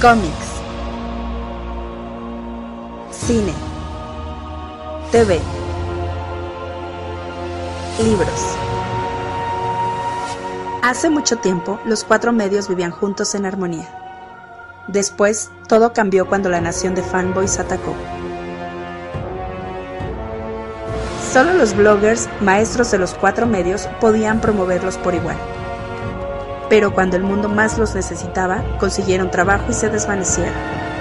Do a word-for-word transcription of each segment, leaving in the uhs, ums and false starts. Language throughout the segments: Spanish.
Cómics, cine, T V, libros. Hace mucho tiempo, los cuatro medios vivían juntos en armonía. Después, todo cambió cuando la nación de fanboys atacó. Solo los bloggers, maestros de los cuatro medios, podían promoverlos por igual. Pero cuando el mundo más los necesitaba, consiguieron trabajo y se desvanecieron.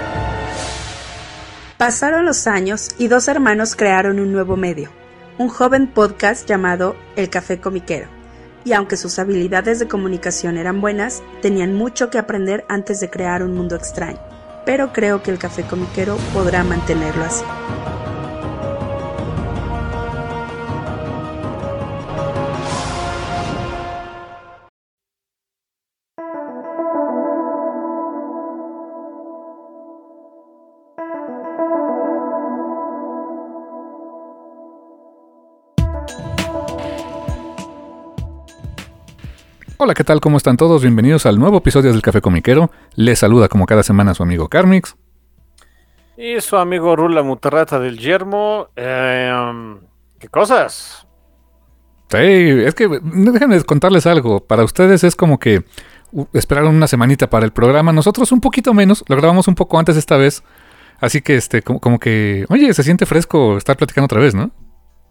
Pasaron los años y dos hermanos crearon un nuevo medio, un joven podcast llamado El Café Comiquero. Y aunque sus habilidades de comunicación eran buenas, tenían mucho que aprender antes de crear un mundo extraño. Pero creo que El Café Comiquero podrá mantenerlo así. Hola, ¿qué tal? ¿Cómo están todos? Bienvenidos al nuevo episodio del Café Comiquero. Les saluda como cada semana su amigo Carmix. Y su amigo Rula Mutarrata del Yermo. Eh, ¿Qué cosas? Sí, es que déjenme contarles algo. Para ustedes es como que uh, esperaron una semanita para el programa. Nosotros un poquito menos. Lo grabamos un poco antes esta vez. Así que, este, como, como que, oye, se siente fresco estar platicando otra vez, ¿no?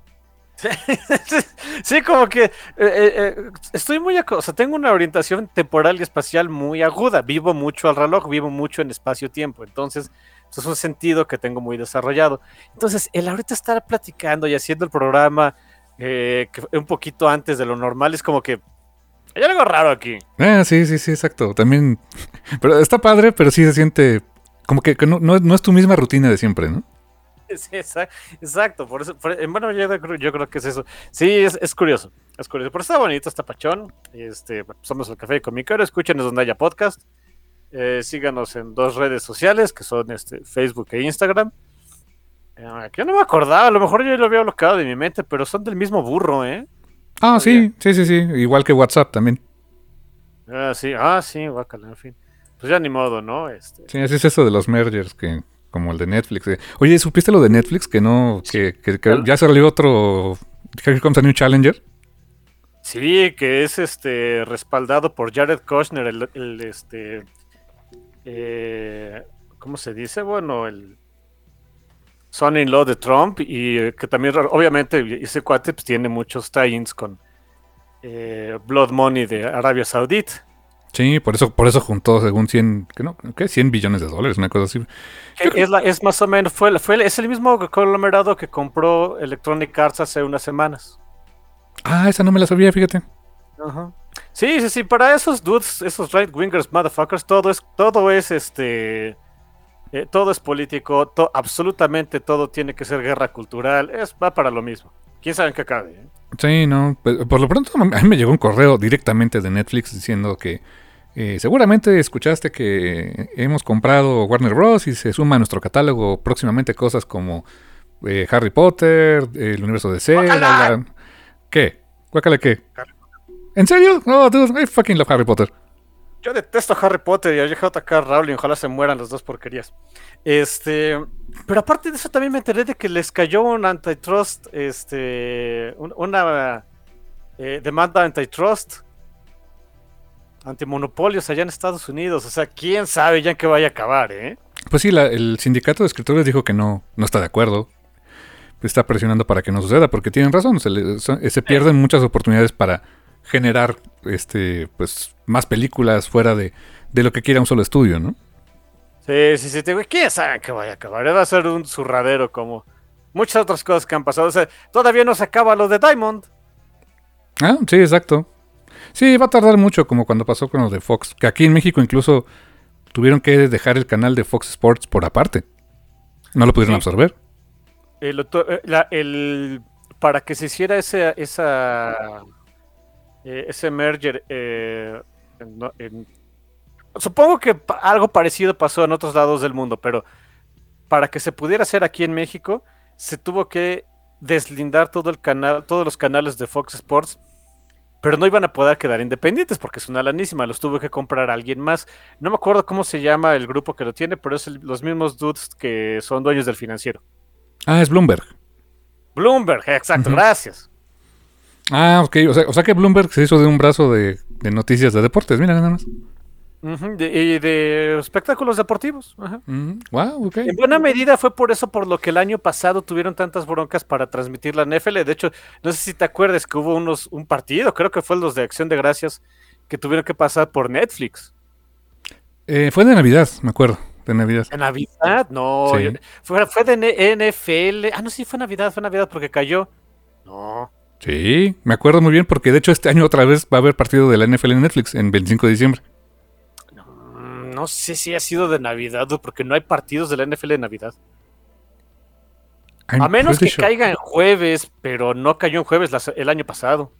Sí, como que eh, eh, estoy muy, o sea, tengo una orientación temporal y espacial muy aguda. Vivo mucho al reloj, vivo mucho en espacio-tiempo. Entonces, eso es un sentido que tengo muy desarrollado. Entonces, el ahorita estar platicando y haciendo el programa eh, que un poquito antes de lo normal es como que hay algo raro aquí. Ah, sí, sí, sí, exacto. También, pero está padre, pero sí se siente como que, que no, no, no es tu misma rutina de siempre, ¿no? Sí, exacto, por eso, por, bueno, yo, yo creo que es eso. Sí, es, es curioso, es curioso, pero está bonito, está pachón. Este, somos el Café Comiquero, escúchenos donde haya podcast. Eh, síganos en dos redes sociales que son este, Facebook e Instagram. Eh, que yo no me acordaba, a lo mejor yo lo había bloqueado de mi mente, pero son del mismo burro, ¿eh? Ah, oh, sí, sí, sí, sí, igual que WhatsApp también. Ah, sí, ah, sí, guácala, en fin. Pues ya ni modo, ¿no? Este... Sí, así es eso de los mergers que... Como el de Netflix. Eh. Oye, ¿supiste lo de Netflix? Que no, que, que, que ya salió otro Here Comes a New Challenger. Sí, que es este respaldado por Jared Kushner, el, el este eh, ¿cómo se dice? Bueno, el son-in-law de Trump, y eh, que también obviamente ese cuate pues, tiene muchos tie-ins con eh, Blood Money de Arabia Saudita. Sí, por eso, por eso juntó según cien, ¿qué no? ¿Qué? cien billones de dólares, una cosa así. Es, la, es más o menos, fue, fue, es el mismo conglomerado que compró Electronic Arts hace unas semanas. Ah, esa no me la sabía, fíjate. Uh-huh. Sí, sí, sí, para esos dudes, esos right-wingers, motherfuckers, todo es, todo es este, eh, todo es político, to, absolutamente todo tiene que ser guerra cultural, es, va para lo mismo. ¿Quién sabe en qué cabe? ¿eh? Sí, no, por lo pronto a mí me llegó un correo directamente de Netflix diciendo que Eh, seguramente escuchaste que hemos comprado Warner Bros. Y se suma a nuestro catálogo próximamente cosas como eh, Harry Potter, el universo de D C. La... ¿Qué? ¿Guácala qué? ¿En serio? No, oh, dude, I fucking love Harry Potter. Yo detesto Harry Potter y a J K Rowling, ojalá se mueran las dos porquerías. Este, pero aparte de eso también me enteré de que les cayó un antitrust, este, un, una eh, demanda antitrust. Antimonopolios allá en Estados Unidos, o sea, quién sabe ya en qué vaya a acabar, ¿eh? Pues sí, la, el sindicato de escritores dijo que no, no está de acuerdo, está presionando para que no suceda, porque tienen razón, se, le, se pierden muchas oportunidades para generar, este, pues, más películas fuera de, de lo que quiera un solo estudio, ¿no? Sí, sí, sí, quién sabe en qué vaya a acabar, va a ser un zurradero como muchas otras cosas que han pasado, o sea, todavía no se acaba lo de Diamond. Ah, sí, exacto. Sí, va a tardar mucho, como cuando pasó con lo de Fox. Que aquí en México incluso tuvieron que dejar el canal de Fox Sports por aparte. No lo pudieron sí. absorber. El, la, el, para que se hiciera ese, esa, eh, ese merger, eh, en, en, supongo que algo parecido pasó en otros lados del mundo, pero para que se pudiera hacer aquí en México, se tuvo que deslindar todo el canal, todos los canales de Fox Sports pero no iban a poder quedar independientes porque es una lanísima, los tuvo que comprar alguien más. No me acuerdo cómo se llama el grupo que lo tiene, pero es el- los mismos dudes que son dueños del financiero. Ah, es Bloomberg. Bloomberg, exacto, Ujú. gracias. Ah, ok. O sea, o sea que Bloomberg se hizo de un brazo de, de noticias de deportes. Mira, nada más. Ujú, de- y de espectáculos deportivos. Ajá. Wow, ok. En buena medida fue por eso por lo que el año pasado tuvieron tantas broncas para transmitir la N F L. De hecho, no sé si te acuerdas que hubo unos un partido, creo que fue los de Acción de Gracias, que tuvieron que pasar por Netflix. Eh, fue de Navidad, me acuerdo. De Navidad. ¿En Navidad? No, yo- Sí. fue, fue de N F L. Ah, no, sí, fue Navidad, fue Navidad porque cayó. No. Sí, me acuerdo muy bien porque de hecho este año otra vez va a haber partido de la N F L en Netflix en veinticinco de diciembre. Mm, No sé si ha sido de Navidad, dude, porque no hay partidos de la N F L de Navidad. I'm A menos pretty que sure. caiga en jueves, pero no cayó en jueves la- el año pasado.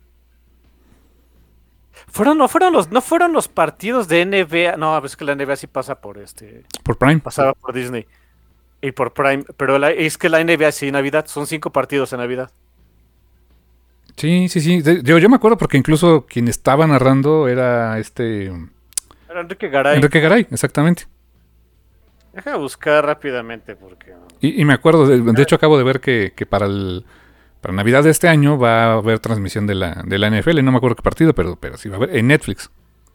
Fueron, no fueron los, no fueron los partidos de N B A. No, a veces que la N B A sí pasa por este, Por Prime. pasaba por Disney y por Prime, pero la- es que la N B A sí Navidad, son cinco partidos en Navidad. Sí, sí, sí. De- yo, yo me acuerdo porque incluso quien estaba narrando era este Era Enrique Garay. Enrique Garay, exactamente. Deja buscar rápidamente porque Y, y me acuerdo, de, de hecho acabo de ver que, que para el para Navidad de este año va a haber transmisión de la, de la N F L. No me acuerdo qué partido, pero, pero sí va a haber en Netflix.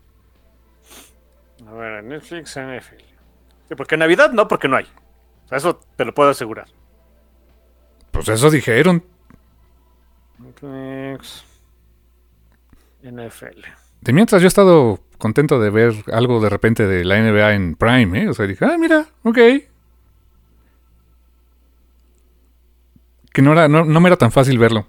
a ver, Netflix N F L. Sí, porque en Navidad no, porque no hay. O sea, eso te lo puedo asegurar. Pues eso dijeron. Netflix N F L. De mientras yo he estado contento de ver algo de repente de la N B A en Prime, ¿eh? O sea, dije, ah, mira, ok. Que no, era, no, no me era tan fácil verlo.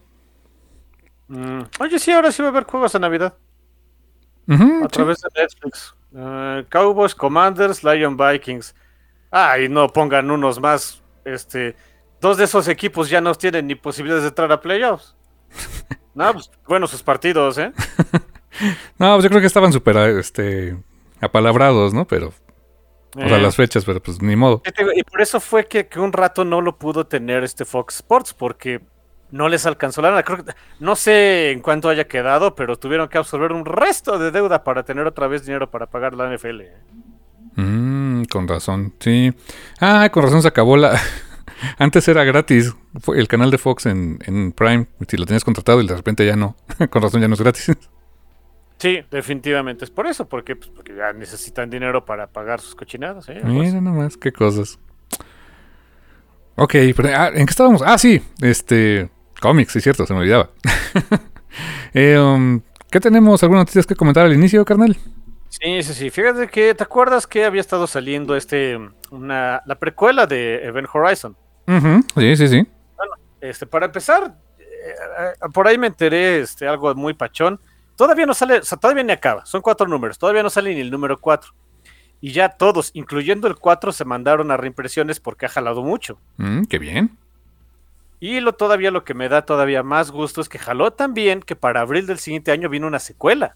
Mm, Oye, sí, ahora sí va a haber juegos de Navidad. Ujú, A sí. través de Netflix. Eh, Cowboys, Commanders, Lion Vikings. Ah, y no pongan unos más. Este, dos de esos equipos ya no tienen ni posibilidades de entrar a playoffs. No, pues, bueno, sus partidos, ¿eh? No, pues yo creo que estaban súper este, apalabrados, ¿no? Pero, o sea, Eh, las fechas, pero pues ni modo. y te digo, y por eso fue que, que un rato no lo pudo tener este Fox Sports, porque no les alcanzó la lana. Creo que, no sé en cuánto haya quedado, pero tuvieron que absorber un resto de deuda para tener otra vez dinero para pagar la N F L. ¿eh? Mm, con razón, sí. Ah, con razón se acabó la... Antes era gratis fue el canal de Fox en, en Prime, si lo tenías contratado y de repente ya no. Con razón ya no es gratis. Sí, definitivamente es por eso, porque, pues, porque ya necesitan dinero para pagar sus cochinadas. ¿eh? Pues, Mira nomás, qué cosas. Ok, pero, ah, ¿en qué estábamos? Ah, sí, este... Cómics, sí, cierto, se me olvidaba. eh, um, ¿Qué tenemos? ¿Algunas noticias que comentar al inicio, carnal? sí, sí, sí. Fíjate que, ¿te acuerdas que había estado saliendo este, una, la precuela de Event Horizon? Ujú, sí, sí, sí. Este, para empezar, eh, eh, por ahí me enteré este, algo muy pachón. Todavía no sale, o sea, todavía ni acaba. Son cuatro números. Todavía no sale ni el número cuatro. Y ya todos, incluyendo el cuatro, se mandaron a reimpresiones porque ha jalado mucho. Mm, qué bien. Y lo todavía lo que me da todavía más gusto es que jaló también que para abril del siguiente año vino una secuela.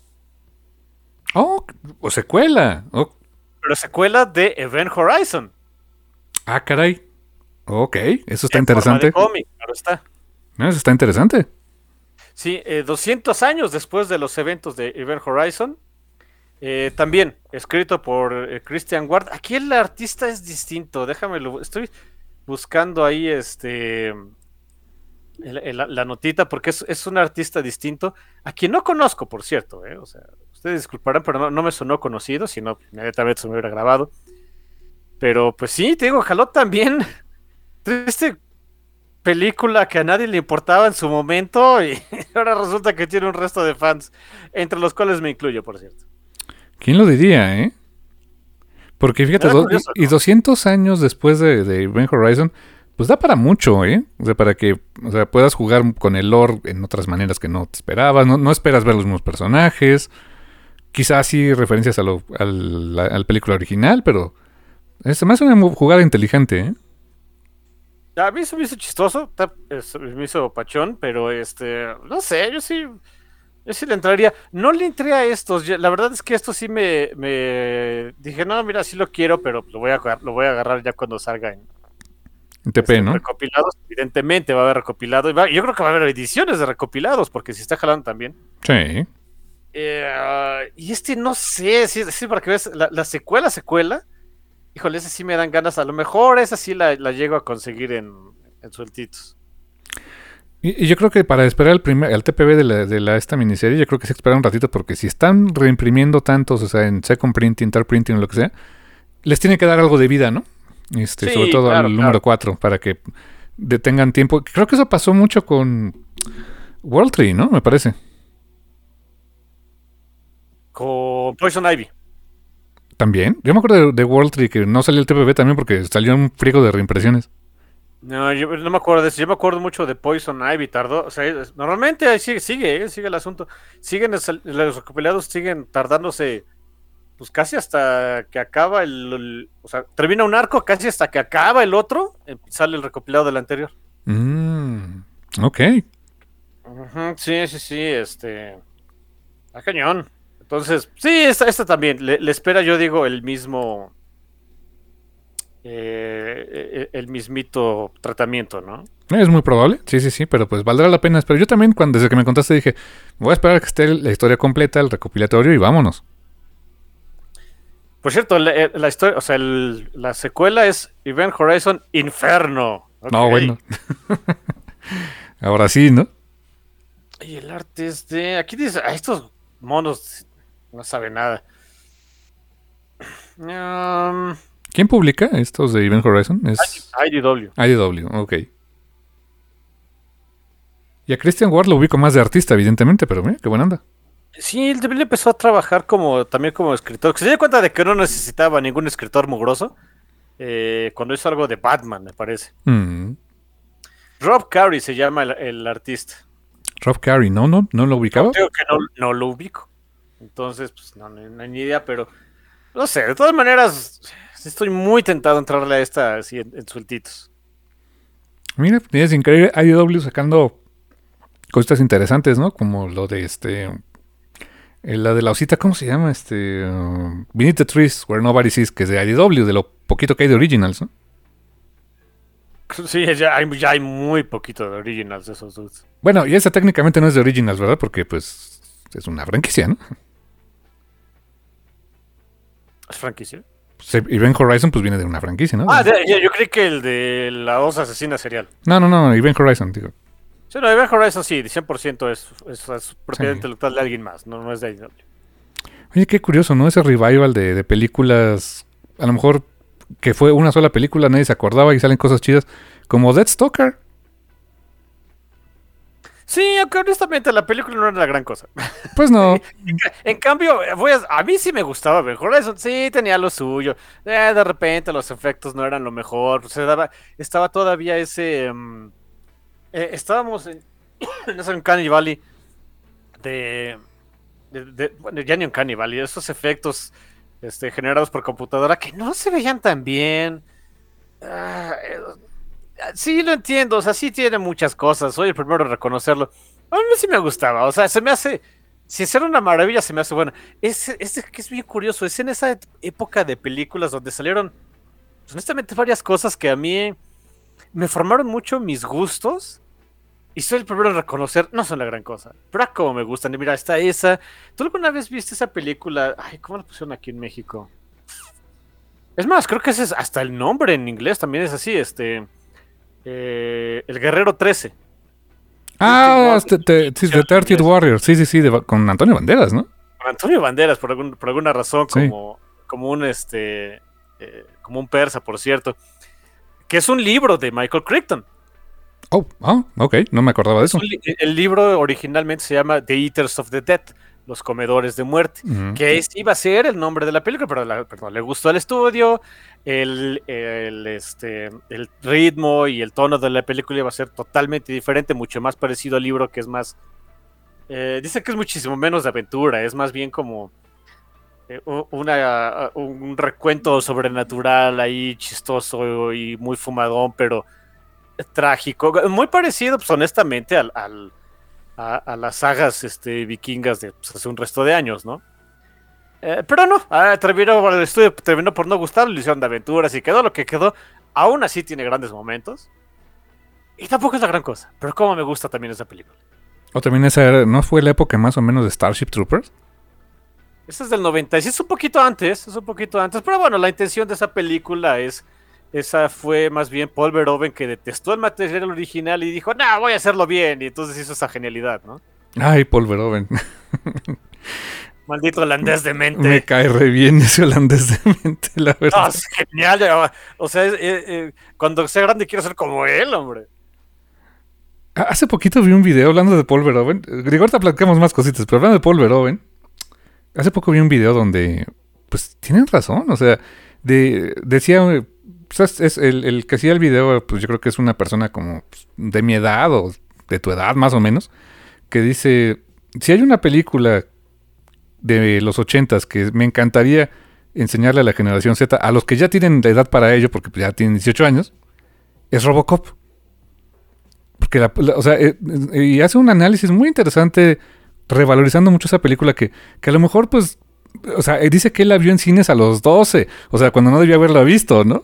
Oh, o secuela. Oh, Pero secuela de Event Horizon. ah, caray. Ok, eso está En forma de interesante. cómic, claro está. No, eso está interesante. Sí, eh, doscientos años después de los eventos de Event Horizon. Eh, también escrito por eh, Christian Ward. Aquí el artista es distinto. Déjame lo. Estoy buscando ahí este. el- el- la, la notita porque es, es un artista distinto. A quien no conozco, por cierto. eh, O sea, ustedes disculparán, pero no, no me sonó conocido. Si no, inmediatamente se me hubiera grabado. Pero pues sí, te digo, jaló también. Triste película que a nadie le importaba en su momento y ahora resulta que tiene un resto de fans, entre los cuales me incluyo, por cierto. ¿Quién lo diría, eh? Porque fíjate, Era do- curioso, y, y ¿no? doscientos años después de, de Event Horizon, pues da para mucho, ¿eh? O sea, para que o sea, puedas jugar con el lore en otras maneras que no te esperabas, no, no esperas ver los mismos personajes, quizás sí referencias a lo, al, la, al película original, pero es más una mu- jugada inteligente, ¿eh? A mí se me hizo chistoso, ta- es- me hizo pachón, pero este, no sé, yo sí, yo sí le entraría. No le entré a estos, ya- la verdad es que esto sí me, me dije, no, mira, sí lo quiero, pero lo voy a, agar- lo voy a agarrar ya cuando salga en En T P, este, ¿no? recopilados. Evidentemente va a haber recopilado, y va- yo creo que va a haber ediciones de recopilados, porque si está jalando también. Sí. Eh, y este no sé, sí, sí, para que veas, la, la secuela, secuela, híjole, esa sí me dan ganas, a lo mejor esa sí la, la llego a conseguir en, en sueltitos. Y, y yo creo que para esperar el primer, el T P B de la, de la esta miniserie, yo creo que se espera un ratito porque si están reimprimiendo tantos, o sea, en second printing, third printing o lo que sea, les tiene que dar algo de vida, ¿no? Este, Sí, sobre todo claro, al claro. número cuatro para que detengan tiempo. Creo que eso pasó mucho con World Tree, ¿no? Me parece. Con Poison Ivy. También. Yo me acuerdo de, de World Tree que no salió el T P B también porque salió un friego de reimpresiones. No, yo no me acuerdo de eso. Yo me acuerdo mucho de Poison Ivy. Tardó. O sea, es- normalmente ahí sigue, sigue, eh, sigue el asunto. Siguen, el- los recopilados siguen tardándose, pues casi hasta que acaba el, el- O sea, termina un arco, casi hasta que acaba el otro, eh, sale el recopilado del anterior. Mm, ok. Ujú, sí, sí, sí, este. Ah, cañón. Entonces, sí, esta, esta también. Le, le espera, yo digo, el mismo. eh, el mismito tratamiento, ¿no? Es muy probable, sí, sí, sí, pero pues valdrá la pena. Pero yo también, cuando desde que me contaste, dije, voy a esperar a que esté la historia completa, el recopilatorio y vámonos. Por cierto, la, la historia, o sea, el- la secuela es Event Horizon Inferno. Ok. No, bueno. Ahora sí, ¿no? Y el arte es de. Aquí dice. A estos monos no saben nada. Um, ¿Quién publica estos de Event Horizon? Es I D W. I D W, ok. Y a Christian Ward lo ubico más de artista, evidentemente, pero mira, qué buena onda. Sí, él también empezó a trabajar como también como escritor. Se dio cuenta de que no necesitaba ningún escritor mugroso. eh, cuando hizo algo de Batman, me parece. Mm. Rob Carey se llama el, el artista. Rob Carey, ¿no? ¿No? ¿No lo ubicaba? Creo que no, no lo ubico. Entonces, pues no, no, no hay ni idea, pero no sé, de todas maneras, sí estoy muy tentado a entrarle a esta así en, en sueltitos. Mira, es increíble. I D W sacando cositas interesantes, ¿no? Como lo de este. eh, La de la osita, ¿cómo se llama? Este. uh, Beneath the Trees, Where Nobody Sees, que es de I D W, de lo poquito que hay de Originals, ¿no? Sí, ya hay, ya hay muy poquito de originals de esos dudes. Bueno, y esa técnicamente no es de Originals, ¿verdad? Porque, pues, es una franquicia, ¿no? ¿Es franquicia? Pues, Event Horizon, pues viene de una franquicia, ¿no? Ah, de- ya, yo creí que el de la osa asesina serial. No, no, no, Event Horizon, digo. Sí, no, Event Horizon sí, cien por ciento es, es, es propiedad Sí. intelectual de alguien más, no, no es de I D W. Oye, qué curioso, ¿no? Ese revival de, de películas, a lo mejor que fue una sola película, nadie se acordaba y salen cosas chidas, como Deathstalker. Sí, aunque honestamente la película no era la gran cosa. Pues no. En cambio, voy a, a mí sí me gustaba Event Horizon, sí tenía lo suyo. Eh, de repente los efectos no eran lo mejor, se daba, estaba todavía ese... mm, eh, estábamos en, en ese Uncanny Valley de, de, de- bueno, ya ni Uncanny Valley, esos efectos este, generados por computadora que no se veían tan bien. Ah, eh, sí, lo entiendo, o sea, sí tiene muchas cosas, soy el primero en reconocerlo. A mí sí me gustaba, o sea, se me hace, si era una maravilla, se me hace bueno. Es, es que es bien curioso, es en esa época de películas donde salieron, pues, honestamente, varias cosas que a mí me formaron mucho mis gustos. Y soy el primero en reconocer, no son la gran cosa, pero a como me gustan. Y mira, está esa. ¿Tú alguna vez viste esa película? Ay, ¿cómo la pusieron aquí en México? Es más, creo que ese es hasta el nombre en inglés también es así, este... eh, El Guerrero trece. Ah, este, te, sí, The thirtieth Warrior. Sí, sí, sí, de- con Antonio Banderas, ¿no? Con Antonio Banderas, por, algún- por alguna razón, Sí. como, como un este... eh, como un persa, por cierto. Que es un libro de Michael Crichton. Oh, ah, ok, no me acordaba de Es eso. un li- el libro originalmente se llama The Eaters of the Dead, los comedores de muerte, Ujú. que es- iba a ser el nombre de la película, pero, la- pero no le gustó al estudio, el, el, este, el ritmo y el tono de la película iba a ser totalmente diferente, mucho más parecido al libro, que es más... eh, dice que es muchísimo menos de aventura, es más bien como eh, u- una, un recuento sobrenatural ahí chistoso y muy fumadón, pero trágico, muy parecido, pues honestamente, al, al- a, a las sagas este, vikingas de pues, hace un resto de años, ¿no? Eh, pero no, ah, terminó, el estudio terminó por no gustar, lo hicieron de aventuras y quedó lo que quedó. Aún así tiene grandes momentos. Y tampoco es la gran cosa, pero como me gusta también esa película. O también esa era, ¿no fue la época más o menos de Starship Troopers? Esa es del noventa y seis, es un poquito antes, es un poquito antes, pero bueno, la intención de esa película es, esa fue más bien Paul Verhoeven, que detestó el material original y dijo, no, voy a hacerlo bien, y entonces hizo esa genialidad, ¿no? Ay, Paul Verhoeven. Maldito holandés de mente. Me cae re bien ese holandés de mente, la verdad. No, es genial, o sea, eh, eh, cuando sea grande quiero ser como él, hombre. Hace poquito vi un video hablando de Paul Verhoeven. Digo, ahorita platicamos más cositas, pero hablando de Paul Verhoeven, hace poco vi un video donde, pues, tienen razón, o sea, de, decía, pues, es el, el que hacía el video, pues yo creo que es una persona como pues, de mi edad o de tu edad más o menos, que dice, si hay una película de los ochentas que me encantaría enseñarle a la generación Z, a los que ya tienen la edad para ello, porque pues, ya tienen dieciocho años, es Robocop. Porque, la, la, o sea, eh, eh, y hace un análisis muy interesante revalorizando mucho esa película que, que a lo mejor, pues, o sea, dice que él la vio en cines a los doce, o sea, cuando no debía haberla visto, ¿no?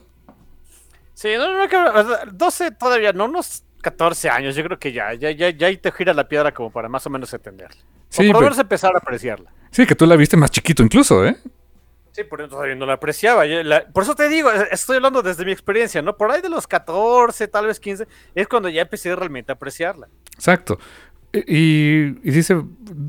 Sí, no, no, no, doce todavía, no, unos catorce años, yo creo que ya, ya, ya, ya ahí te gira la piedra como para más o menos entenderla. Sí, o por lo pero, menos empezar a apreciarla. Sí, que tú la viste más chiquito incluso, ¿eh? Sí, por eso todavía no la apreciaba. Yo la, por eso te digo, estoy hablando desde mi experiencia, ¿no? Por ahí de los catorce, tal vez quince, es cuando ya empecé realmente a apreciarla. Exacto. Y, y dice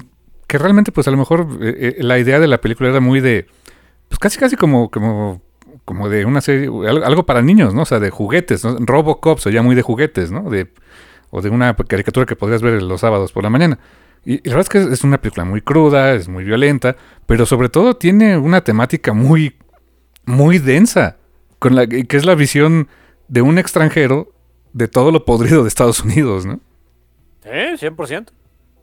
que realmente, pues a lo mejor eh, la idea de la película era muy de, pues casi casi como, como, como de una serie, algo para niños, ¿no? O sea, de juguetes, ¿no? Robocop se llama muy de juguetes, ¿no? De, o de una caricatura que podrías ver los sábados por la mañana. Y, y la verdad es que es, es una película muy cruda, es muy violenta, pero sobre todo tiene una temática muy, muy densa, con la que es la visión de un extranjero de todo lo podrido de Estados Unidos, ¿no? Sí, cien por ciento.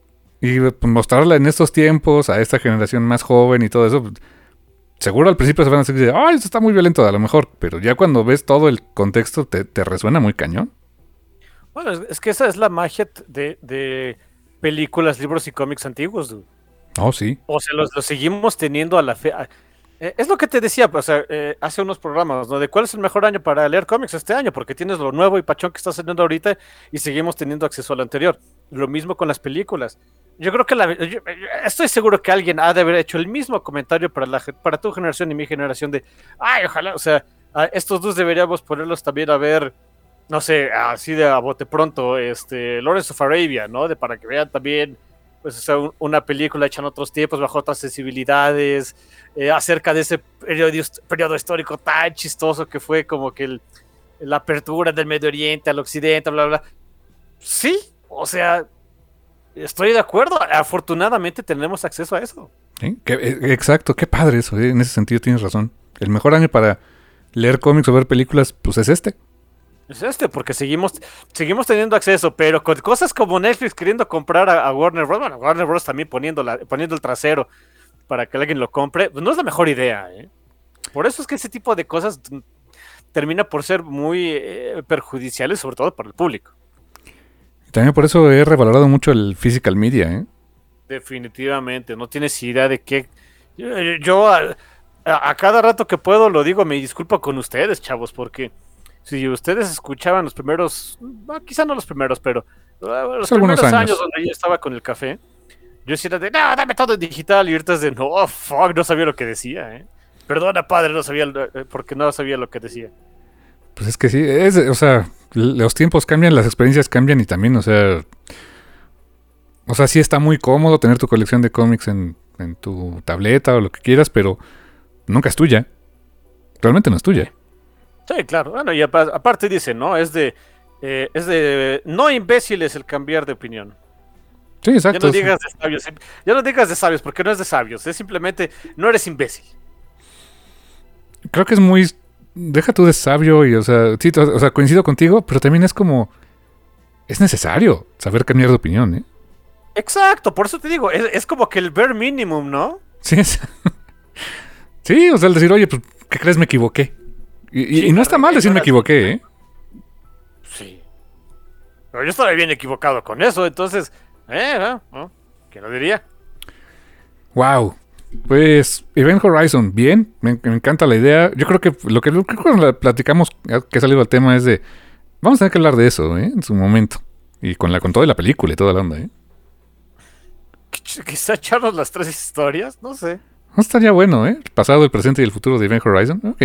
Y pues, mostrarla en estos tiempos, a esta generación más joven y todo eso, pues, seguro al principio se van a decir, ay, esto está muy violento a lo mejor, pero ya cuando ves todo el contexto te, te resuena muy cañón. Bueno, es, es que esa es la magia de... de... películas, libros y cómics antiguos, dude. Oh, sí. O sea, los, los seguimos teniendo a la fe. Eh, es lo que te decía, pues, eh, hace unos programas, ¿no? De cuál es el mejor año para leer cómics este año, porque tienes lo nuevo y pachón que está saliendo ahorita y seguimos teniendo acceso al anterior. Lo mismo con las películas. Yo creo que la, yo, estoy seguro que alguien ha de haber hecho el mismo comentario para, la, para tu generación y mi generación de, ay, ojalá, o sea, estos dos deberíamos ponerlos también a ver. No sé, así de a bote pronto, este, Lawrence of Arabia, ¿no? De para que vean también, pues, o sea, un, una película hecha en otros tiempos, bajo otras sensibilidades, eh, acerca de ese periodo, periodo histórico tan chistoso que fue como que el, la apertura del Medio Oriente al Occidente, bla, bla, bla. Sí, o sea, estoy de acuerdo. Afortunadamente tenemos acceso a eso. ¿Sí? Que, exacto, qué padre eso, ¿eh? En ese sentido tienes razón. El mejor año para leer cómics o ver películas, pues es este. Es este, porque seguimos seguimos teniendo acceso, pero con cosas como Netflix queriendo comprar a, a Warner Bros. Bueno, Warner Bros. También poniendo, la, poniendo el trasero para que alguien lo compre, pues no es la mejor idea, ¿eh? Por eso es que ese tipo de cosas termina por ser muy eh, perjudiciales, sobre todo para el público. También por eso he revalorado mucho el physical media, ¿eh? Definitivamente, no tienes idea de qué... Yo, yo a, a cada rato que puedo lo digo, me disculpo con ustedes, chavos, porque... Si ustedes escuchaban los primeros, no, quizá no los primeros, pero uh, los primeros años. años donde yo estaba con el café, yo decía de, no, dame todo en digital, y ahorita es de, no, oh, fuck, no sabía lo que decía, ¿eh? Perdona, padre, no sabía, eh, porque no sabía lo que decía. Pues es que sí, es, o sea, los tiempos cambian, las experiencias cambian y también, o sea, o sea, sí está muy cómodo tener tu colección de cómics en, en tu tableta o lo que quieras, pero nunca es tuya. Realmente no es tuya. Sí, claro. Bueno, y aparte dice, ¿no? Es de, eh, es de no imbéciles el cambiar de opinión. Sí, exacto. Ya no digas de sabios, ya no digas de sabios, porque no es de sabios, es simplemente no eres imbécil. Creo que es muy, deja tú de sabio y, o sea, sí, o sea, coincido contigo, pero también es como, es necesario saber cambiar de opinión, ¿eh? Exacto, por eso te digo, es, es como que el bare minimum, ¿no? Sí, es, sí, o sea, el decir, oye, pues, ¿qué crees? Me equivoqué. Y, sí, y no está mal decir me equivoqué, ¿eh? Sí. Pero yo estaba bien equivocado con eso, entonces, eh, ¿no? ¿no? ¿Quién lo diría? Wow. Pues, Event Horizon, bien, me, me encanta la idea. Yo creo que lo que, lo que cuando platicamos que ha salido el tema es de, vamos a tener que hablar de eso, ¿eh? En su momento. Y con la con toda la película y toda la onda, ¿eh? quizá echarnos las tres historias, no sé. No estaría bueno, ¿eh? El pasado, el presente y el futuro de Event Horizon. Ok.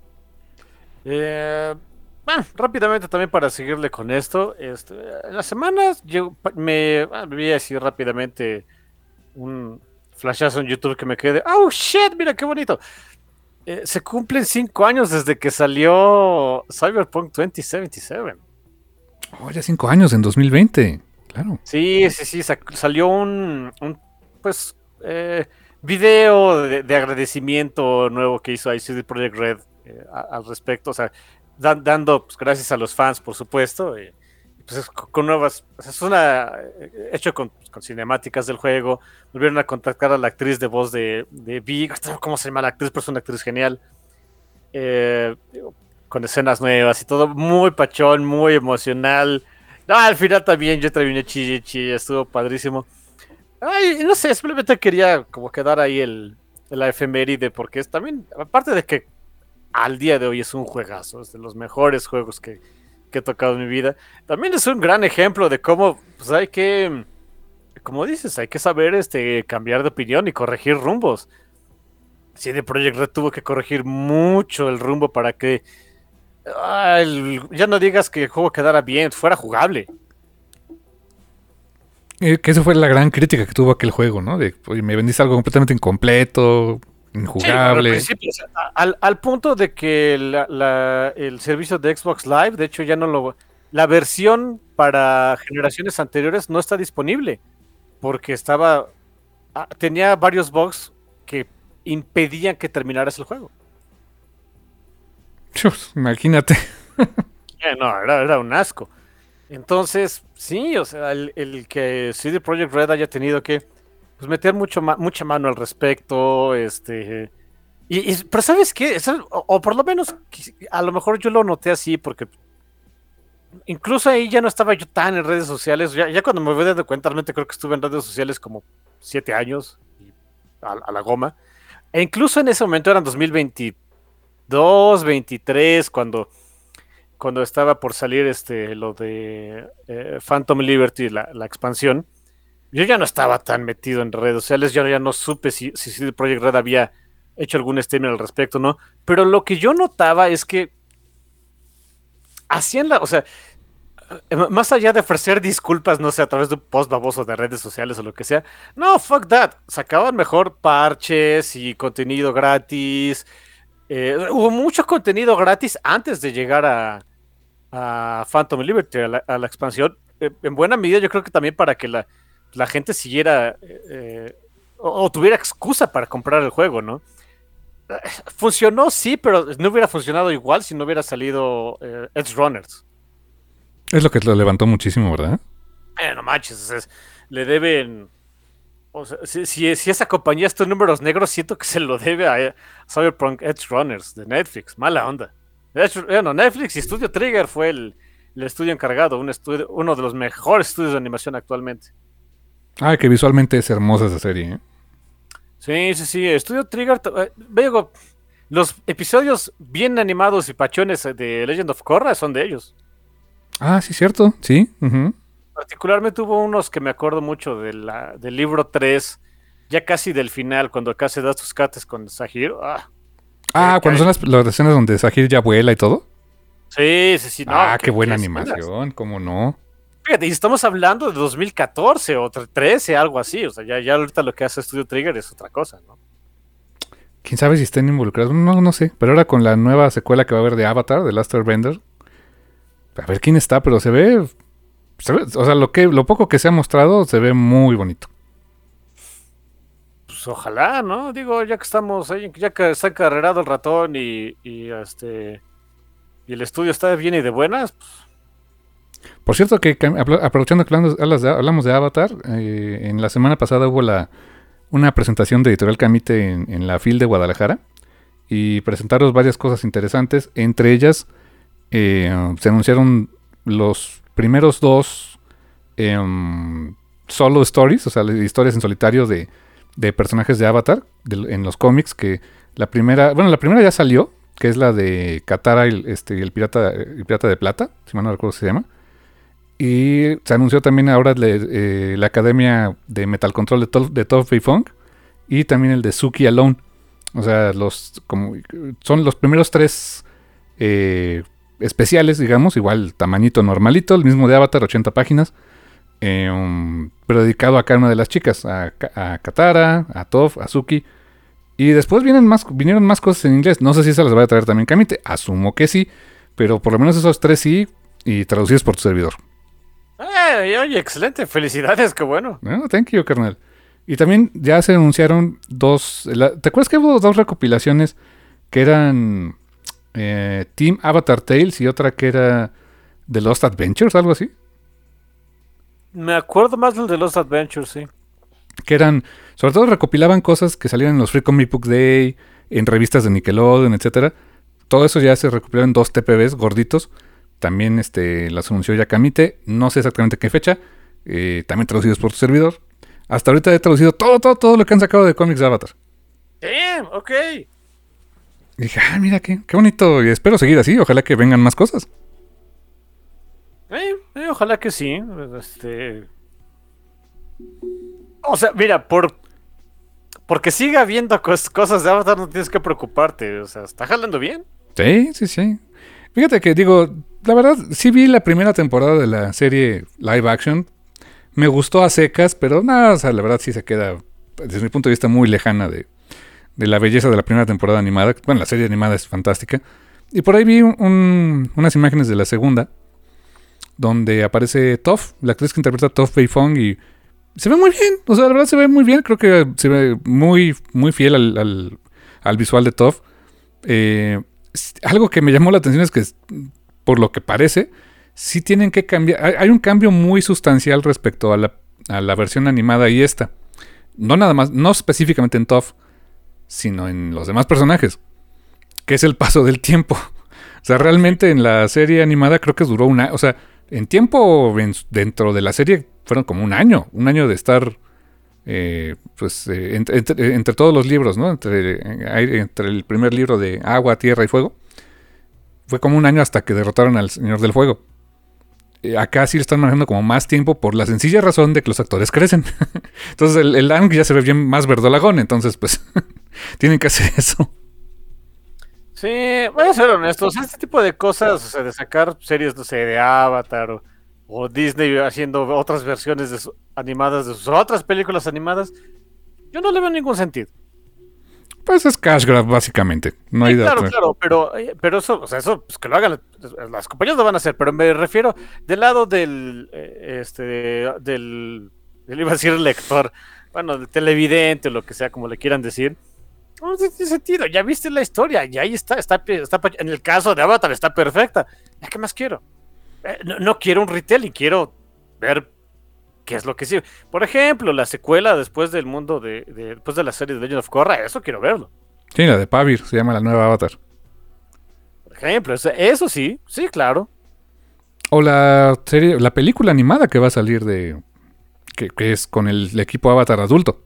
Eh, bueno, rápidamente también para seguirle con esto. Este, en las semanas yo me ah, vi así rápidamente un flashazo en YouTube que me quedé. ¡Oh, shit! Mira qué bonito. Eh, se cumplen cinco años desde que salió Cyberpunk veinte setenta y siete. Oh, ya cinco años, en dos mil veinte. Claro. Sí, sí, sí. Sac- salió un, un, pues, eh, video de, de agradecimiento nuevo que hizo C D Projekt Red eh, a- al respecto. O sea, dan- dando pues, gracias a los fans, por supuesto. eh, pues es co- con nuevas. O sea, es una. eh, hecho con, pues, con cinemáticas del juego. Volvieron a contactar a la actriz de voz de, de Vi. ¿Cómo se llama la actriz? Pero es una actriz genial. eh, con escenas nuevas y todo. Muy pachón, muy emocional. No, al final también yo terminé chille, chille. Estuvo padrísimo. Ay, no sé, simplemente quería como quedar ahí el, la efeméride, porque es también, aparte de que al día de hoy es un juegazo, es de los mejores juegos que, que he tocado en mi vida, también es un gran ejemplo de cómo pues hay que, como dices, hay que saber este, cambiar de opinión y corregir rumbos. C D Projekt Red tuvo que corregir mucho el rumbo para que ah, el- ya no digas que el juego quedara bien, fuera jugable. Eh, que esa fue la gran crítica que tuvo aquel juego, ¿no? De, oye, me vendiste algo completamente incompleto, Sí, al injugable. principio, o sea, a- al, al punto de que la- la- el servicio de Xbox Live, de hecho, ya no lo. La versión para generaciones anteriores no está disponible porque estaba. ah, Tenía varios bugs que impedían que terminaras el juego. Chus, imagínate. Eh, no, era, era un asco. Entonces, sí, o sea, el, el que C D Projekt Red haya tenido que pues, meter mucho ma- mucha mano al respecto, este. Y, y- pero ¿sabes qué? Eso- o, o por lo menos, quis- a lo mejor yo lo noté así, porque incluso ahí ya no estaba yo tan en redes sociales. Ya, ya cuando me voy dando cuenta, realmente creo que estuve en redes sociales como siete años y a, a la goma. E incluso en ese momento eran dos mil veintidós, veintitrés, cuando, cuando estaba por salir este, lo de eh, Phantom Liberty, la, la expansión. Yo ya no estaba tan metido en redes sociales, yo ya no supe si, si C D Projekt Red había hecho algún streamer al respecto, ¿no? Pero lo que yo notaba es que hacían la, o sea, eh, más allá de ofrecer disculpas, no sé, a través de un post baboso de redes sociales o lo que sea, no, fuck that, sacaban mejor parches y contenido gratis. Eh, hubo mucho contenido gratis antes de llegar a, a Phantom Liberty, a la, a la expansión. Eh, en buena medida, yo creo que también para que la, la gente siguiera eh, o, o tuviera excusa para comprar el juego, ¿no? Funcionó, sí, pero no hubiera funcionado igual si no hubiera salido eh, Edge Runners. Es lo que lo levantó muchísimo, ¿verdad? Eh, no manches, es- le deben. O sea, si, si, si esa compañía está en números negros, siento que se lo debe a eh, Cyberpunk Edge Runners de Netflix. Mala onda. Edge- bueno, Netflix y Studio Trigger fue el, el estudio encargado, un estudio, uno de los mejores estudios de animación actualmente. Ah, que visualmente es hermosa esa serie, ¿eh? Sí, sí, sí. Estudio Trigger. t- eh, Veo, los episodios bien animados y pachones de Legend of Korra son de ellos. Ah, sí, cierto, sí. Ujú. Particularmente hubo unos que me acuerdo mucho de la, del libro tres, ya casi del final, cuando acá se da tus cates con Sahir. Ah, Ah, qué- cuando son las, las escenas donde Sahir ya vuela y todo. sí, sí, sí. No, Ah, qué, qué- buena qué escenas. animación, cómo no. Fíjate, y estamos hablando de dos mil catorce o trece, algo así. O sea, ya, ya ahorita lo que hace Studio Trigger es otra cosa, ¿no? Quién sabe si estén involucrados. No, no sé. Pero ahora con la nueva secuela que va a haber de Avatar, de Last Airbender. A ver quién está, pero se ve. se ve- o sea, lo que, lo poco que se ha mostrado se ve muy bonito. Pues ojalá, ¿no? Digo, ya que estamos ahí, ya que está encarrerado el ratón y, y este y el estudio está bien y de buenas, pues, Por cierto, que cam- apro- aprovechando que hablamos, hablas de- hablamos de Avatar, eh, en la semana pasada hubo la una presentación de Editorial Camite en, en la F I L de Guadalajara. Y presentaron varias cosas interesantes. Entre ellas, eh, se anunciaron los primeros dos em, solo stories, o sea, historias en solitario de, de personajes de Avatar de- en los cómics. Que la primera, bueno, la primera ya salió, que es la de Katara, el, este, el pirata, el pirata de plata, si mal no recuerdo se llama. Y se anunció también ahora le, eh, la academia de Metal Control de, to- de Top Funk y también el de Suki Alone. O sea, los como son los primeros tres eh, especiales, digamos, igual tamañito normalito, el mismo de Avatar, ochenta páginas, eh, um, pero dedicado a cada una de las chicas, a, a Katara, a Toph, a Suki. Y después vienen más, vinieron más cosas en inglés. No sé si esas las va a traer también Kamite, asumo que sí, pero por lo menos esos tres sí, y traducidos por tu servidor. Ay, oye, excelente, felicidades, qué bueno. No, thank you, carnal. Y también ya se anunciaron dos... la- ¿te acuerdas que hubo dos recopilaciones que eran eh, Team Avatar Tales y otra que era The Lost Adventures, algo así? Me acuerdo más del de Lost Adventures, sí. Que eran, sobre todo recopilaban cosas que salían en los Free Comic Book Day, en revistas de Nickelodeon, etcétera. Todo eso ya se recopiló en dos T P Bs gorditos. También este, las anunció ya Kamite, no sé exactamente qué fecha, eh, también traducidos por tu servidor. Hasta ahorita he traducido todo, todo, todo lo que han sacado de cómics de Avatar. Damn, ok. Y dije, ah, mira, qué, qué bonito, y espero seguir así, ojalá que vengan más cosas. Eh, eh, ojalá que sí. Este... O sea, mira, por porque siga habiendo cos- cosas de Avatar no tienes que preocuparte. O sea, está jalando bien. Sí, sí, sí. Fíjate que digo, la verdad, sí vi la primera temporada de la serie live action. Me gustó a secas, pero nada, o sea, la verdad sí se queda, desde mi punto de vista, muy lejana de, de la belleza de la primera temporada animada. Bueno, la serie animada es fantástica. Y por ahí vi un- un- unas imágenes de la segunda, donde aparece Toph, la actriz que interpreta a Toph Beifong, y se ve muy bien. O sea, la verdad se ve muy bien. Creo que se ve muy, muy fiel al, al, al visual de Toph. Eh, s- algo que me llamó la atención es que, por lo que parece, sí tienen que cambiar. Hay, hay un cambio muy sustancial respecto a la, a la versión animada y esta. No nada más, no específicamente en Toph, sino en los demás personajes, que es el paso del tiempo. O sea, realmente en la serie animada creo que duró una... O sea, en tiempo en- dentro de la serie fueron como un año. Un año de estar... eh, pues eh, entre, entre- entre todos los libros, ¿no? Entre, eh, entre el primer libro de Agua, Tierra y Fuego. Fue como un año hasta que derrotaron al Señor del Fuego. Eh, acá sí le están manejando como más tiempo por la sencilla razón de que los actores crecen. Entonces el, el Aang ya se ve bien más verdolagón. Entonces pues tienen que hacer eso. Sí, voy a ser honestos, este tipo de cosas, o sea, de sacar series, no sé, de Avatar o, o Disney haciendo otras versiones de su- animadas de sus otras películas animadas, yo no le veo ningún sentido. Pues es cash grab básicamente. No hay Sí, de claro, otra. claro, pero, eh, pero eso, o sea, eso, pues que lo hagan, las compañías lo van a hacer, pero me refiero del lado del, eh, este, del, del, iba a decir lector, bueno, del televidente o lo que sea, como le quieran decir. No tiene sentido, ya viste la historia, y ahí está, está, está, en el caso de Avatar está perfecta. ¿Ya qué más quiero? Eh, no, no quiero un retelling, quiero ver qué es lo que sigue. Por ejemplo, la secuela después del mundo de, de después de la serie de Legend of Korra, eso quiero verlo. Sí, la de Pavir se llama la nueva Avatar. Por ejemplo, eso, eso sí, sí, claro. O la serie, la película animada que va a salir de... Que, que es con el, el equipo Avatar adulto.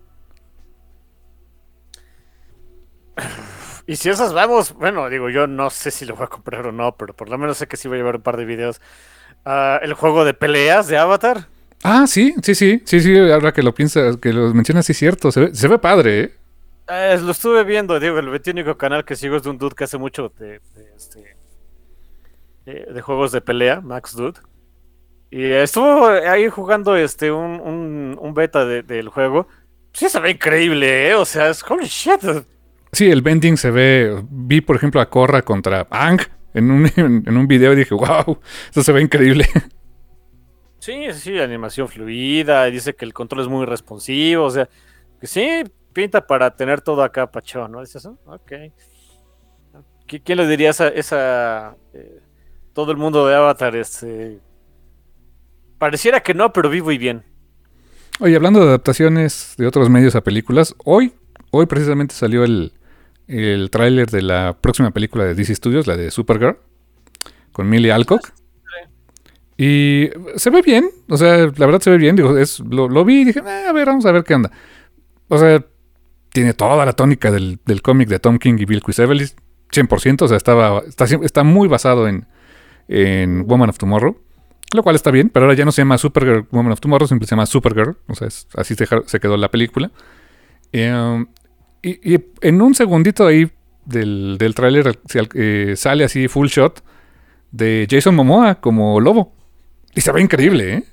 Y si esas vamos, bueno, digo, yo no sé si lo voy a comprar o no, pero por lo menos sé que sí voy a llevar un par de videos. Ah, el juego de peleas de Avatar. Ah, sí, sí, sí, sí, sí, ahora que lo piensas, que lo mencionas, sí es cierto, se ve, se ve padre, ¿eh? Eh, lo estuve viendo, digo, el único canal que sigo es de un dude que hace mucho de, de, este, de, de juegos de pelea, Max Dude. Y estuvo ahí jugando este un, un, un beta de- del juego. Sí se ve increíble, ¿eh? O sea, es holy shit. Sí, el bending se ve, vi por ejemplo a Korra contra Aang en un, en, en un video y dije, wow, eso se ve increíble. Sí, sí, animación fluida, dice que el control es muy responsivo, o sea, que sí, pinta para tener todo acá pachón, ¿no? ¿Dices eso? Ok. ¿Qui- ¿Quién le diría esa, esa eh, todo el mundo de Avatar, este, pareciera que no, pero vivo y bien. Oye, hablando de adaptaciones de otros medios a películas, hoy, hoy precisamente salió el, el tráiler de la próxima película de D C Studios, la de Supergirl, con Millie Alcock. Y se ve bien, o sea, la verdad se ve bien, digo, es, lo, lo vi y dije, "Eh, a ver, vamos a ver qué onda. O sea, tiene toda la tónica del, del cómic de Tom King y Bill Quizzevelis, cien por ciento, o sea, estaba, está, está muy basado en, en Woman of Tomorrow. Lo cual está bien, pero ahora ya no se llama Supergirl Woman of Tomorrow, simplemente se llama Supergirl. O sea, es, así se, se quedó la película. Eh, y, y en un segundito ahí del, del tráiler eh, sale así full shot de Jason Momoa como lobo. Y se ve increíble, ¿eh?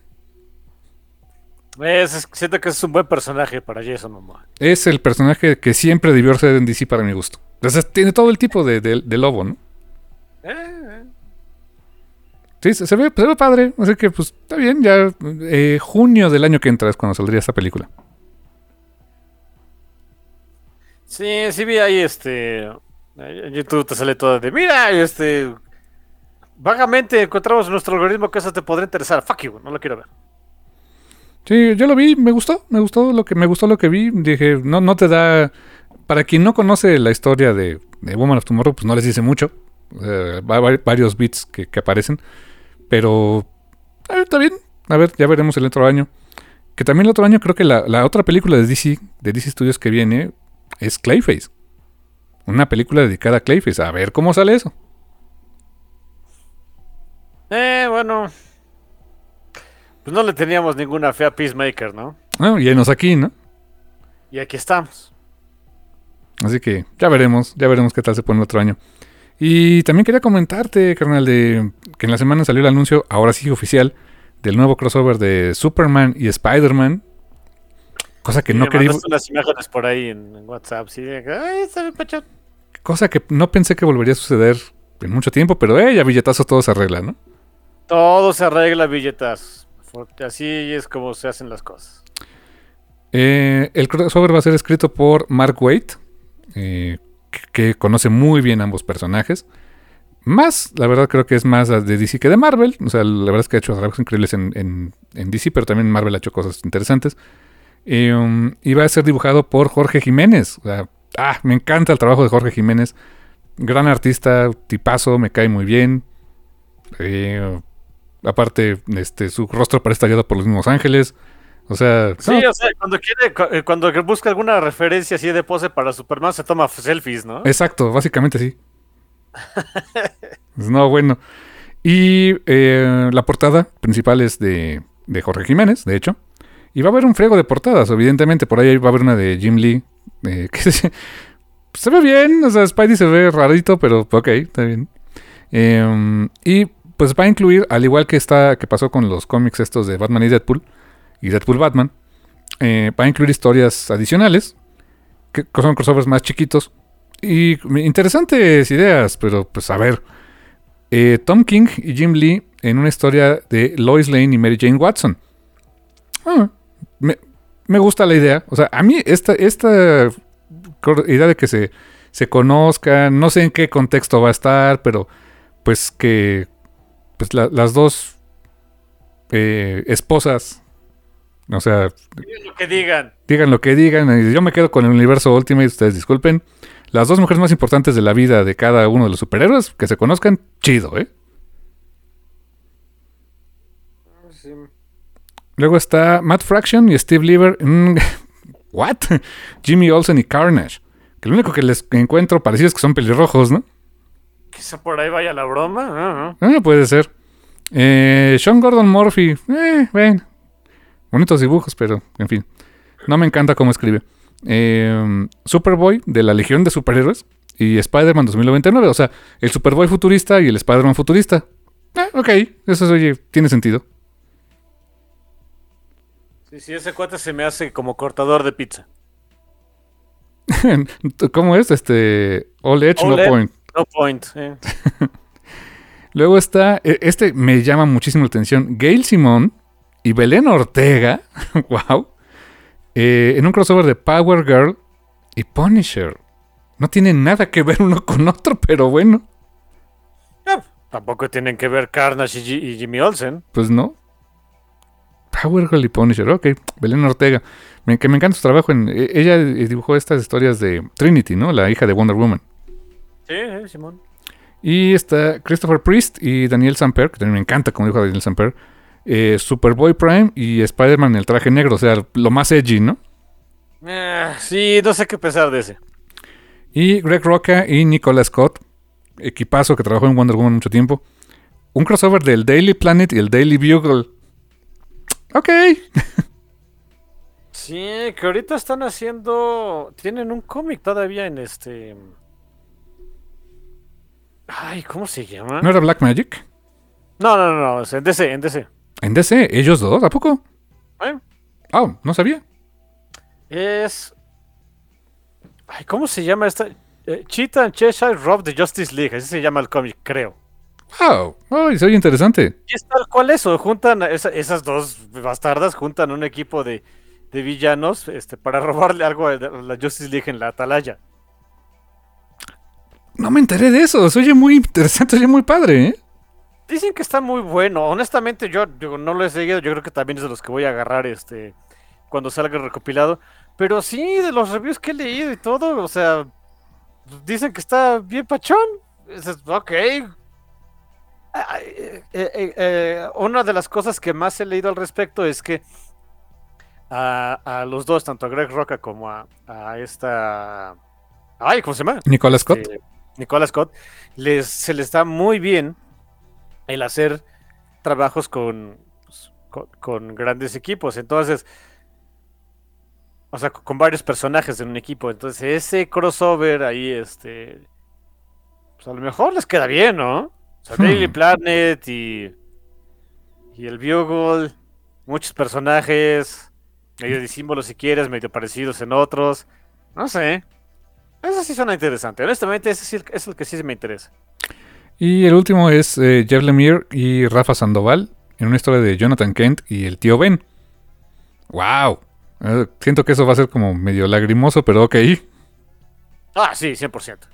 Es, siento que es un buen personaje para Jason Momoa. Es el personaje que siempre debió ser en D C para mi gusto. Entonces tiene todo el tipo de, de, de lobo, ¿no? Eh, eh. Sí, se, se, ve, se ve padre. Así que, pues, está bien. Ya eh, junio del año que entra es cuando saldría esta película. Sí, sí vi ahí, este... En YouTube te sale todo de... Mira, este... Vagamente encontramos nuestro algoritmo que eso te podría interesar. Fuck you, no lo quiero ver. Sí, yo lo vi, me gustó. Me gustó lo que, me gustó lo que vi. Dije, no, no te da... Para quien no conoce la historia de, de Woman of Tomorrow, pues no les dice mucho. Eh, va, varios bits que, que aparecen. Pero eh, está bien. A ver, ya veremos el otro año. Que también el otro año creo que la, la otra película de D C, de D C Studios que viene, es Clayface. Una película dedicada a Clayface. A ver cómo sale eso. Eh, bueno. Pues no le teníamos ninguna fe a Peacemaker, ¿no? Ah, y enos aquí, ¿no? Y aquí estamos. Así que ya veremos, ya veremos qué tal se pone el otro año. Y también quería comentarte, carnal, de que en la semana salió el anuncio, ahora sí oficial, del nuevo crossover de Superman y Spider-Man. Cosa que sí, no me quería... mandaste unas imágenes por ahí en, en WhatsApp, sí. De, ay, está bien, pachón. Cosa que no pensé que volvería a suceder en mucho tiempo, pero eh, ya billetazos todo se arregla, ¿no? Todo se arregla, billetas. Así es como se hacen las cosas. Eh, el crossover va a ser escrito por Mark Waid, eh, que, que conoce muy bien ambos personajes. Más, la verdad creo que es más de D C que de Marvel. O sea, la verdad es que ha hecho trabajos increíbles en, en, en D C, pero también Marvel ha hecho cosas interesantes. Eh, um, y va a ser dibujado por Jorge Jiménez. O sea, ah, me encanta el trabajo de Jorge Jiménez. Gran artista, tipazo, me cae muy bien. Eh, aparte, este, su rostro parece tallado por los mismos ángeles. O sea, sí, no. O sea, cuando quiere, cuando busca alguna referencia así de pose para Superman, se toma selfies, ¿no? Exacto, básicamente sí. No, bueno. Y eh, la portada principal es de, de Jorge Jiménez, de hecho. Y va a haber un friego de portadas, evidentemente. Por ahí va a haber una de Jim Lee. Eh, que se, se ve bien, o sea, Spidey se ve rarito, pero ok, está bien. Eh, y pues va a incluir, al igual que está que pasó con los cómics estos de Batman y Deadpool, y Deadpool Batman, eh, va a incluir historias adicionales, que son crossovers más chiquitos. Y interesantes ideas, pero pues a ver. Eh, Tom King y Jim Lee en una historia de Lois Lane y Mary Jane Watson. Ah, me, me gusta la idea. O sea, a mí esta, esta idea de que se, se conozcan, no sé en qué contexto va a estar, pero pues que pues la, las dos eh, esposas, o sea, digan lo que digan. Digan lo que digan. Yo me quedo con el universo Ultimate, ustedes disculpen. Las dos mujeres más importantes de la vida de cada uno de los superhéroes, que se conozcan, chido, ¿eh? Sí. Luego está Matt Fraction y Steve Lieber. Mm, ¿What? Jimmy Olsen y Carnage. Que lo único que les encuentro parecido es que son pelirrojos, ¿no? Quizá por ahí vaya la broma. Uh-huh. Ah, puede ser. Eh, Sean Gordon Murphy. Eh, ven. Bonitos dibujos, pero, en fin. No me encanta cómo escribe. Eh, Superboy de la Legión de Superhéroes y Spider-Man dos mil noventa y nueve. O sea, el Superboy futurista y el Spider-Man futurista. Eh, ok, eso oye, tiene sentido. Sí, sí, ese cuate se me hace como cortador de pizza. ¿Cómo es? Este, all edge, all no edge, point. No point. Eh. Luego está, este me llama muchísimo la atención, Gail Simón y Belén Ortega. Wow. Eh, en un crossover de Power Girl y Punisher. No tienen nada que ver uno con otro, pero bueno. Eh, tampoco tienen que ver Carnage y, G- y Jimmy Olsen. Pues no. Power Girl y Punisher, ok. Belén Ortega. Me, que me encanta su trabajo. En, ella dibujó estas historias de Trinity, ¿no? La hija de Wonder Woman. Sí, sí, Simón. Y está Christopher Priest y Daniel Samper, que también me encanta como dijo Daniel Samper. Eh, Superboy Prime y Spider-Man en el traje negro, o sea, lo más edgy, ¿no? Eh, sí, no sé qué pensar de ese. Y Greg Rucka y Nicola Scott, equipazo que trabajó en Wonder Woman mucho tiempo. un crossover del Daily Planet y el Daily Bugle. Ok. Sí, que ahorita están haciendo. Tienen un cómic todavía en este. Ay, ¿cómo se llama? ¿No era Black Magic? No, no, no, no, es en D C, en D C. ¿En D C? ¿Ellos dos? ¿A poco? ¿Eh? Oh, no sabía. Es. Ay, ¿cómo se llama esta? Eh, Cheetah and Cheshire Rob de Justice League, así se llama el cómic, creo. Wow. Oh, soy interesante. Y es tal cual eso, juntan a esa- esas dos bastardas, juntan un equipo de, de villanos este, para robarle algo a la Justice League en la atalaya. No me enteré de eso. Se oye muy interesante, se oye muy padre, ¿eh? Dicen que está muy bueno. Honestamente, yo digo, no lo he seguido. Yo creo que también es de los que voy a agarrar este cuando salga el recopilado. Pero sí, de los reviews que he leído y todo, o sea, dicen que está bien pachón. Dices, ok. Ah, eh, eh, eh, eh, una de las cosas que más he leído al respecto es que a, a los dos, tanto a Greg Roca como a, a esta. Ay, ¿cómo se llama? Nicolas Scott. Este, Nicolas Scott, les, se les da muy bien el hacer trabajos con, pues, con, con grandes equipos. Entonces, o sea, con varios personajes en un equipo. Entonces, ese crossover ahí, este, pues a lo mejor les queda bien, ¿no? O sea, Hmm. Daily Planet y, y el Bugle, muchos personajes, medio de símbolos si quieres, medio parecidos en otros. No sé. Eso sí suena interesante. Honestamente, ese sí es el que sí me interesa. Y el último es eh, Jeff Lemire y Rafa Sandoval en una historia de Jonathan Kent y el tío Ben. ¡Wow! Eh, siento que eso va a ser como medio lagrimoso, pero ok. Ah, sí, cien por ciento.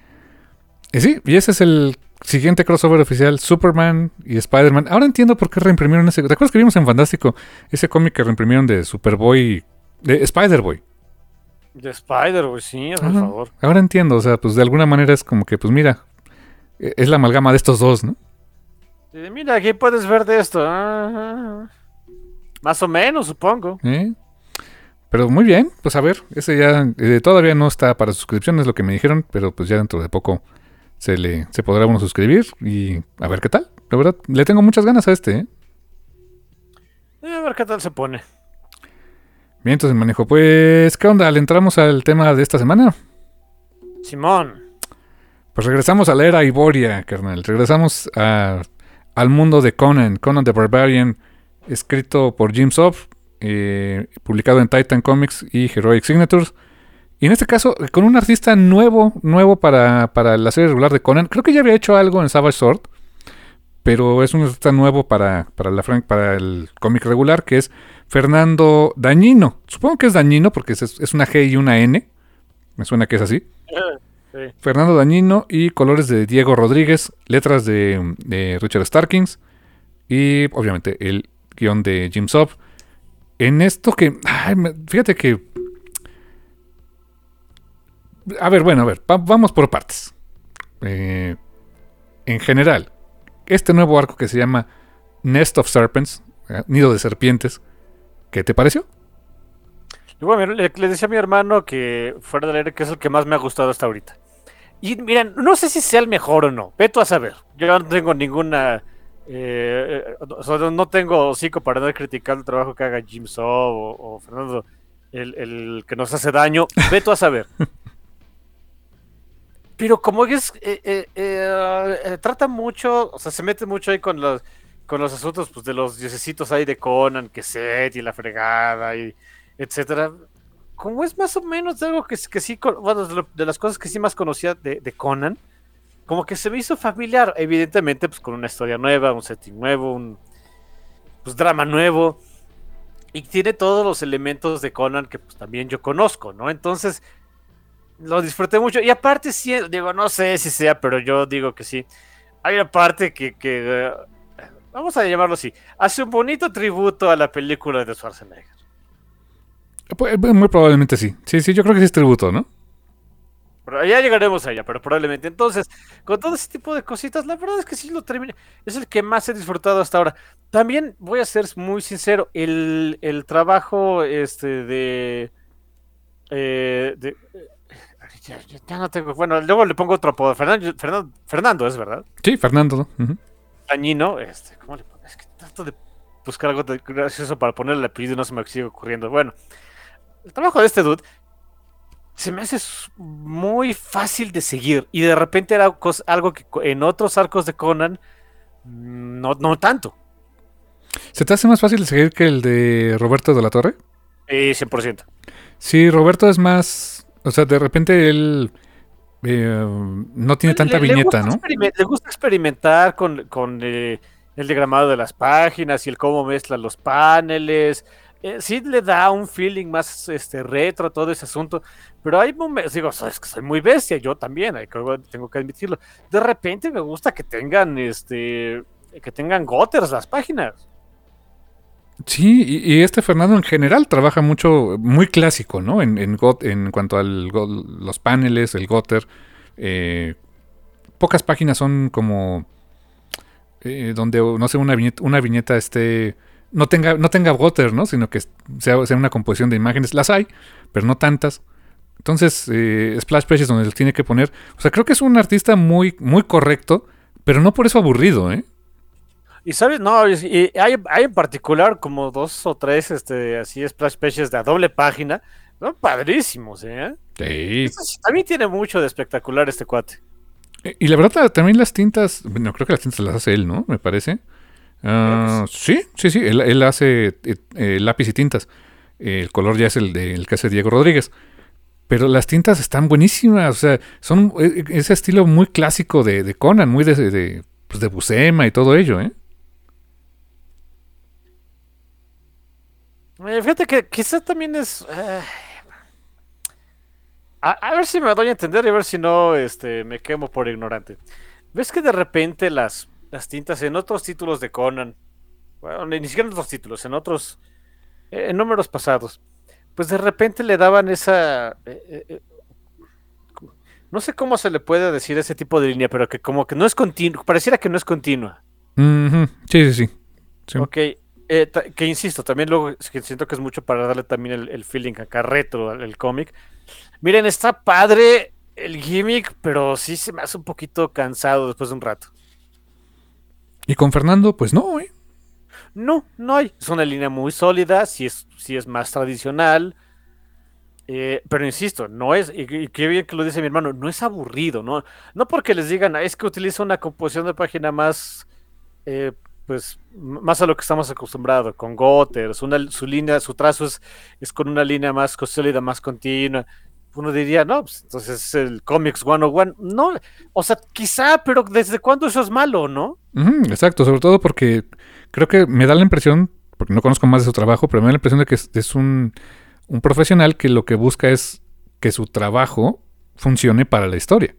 Y sí, y ese es el siguiente crossover oficial, Superman y Spider-Man. Ahora entiendo por qué reimprimieron ese... ¿Te acuerdas que vimos en Fantástico ese cómic que reimprimieron de Superboy, de Spider-Boy? De Spider, güey, sí, por Ajá. favor. Ahora entiendo, o sea, pues de alguna manera es como que, pues mira, eh, es la amalgama de estos dos, ¿no? Sí, mira, aquí puedes ver de esto. Ah, más o menos, supongo. ¿Eh? Pero muy bien, pues a ver, ese ya eh, todavía no está para suscripción, es lo que me dijeron, pero pues ya dentro de poco se le se podrá uno suscribir y a ver qué tal. La verdad, le tengo muchas ganas a este, ¿eh? Eh, a ver qué tal se pone. Bien, entonces manejo. Pues, ¿qué onda? ¿Le entramos al tema de esta semana? Simón. Pues regresamos a la era Iboria, carnal. Regresamos a, al mundo de Conan, Conan the Barbarian, escrito por Jim Zub, eh, publicado en Titan Comics y Heroic Signatures. Y en este caso, con un artista nuevo, nuevo para, para la serie regular de Conan. Creo que ya había hecho algo en Savage Sword, pero es un artista nuevo para, para, la, para el cómic regular, que es Fernando Dañino. Supongo que es Dañino porque es, es una G y una N. Me suena que es así. Sí. Fernando Dañino y colores de Diego Rodríguez, letras de, de Richard Starkings y obviamente el guión de Jim Zub. En esto que... Ay, fíjate que... A ver, bueno, a ver, va, vamos por partes. Eh, en general, este nuevo arco que se llama Nest of Serpents, eh, Nido de Serpientes, ¿qué te pareció? Y bueno, le, le decía a mi hermano que fuera del aire que es el que más me ha gustado hasta ahorita. Y miren, no sé si sea el mejor o no. Veto a saber. Yo no tengo ninguna... Eh, eh, o sea, no tengo hocico para andar criticando el trabajo que haga Jim Zub o, o Fernando, el, el que nos hace daño. Veto a saber. Pero como es... Eh, eh, eh, eh, trata mucho... O sea, se mete mucho ahí con los, con los asuntos pues, de los diosesitos ahí de Conan, que Set y la fregada y etcétera. Como es más o menos de algo que, que sí, bueno, de, lo, de las cosas que sí más conocía de, de Conan, como que se me hizo familiar, evidentemente, pues con una historia nueva, un setting nuevo, un pues drama nuevo, y tiene todos los elementos de Conan que pues también yo conozco, ¿no? Entonces, lo disfruté mucho, y aparte sí, digo, no sé si sea, pero yo digo que sí, hay una parte que, que uh, vamos a llamarlo así, hace un bonito tributo a la película de Schwarzenegger. Pues, muy probablemente sí. Sí, sí, yo creo que sí es tributo, ¿no? Pero ya llegaremos a ella, pero probablemente. Entonces, con todo ese tipo de cositas, la verdad es que sí lo terminé. Es el que más he disfrutado hasta ahora. También voy a ser muy sincero, el, el trabajo este de... Eh, de ya, ya, ya no tengo... Bueno, luego le pongo otro apodo. Fernando, Fernando, Fernando es, ¿verdad? Sí, Fernando, ¿no? Uh-huh. dañino, este, ¿cómo le pones? Es que trato de buscar algo de- gracioso para ponerle el apellido y no se me sigue ocurriendo. Bueno, el trabajo de este dude se me hace s- muy fácil de seguir y de repente era cos- algo que co- en otros arcos de Conan mm, no, no tanto. ¿Se te hace más fácil de seguir que el de Roberto de la Torre? Eh, cien por ciento. Sí, Roberto es más... O sea, de repente él eh, no tiene tanta Le, le viñeta, gusta ¿no? experime- le gusta experimentar con, con, eh, el diagramado de las páginas y el cómo mezcla los paneles. Eh, sí le da un feeling más este, retro a todo ese asunto, pero hay momentos, digo, es que soy muy bestia, yo también, hay que- tengo que admitirlo. De repente me gusta que tengan, este, que tengan gutters las páginas. Sí, y, y este Fernando en general trabaja mucho, muy clásico, ¿no? En, en, got- en cuanto a los paneles, el gutter. eh, pocas páginas son como eh, donde, no sé, una viñeta, una viñeta esté... No tenga, no tenga gutter, ¿no? Sino que sea, sea una composición de imágenes. Las hay, pero no tantas. Entonces, eh, Splash Page es donde los tiene que poner. O sea, creo que es un artista muy, muy correcto, pero no por eso aburrido, ¿eh? Y sabes, no, y y hay, hay en particular como dos o tres, este, así splash pages de a doble página, son padrísimos, ¿eh? Sí. Eso sí, también tiene mucho de espectacular este cuate. Eh, Y la verdad, también las tintas, bueno, creo que las tintas las hace él, ¿no? Me parece. Creo Ah, sí, sí, sí, él, él hace eh, eh, lápiz y tintas. Eh, el color ya es el del que hace Diego Rodríguez. Pero las tintas están buenísimas, o sea, son eh, ese estilo muy clásico de, de Conan, muy de, de, pues de Buscema y todo ello, ¿eh? Eh, fíjate que quizás también es... eh, a, a ver si me doy a entender y a ver si no este, me quemo por ignorante. ¿Ves que de repente las, las tintas en otros títulos de Conan, bueno, ni ni siquiera en otros títulos, en otros, eh, en números pasados, pues de repente le daban esa... eh, eh, eh, no sé cómo se le puede decir ese tipo de línea, pero que como que no es continua, pareciera que no es continua. Ujú, sí, sí, sí. Sí. Ok, eh, ta- que insisto, también luego es que siento que es mucho para darle también el, el feeling acá retro al al cómic. Miren, está padre el gimmick, pero sí se me hace un poquito cansado después de un rato. Y con Fernando, pues no, ¿eh? No, no hay. Es una línea muy sólida, sí es, sí es más tradicional. Eh, pero insisto, no es, y, y qué bien que lo dice mi hermano, no es aburrido, ¿no? No porque les digan, "Ah, es que utiliza una composición de página más, eh, pues, m- más a lo que estamos acostumbrados, con gutters, una, su línea, su trazo es, es con una línea más co- sólida, más continua. Uno diría, no, pues entonces es el Comics ciento uno. No, o sea, quizá, pero ¿desde cuándo eso es malo, no? Ujú, exacto, sobre todo porque creo que me da la impresión, porque no conozco más de su trabajo, pero me da la impresión de que es, es un, un profesional que lo que busca es que su trabajo funcione para la historia.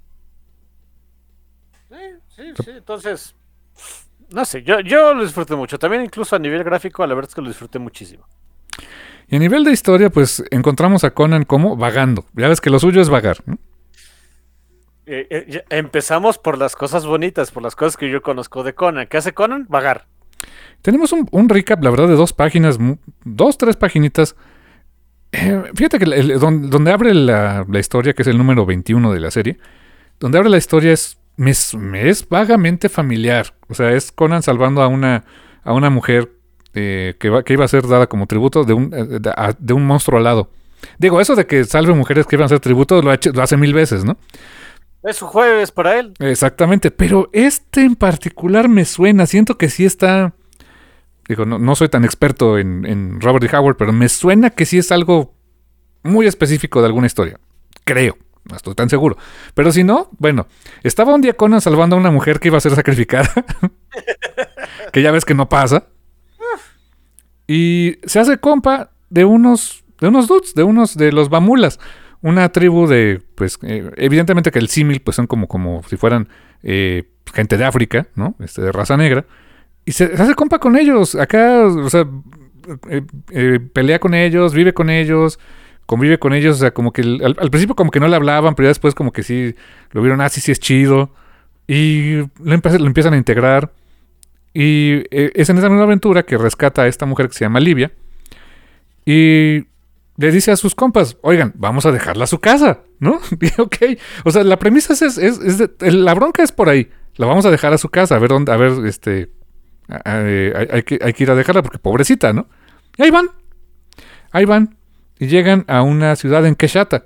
Sí, sí, sí, entonces, no sé, yo, yo lo disfruté mucho. También incluso a nivel gráfico, la verdad es que lo disfruté muchísimo. Y a nivel de historia, pues encontramos a Conan como vagando. Ya ves que lo suyo es vagar, ¿no? Eh, eh, ya- empezamos por las cosas bonitas, por las cosas que yo conozco de Conan. ¿Qué hace Conan? Vagar. Tenemos un, un recap, la verdad, de dos páginas, mu- dos, tres paginitas. Eh, fíjate que el- el- don- donde abre la, la historia, que es el número veintiuno de la serie, donde abre la historia es me, es me es vagamente familiar. O sea, es Conan salvando a una, a una mujer eh, que, va- que iba a ser dada como tributo de un, eh, de, a- de un monstruo alado. Digo, eso de que salve mujeres que iban a ser tributo lo, ha hecho- lo hace mil veces, ¿no? Es su jueves para él. Exactamente, pero este en particular me suena, siento que sí está... Digo, no, no soy tan experto en, en Robert D. Howard, pero me suena que sí es algo muy específico de alguna historia. Creo, no estoy tan seguro. Pero si no, bueno, estaba un día Conan salvando a una mujer que iba a ser sacrificada, que ya ves que no pasa, y se hace compa de unos, de unos dudes, de unos de los Bamulas, una tribu de, pues, eh, evidentemente que el símil, pues son como, como si fueran eh, gente de África, ¿no? Este, de raza negra. Y se, se hace compa con ellos. Acá, o sea, eh, eh, pelea con ellos, vive con ellos, convive con ellos. O sea, como que el- al, al principio como que no le hablaban, pero ya después como que sí lo vieron, ah, sí, sí es chido. Y lo, empe- lo empiezan a integrar. Y eh, es en esa misma aventura que rescata a esta mujer que se llama Livia. Y le dice a sus compas, oigan, vamos a dejarla a su casa, ¿no? Y ok, o sea, la premisa es, es, es de- la bronca es por ahí. La vamos a dejar a su casa, a ver dónde, a ver, este, a- a- hay, hay que, hay que ir a dejarla porque pobrecita, ¿no? Y ahí van, ahí van, y llegan a una ciudad en Quechata,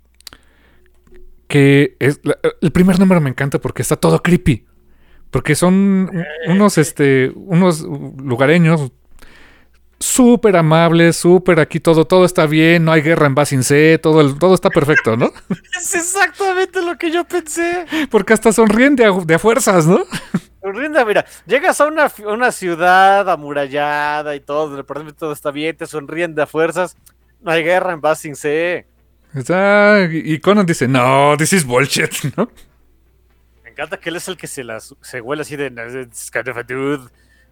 que es, la- el primer número me encanta porque está todo creepy, porque son unos, este, unos lugareños súper amables, súper aquí todo, todo está bien, no hay guerra en Basin C, todo, el- todo está perfecto, ¿no? Es exactamente lo que yo pensé. Porque hasta sonríen de a, de a fuerzas, ¿no? Rinda, mira, llegas a una, fi- una ciudad amurallada y todo, de repente todo está bien, te sonríen de a fuerzas. No hay guerra en Basing C. Está- y Conan dice, no, this is bullshit, ¿no? Me encanta que él es el que se las se huele así de "It's kind of a dude".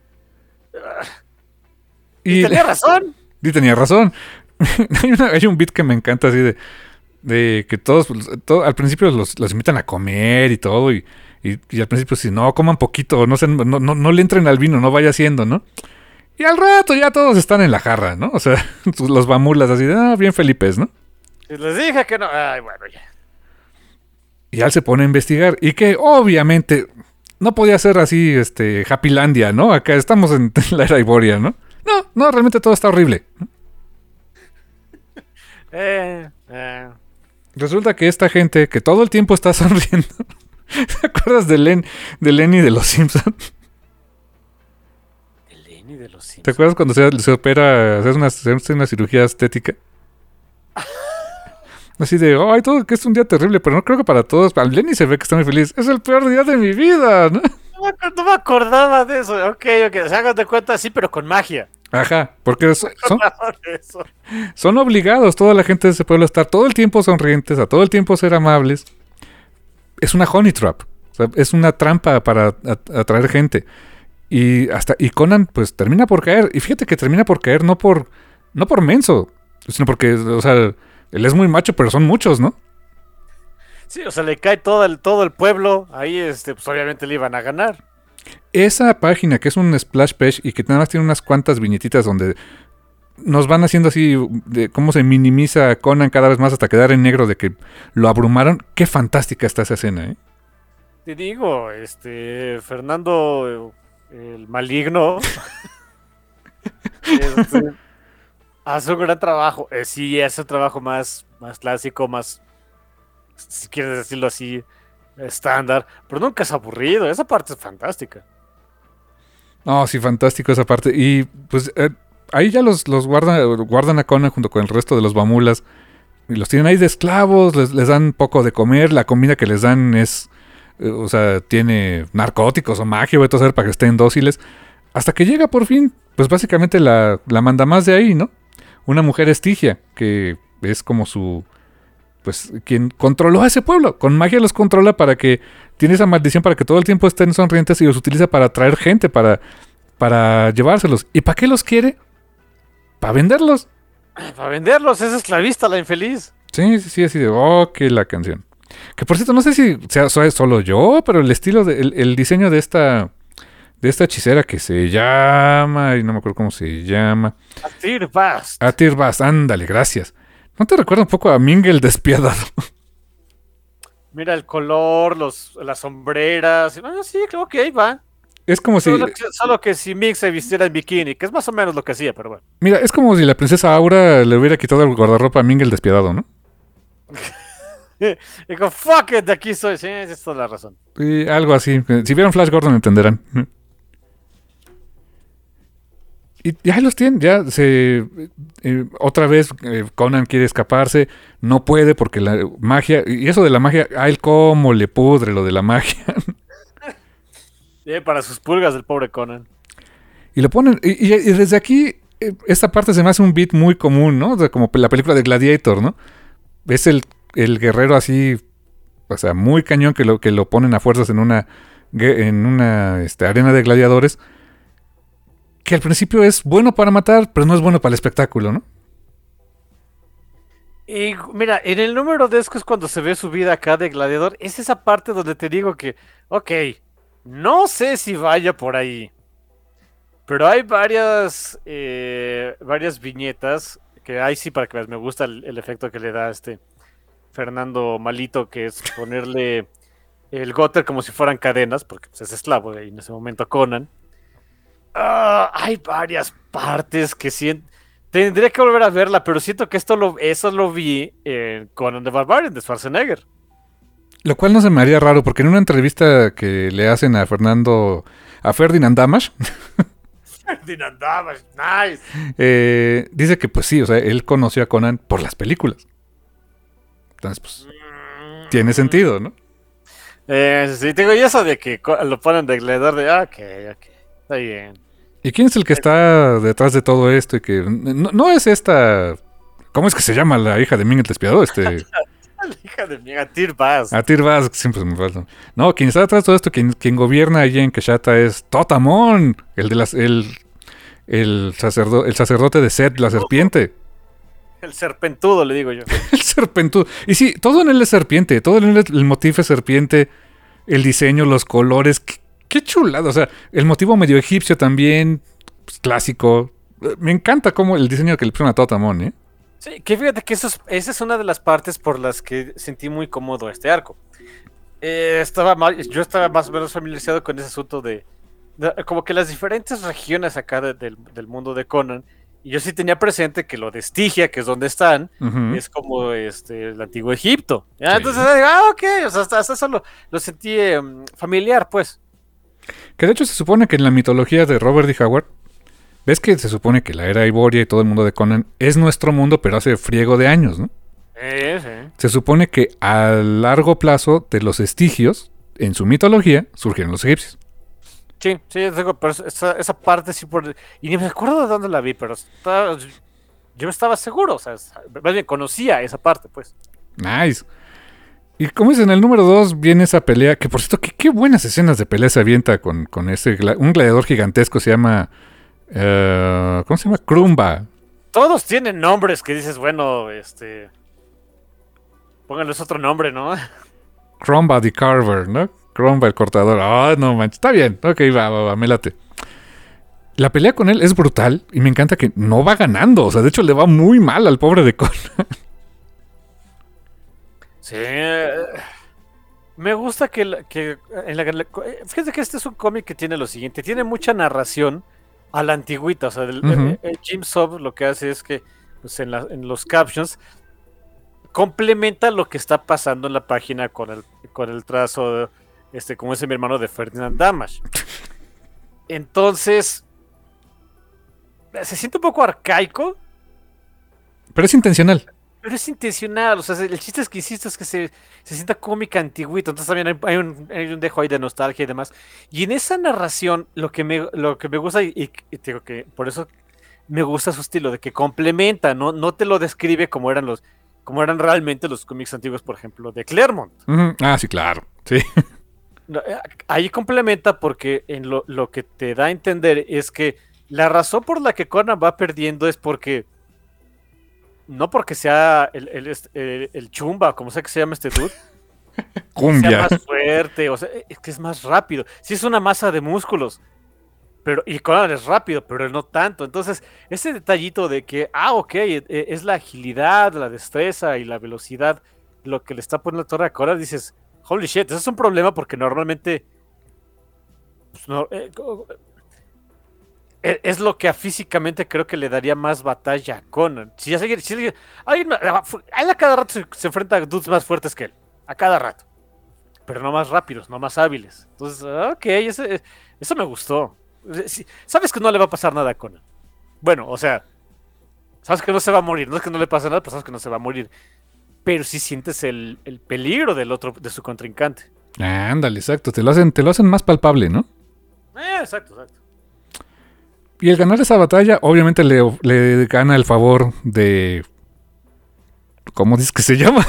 Y, Y, tenía razón. y tenía razón. hay, una- hay un beat que me encanta así de, de que todos, todo- al principio los, los invitan a comer y todo, y, y, y al principio sí, no, coman poquito, no, se, no, no, no le entren al vino, no vaya haciendo, ¿no? Y al rato ya todos están en la jarra, ¿no? O sea, los bamulas así de, ah, bien Felipes, ¿no? Y les dije que no. Ay, bueno, ya. Y él se pone a investigar. Y que obviamente no podía ser así, este, Happylandia, ¿no? Acá estamos en la era Iboria, ¿no? No, no, realmente todo está horrible. Eh, eh. Resulta que esta gente que todo el tiempo está sonriendo. ¿Te acuerdas de Len, de Lenny de los Simpsons? El Lenny de los ¿Te Simpsons. acuerdas cuando se, se opera, se hace una, se hace una cirugía estética? Así de, ay, todo que es un día terrible, pero no creo que para todos. Al Lenny se ve que está muy feliz. Es el peor día de mi vida, ¿no? No me, ac- no me acordaba de eso. Ok, ok. Se hagan de cuenta sí, pero con magia. Ajá, porque son, son, Eso. son obligados, toda la gente de ese pueblo a estar todo el tiempo sonrientes, a todo el tiempo ser amables. Es una honey trap, o sea, es una trampa para at- atraer gente. Y hasta y Conan pues termina por caer. Y fíjate que termina por caer no por no por menso, sino porque, o sea, él es muy macho, pero son muchos, ¿no? Sí, o sea, le cae todo el, todo el pueblo. Ahí, este, pues obviamente le iban a ganar. Esa página que es un splash page y que nada más tiene unas cuantas viñetitas donde nos van haciendo así de cómo se minimiza Conan cada vez más hasta quedar en negro de que lo abrumaron. Qué fantástica está esa escena, ¿eh? Te digo, este, Fernando, eh, el maligno, este, hace un gran trabajo. Eh, sí, hace un trabajo más, más clásico, más, si quieres decirlo así, estándar, pero nunca es aburrido. Esa parte es fantástica. No, sí, fantástico esa parte. Y pues eh, ahí ya los, los guardan, guardan a Conan junto con el resto de los bamulas. Y los tienen ahí de esclavos, les, les dan poco de comer. La comida que les dan es, eh, o sea, tiene narcóticos o magia, voy a saber para que estén dóciles. Hasta que llega por fin, pues básicamente la, la mandamás de ahí, ¿no? Una mujer Estigia, que es como su... Pues quien controló a ese pueblo. Con magia los controla para que... Tiene esa maldición para que todo el tiempo estén sonrientes y los utiliza para atraer gente, para, para llevárselos. ¿Y para qué los quiere? Para venderlos. Para venderlos, es esclavista la infeliz. Sí, sí, sí, así de... Oh, que la canción. Que por cierto, no sé si sea soy solo yo, pero el estilo, de, el, el diseño de esta... De esta hechicera que se llama... Y no me acuerdo cómo se llama. Atir Bast. Atir Bast, ándale, gracias. ¿No te recuerda un poco a Ming el Despiadado? Mira el color, los, las sombreras. Ah, sí, creo que ahí va. Es como si... Solo que, solo que si Mick se vistiera en bikini, que es más o menos lo que hacía, pero bueno. Mira, es como si la princesa Aura le hubiera quitado el guardarropa a Ming el Despiadado, ¿no? Digo, fuck it, de aquí soy. Sí, es toda la razón. Y algo así. Si vieron Flash Gordon entenderán. Y ya los tienen, ya se... eh, otra vez eh, Conan quiere escaparse, no puede porque la magia... Y eso de la magia, a él cómo le pudre lo de la magia. Sí, para sus pulgas del pobre Conan. Y lo ponen... Y, y- y desde aquí, eh, esta parte se me hace un beat muy común, ¿no? O sea, como la película de Gladiator, ¿no? Es el, el guerrero así, o sea, muy cañón que lo, que lo ponen a fuerzas en una, gue- en una este, arena de gladiadores. Que al principio es bueno para matar, pero no es bueno para el espectáculo, ¿no? Y mira, en el número de es cuando se ve su vida acá de gladiador, es esa parte donde te digo que, ok, no sé si vaya por ahí, pero hay varias, eh, varias viñetas que ahí sí para que veas, me gusta el, el efecto que le da este Fernando Malito, que es ponerle el Gotter como si fueran cadenas, porque pues, es esclavo, y en ese momento Conan. Uh, hay varias partes que siento. Tendría que volver a verla, pero siento que esto lo, eso lo vi en Conan the Barbarian de Schwarzenegger. Lo cual no se me haría raro, porque en una entrevista que le hacen a Fernando, a Ferdinand Damasch, Ferdinand Damasch, nice. Eh, dice que pues sí, o sea, él conoció a Conan por las películas. Entonces, pues, mm. tiene sentido, ¿no? Eh, sí, tengo y eso de que lo ponen de gladiador de, ah, ok, ok, está bien. ¿Y quién es el que está detrás de todo esto? Y que no, no es esta, ¿cómo es que se llama la hija de Ming el Despiadado? Este... La hija de Ming, Atir Baz. Atir Baz, siempre me falta. No, quien está detrás de todo esto, quien, quien gobierna allí en Keshata es Totamon, el de las, el, el, sacerdo, el sacerdote de Set, la serpiente. El serpentudo, le digo yo. El serpentudo. Y sí, todo en él es serpiente, todo en él es, el motivo es serpiente, el diseño, los colores, qué, qué chulado. O sea, el motivo medio egipcio también, pues, clásico. Me encanta cómo el diseño que le pusieron a Totamon, ¿eh? Sí, que fíjate que eso es, esa es una de las partes por las que sentí muy cómodo este arco. Eh, estaba mal, yo estaba más o menos familiarizado con ese asunto de, de como que las diferentes regiones acá de, de, del mundo de Conan, y yo sí tenía presente que lo de Estigia, que es donde están, uh-huh. es como este el antiguo Egipto. ¿Ya? Sí. Entonces, ah, ok, o sea, hasta, hasta eso lo, lo sentí eh, familiar, pues. Que de hecho se supone que en la mitología de Robert D. Howard, ves que se supone que la era Iboria y todo el mundo de Conan es nuestro mundo, pero hace friego de años, ¿no? Sí, sí. Se supone que a largo plazo de los estigios, en su mitología, surgieron los egipcios. Sí, sí, pero esa, esa parte sí por... Y ni me acuerdo de dónde la vi, pero estaba, yo estaba seguro, o sea, más bien conocía esa parte, pues. Nice. Y como es en el número dos viene esa pelea, que por cierto, qué, qué buenas escenas de pelea se avienta con, con ese, un gladiador gigantesco, se llama... Uh, ¿Cómo se llama? Crumba. Todos tienen nombres que dices, bueno, este... pónganles otro nombre, ¿no? Crumba the Carver, ¿no? Crumba el cortador. Ah, oh, no manches. Está bien. Ok, va, va, va, me late. La pelea con él es brutal y me encanta que no va ganando. O sea, de hecho le va muy mal al pobre de Conan. Sí. Me gusta que... que en la, fíjate que este es un cómic que tiene lo siguiente. Tiene mucha narración a la antigüita, o sea, el, uh-huh. el, el Jim Sub lo que hace es que pues en, la, en los captions complementa lo que está pasando en la página con el, con el trazo, este, como dice mi hermano, de Ferdinand Damasch. Entonces, se siente un poco arcaico. Pero es intencional. Pero es intencional, o sea, el chiste es que insisto es que se, se sienta cómica antiguito, entonces también hay, hay, un, hay un dejo ahí de nostalgia y demás. Y en esa narración, lo que me, lo que me gusta, y, y, y digo que por eso me gusta su estilo, de que complementa, no, no te lo describe como eran los, como eran realmente los cómics antiguos, por ejemplo, de Claremont. Uh-huh. Ah, sí, claro, sí. Ahí complementa porque en lo, lo que te da a entender es que la razón por la que Conan va perdiendo es porque no porque sea el, el, el, el chumba, como sea que se llama este dude, Cumbia. sea más fuerte, o sea, es que es más rápido. Sí es una masa de músculos, pero y Conan es rápido, pero no tanto. Entonces, ese detallito de que, ah, ok, es la agilidad, la destreza y la velocidad lo que le está poniendo la torre a Conan, dices, holy shit, eso es un problema porque normalmente pues, no, eh, es lo que físicamente creo que le daría más batalla a Conan. Si ya sigue, si alguien, alguien, él a cada rato se, se enfrenta a dudes más fuertes que él, a cada rato, pero no más rápidos, no más hábiles. Entonces, ok, eso, eso me gustó. Sabes que no le va a pasar nada a Conan. Bueno, o sea, sabes que no se va a morir, no es que no le pase nada, pero sabes que no se va a morir. Pero sí sientes el, el peligro del otro, de su contrincante. Ah, ándale, exacto, te lo hacen, te lo hacen más palpable, ¿no? Eh, exacto, exacto. Y el ganar esa batalla, obviamente le, le gana el favor de... ¿Cómo dices que se llama?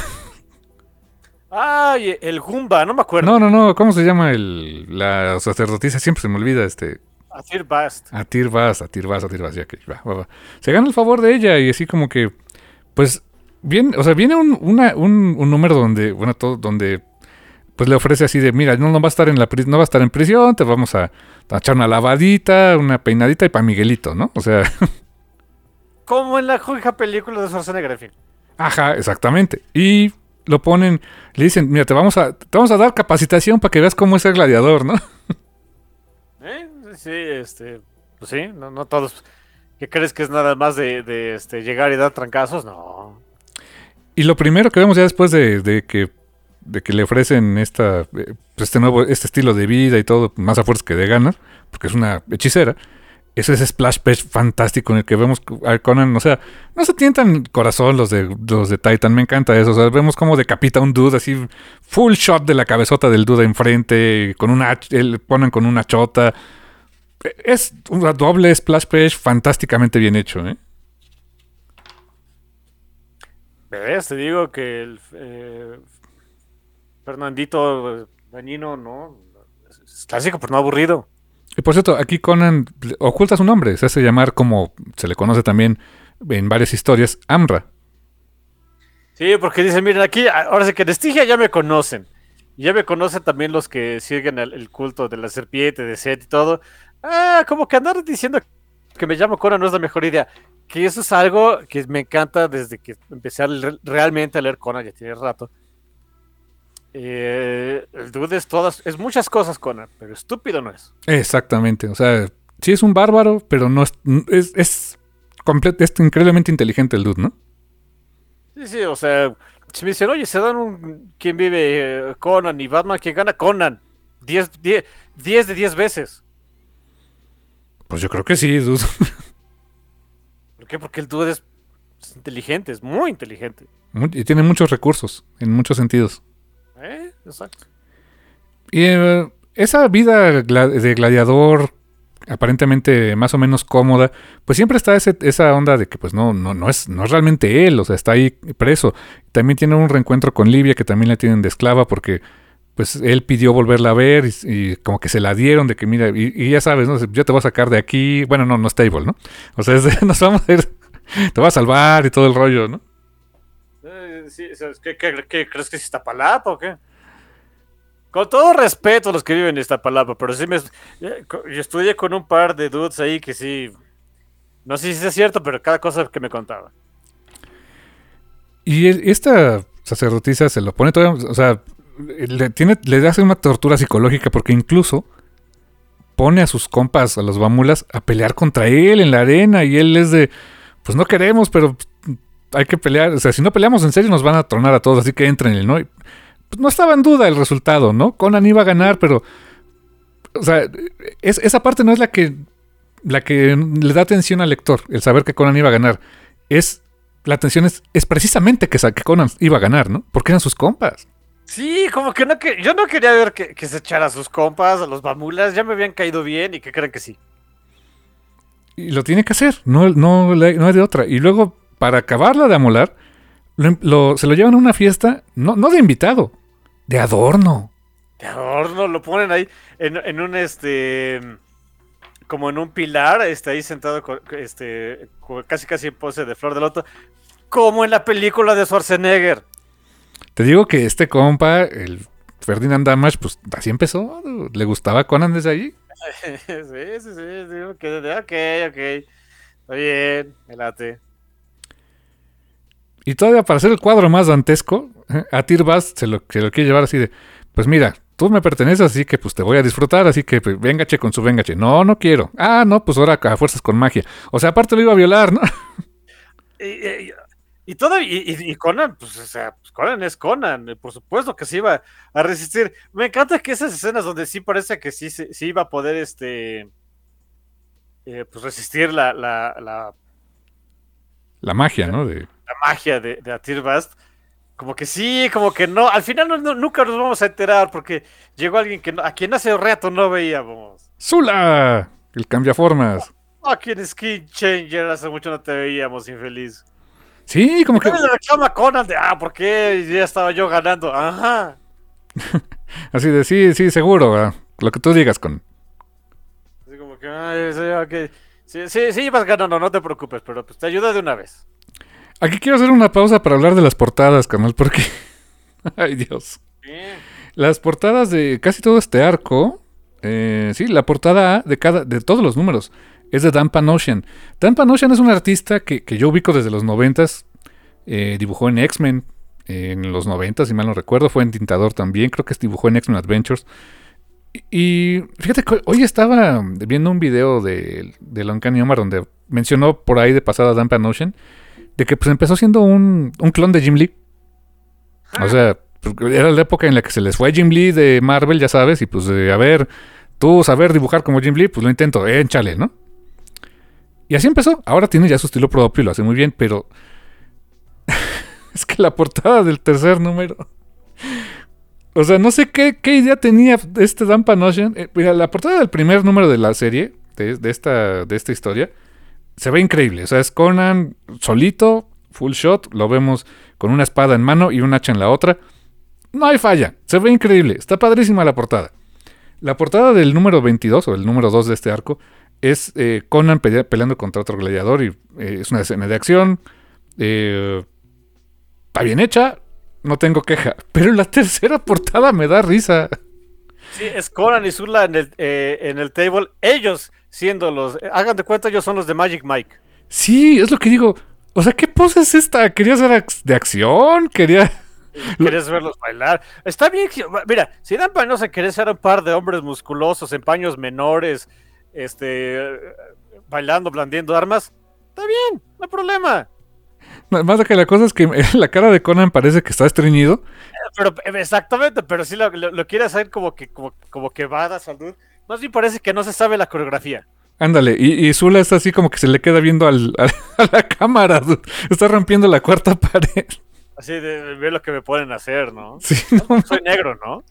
Ay, el Gumba, no me acuerdo. No, no, no, ¿cómo se llama el la sacerdotisa? Siempre se me olvida este... Atir Bast. Atir Bast, Atir Bast, Atir Bast, ya que va, va, va. Se gana el favor de ella y así como que... Pues, bien, o sea, viene un, una, un, un número donde, bueno, todo, donde... Pues le ofrece así de, mira, no, no va a estar en la no va a estar en prisión, te vamos a, a echar una lavadita, una peinadita y pa' Miguelito, ¿no? O sea... Como en la juega película de Schwarzenegger, en fin. Ajá, exactamente. Y lo ponen, le dicen, mira, te vamos a, te vamos a dar capacitación para que veas cómo es el gladiador, ¿no? ¿Eh? Sí, este, pues sí, no, no todos. ¿Qué crees que es nada más de, de este, llegar y dar trancazos? No. Y lo primero que vemos ya después de, de que de que le ofrecen esta eh, este nuevo este estilo de vida y todo, más a fuerza que de ganas, porque es una hechicera, es ese splash page fantástico en el que vemos a Conan, o sea, no se tientan corazón los de los de Titan, me encanta eso, o sea, vemos como decapita a un dude así, full shot de la cabezota del dude enfrente, con una, le ponen con una chota, es una doble splash page fantásticamente bien hecho, ¿eh? ¿Ves? Te digo que el eh, Fernandito Dañino, no, es clásico, pero no aburrido. Y por cierto, aquí Conan oculta su nombre, se hace llamar como se le conoce también en varias historias, Amra. Sí, porque dicen, miren, aquí, ahora sí que en Estigia ya me conocen. Ya me conocen también los que siguen el, el culto de la serpiente, de Set y todo. Ah, como que andar diciendo que me llamo Conan no es la mejor idea. Que eso es algo que me encanta desde que empecé a leer, realmente a leer Conan, ya tiene rato. Eh, el dude es todas, es muchas cosas, Conan, pero estúpido no es. Exactamente, o sea, sí es un bárbaro, pero no es, es, es, complet, es increíblemente inteligente el dude, ¿no? Sí, sí, o sea, si me dicen, oye, se dan un, ¿quién vive? Eh, Conan y Batman, ¿quién gana? Conan, diez de diez veces. Pues yo creo que sí, dude. ¿Por qué? Porque el dude es, es inteligente, es muy inteligente. Y tiene muchos recursos, en muchos sentidos. ¿Eh? Exacto. Y eh, esa vida gla- de gladiador, aparentemente más o menos cómoda, pues siempre está ese, esa onda de que pues no, no, no, es, no es realmente él, o sea, está ahí preso. También tiene un reencuentro con Livia, que también la tienen de esclava, porque pues él pidió volverla a ver y, y como que se la dieron de que mira, y, y ya sabes, ¿no? Yo te voy a sacar de aquí, bueno, no, no stable, ¿no? O sea, es de, nos vamos a ir, te voy a salvar y todo el rollo, ¿no? Eh, sí, ¿qué, qué, qué, crees que es Iztapalapa o qué? Con todo respeto a los que viven en Iztapalapa, pero sí me... Yo estudié con un par de dudes ahí que sí... No sé si es cierto, pero cada cosa que me contaba. Y esta sacerdotisa se lo pone todavía, o sea, le, tiene, le hace una tortura psicológica porque incluso pone a sus compas, a los Vamulas, a pelear contra él en la arena y él es de, pues no queremos, pero hay que pelear, o sea, si no peleamos en serio nos van a tronar a todos, así que entren, ¿no? Y, pues, no estaba en duda el resultado, ¿no? Conan iba a ganar, pero, o sea, es, esa parte no es la que, la que le da atención al lector, el saber que Conan iba a ganar, es, la atención es, es precisamente que, que Conan iba a ganar, ¿no? Porque eran sus compas. Sí, como que no que yo no quería ver que, que se echara a sus compas, a los Vamulas, ya me habían caído bien y que creen que sí. Y lo tiene que hacer, no, no, no hay de otra. Y luego, para acabarla de amolar, lo, lo, se lo llevan a una fiesta, no, no de invitado, de adorno. De adorno, lo ponen ahí en, en un este... como en un pilar, este, ahí sentado con, este, con casi casi en pose de flor de loto, como en la película de Schwarzenegger. Te digo que este compa, el Ferdinand Damage, pues así empezó, le gustaba Conan desde allí. sí, sí, sí, sí, ok, ok, ok, está bien, me late. Y todavía para hacer el cuadro más dantesco, a Tirbas se lo, se lo quiere llevar así de, pues mira, tú me perteneces, así que pues te voy a disfrutar, así que pues, véngache con su véngache. No, no quiero. Ah, no, pues ahora a fuerzas con magia. O sea, aparte lo iba a violar, ¿no? Y, y, y todavía, y, y Conan, pues, o sea, pues Conan es Conan, por supuesto que se iba a resistir. Me encanta que esas escenas donde sí parece que sí, sí iba a poder, este, eh, pues resistir la, la, la, la magia, ¿no? De... La magia de, de Atir Bast. Como que sí, como que no. Al final no, no, nunca nos vamos a enterar porque llegó alguien que no, a quien hace rato no veíamos. ¡Zula! El cambiaformas. A quien Skin Changer hace mucho no te veíamos, infeliz. Sí, como que... le reclama Conan de, ah, ¿por qué ya estaba yo ganando? Ajá. Así de, sí, sí, seguro. ¿Verdad? Lo que tú digas, con... Así como que, ay, sí, ok. Sí, sí, sí, ibas ganando, no te preocupes, pero pues te ayuda de una vez. Aquí quiero hacer una pausa para hablar de las portadas, canal, porque... Ay, Dios. Bien. Las portadas de casi todo este arco... Eh, sí, la portada A de, cada, de todos los números es de Dan Panosian. Dan Panosian es un artista que, que yo ubico desde los noventas. Eh, dibujó en X-Men, en los noventa, si mal no recuerdo. Fue en Tintador también, creo que dibujó en X-Men Adventures. Y, y fíjate que hoy estaba viendo un video de, de Uncanny Omar donde mencionó por ahí de pasada Dan Panosian de que pues empezó siendo un, un clon de Jim Lee. O sea, era la época en la que se les fue Jim Lee de Marvel, ya sabes, y pues eh, a ver, tú saber dibujar como Jim Lee, pues lo intento, échale, ¿no? Y así empezó. Ahora tiene ya su estilo propio y lo hace muy bien, pero es que la portada del tercer número, o sea, no sé qué, qué idea tenía este Dan Panosian. Eh, mira, la portada del primer número de la serie, de, de, esta, de esta historia, se ve increíble. O sea, es Conan solito, full shot, lo vemos con una espada en mano y un hacha en la otra. No hay falla, se ve increíble, está padrísima la portada. La portada del número veintidós, o el número dos de este arco, es eh, Conan pe- peleando contra otro gladiador y eh, es una escena de acción. Eh, está bien hecha, no tengo queja. Pero la tercera portada me da risa. Sí, es Conan y Zula en el, eh, en el table, ellos siendo los, hagan de cuenta, ellos son los de Magic Mike. Sí, es lo que digo. O sea, ¿qué pose es esta? ¿Quería ser ac- de acción? ¿Quería...? ¿Quieres verlos bailar? Está bien, mira, si Dan Panosa querés ser un par de hombres musculosos en paños menores, este, bailando, blandiendo armas, está bien, no hay problema. Más de que la cosa es que la cara de Conan parece que está estreñido. Pero, exactamente, pero si lo, lo, lo quiere hacer como que, como, como que va a dar salud, más bien parece que no se sabe la coreografía. Ándale, y, y Zula está así como que se le queda viendo al, a, a la cámara, dude. Está rompiendo la cuarta pared. Así de, de ver lo que me ponen a hacer, ¿no? Sí, no, soy negro, ¿no?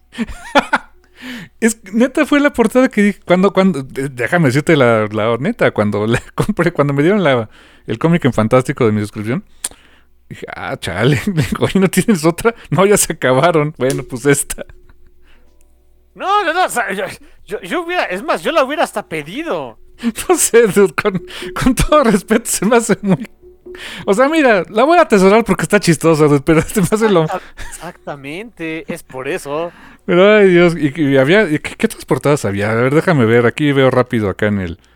Es neta fue la portada que dije, cuando, cuando, déjame decirte la, la neta, cuando la compré, cuando me dieron la, el cómic en Fantástico de mi suscripción, dije, ah, chale, oye, ¿no tienes otra? No, ya se acabaron. Bueno, pues esta. No, no, no, o sea, yo, yo, yo hubiera, es más, yo la hubiera hasta pedido. No sé, dude, con, con todo respeto, se me hace muy... O sea, mira, la voy a atesorar porque está chistosa, dude, pero se me hace lo... Exactamente, es por eso. Pero, ay, Dios, y, y había... Y ¿qué, ¿Qué otras portadas había? A ver, déjame ver, aquí veo rápido acá en el...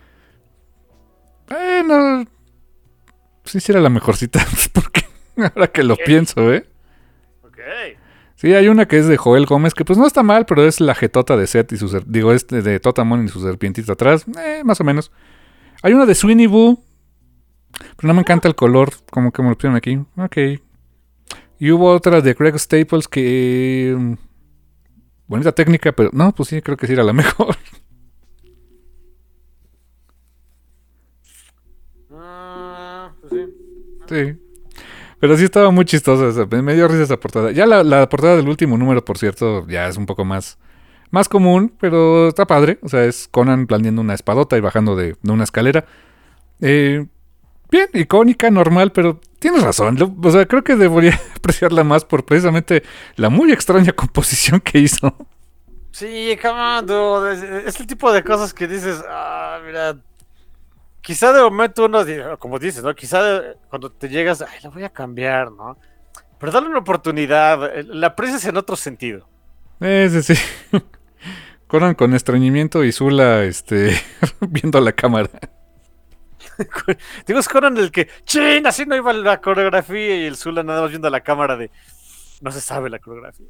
Bueno... Sí, sí era la mejorcita, porque ahora que lo ¿Qué? pienso, ¿eh? Ok. Sí, hay una que es de Joel Gómez, que pues no está mal, pero es la jetota de Seth y su... ser- Digo, es de, de Totamon y su serpientita atrás, eh, más o menos. Hay una de Sweeney Boo, pero no me encanta el color, como que me lo pusieron aquí. Ok. Y hubo otra de Greg Staples que... mm, bonita técnica, pero no, pues sí, creo que sí era la mejor. Ah, pues sí. Sí. Pero sí estaba muy chistosa esa. Me me dio risa esa portada. Ya la, la portada del último número, por cierto, ya es un poco más, más común, pero está padre. O sea, es Conan blandiendo una espadota y bajando de, de una escalera. Eh, bien, icónica, normal, pero tienes razón. Lo- o sea, creo que debería apreciarla más por precisamente la muy extraña composición que hizo. Sí, come on, dude. Es, es el tipo de cosas que dices, ah, mira. Quizá de momento uno, di- como dices, ¿no? Quizá de- cuando te llegas, ay, la voy a cambiar, ¿no? Pero dale una oportunidad. eh, La aprecias en otro sentido. Ese sí. Conan con estreñimiento y Zula este, viendo la cámara. Digo, es Conan el que, ¡chin! Así no iba la coreografía y el Zula nada más viendo la cámara de, no se sabe la coreografía.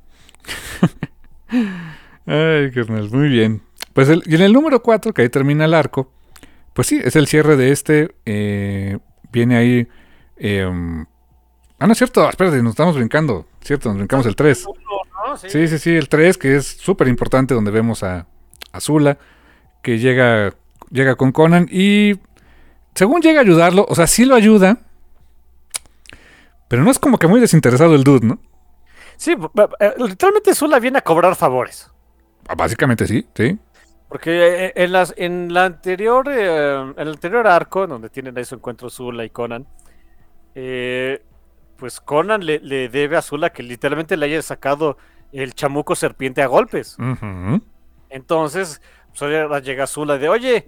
Ay, carnal, muy bien. Pues el- y en el número cuatro, que ahí termina el arco, pues sí, es el cierre de este. eh, viene ahí. eh, ah, no es cierto, espérate, nos estamos brincando. Cierto, nos brincamos el tres. ¿No? Sí. Sí, sí, sí, el tres, que es súper importante, donde vemos a, a Zula, que llega, llega con Conan y según llega a ayudarlo, o sea, sí lo ayuda, pero no es como que muy desinteresado el dude, ¿no? Sí, b- b- eh, literalmente Zula viene a cobrar favores. Ah, básicamente sí, sí. Porque eh, en, las, en la anterior, eh, en el anterior arco, donde tienen ahí su encuentro Zula y Conan, eh, pues Conan le, le debe a Zula que literalmente le haya sacado el chamuco serpiente a golpes. Ujú. Entonces, pues ahora llega Zula de, oye,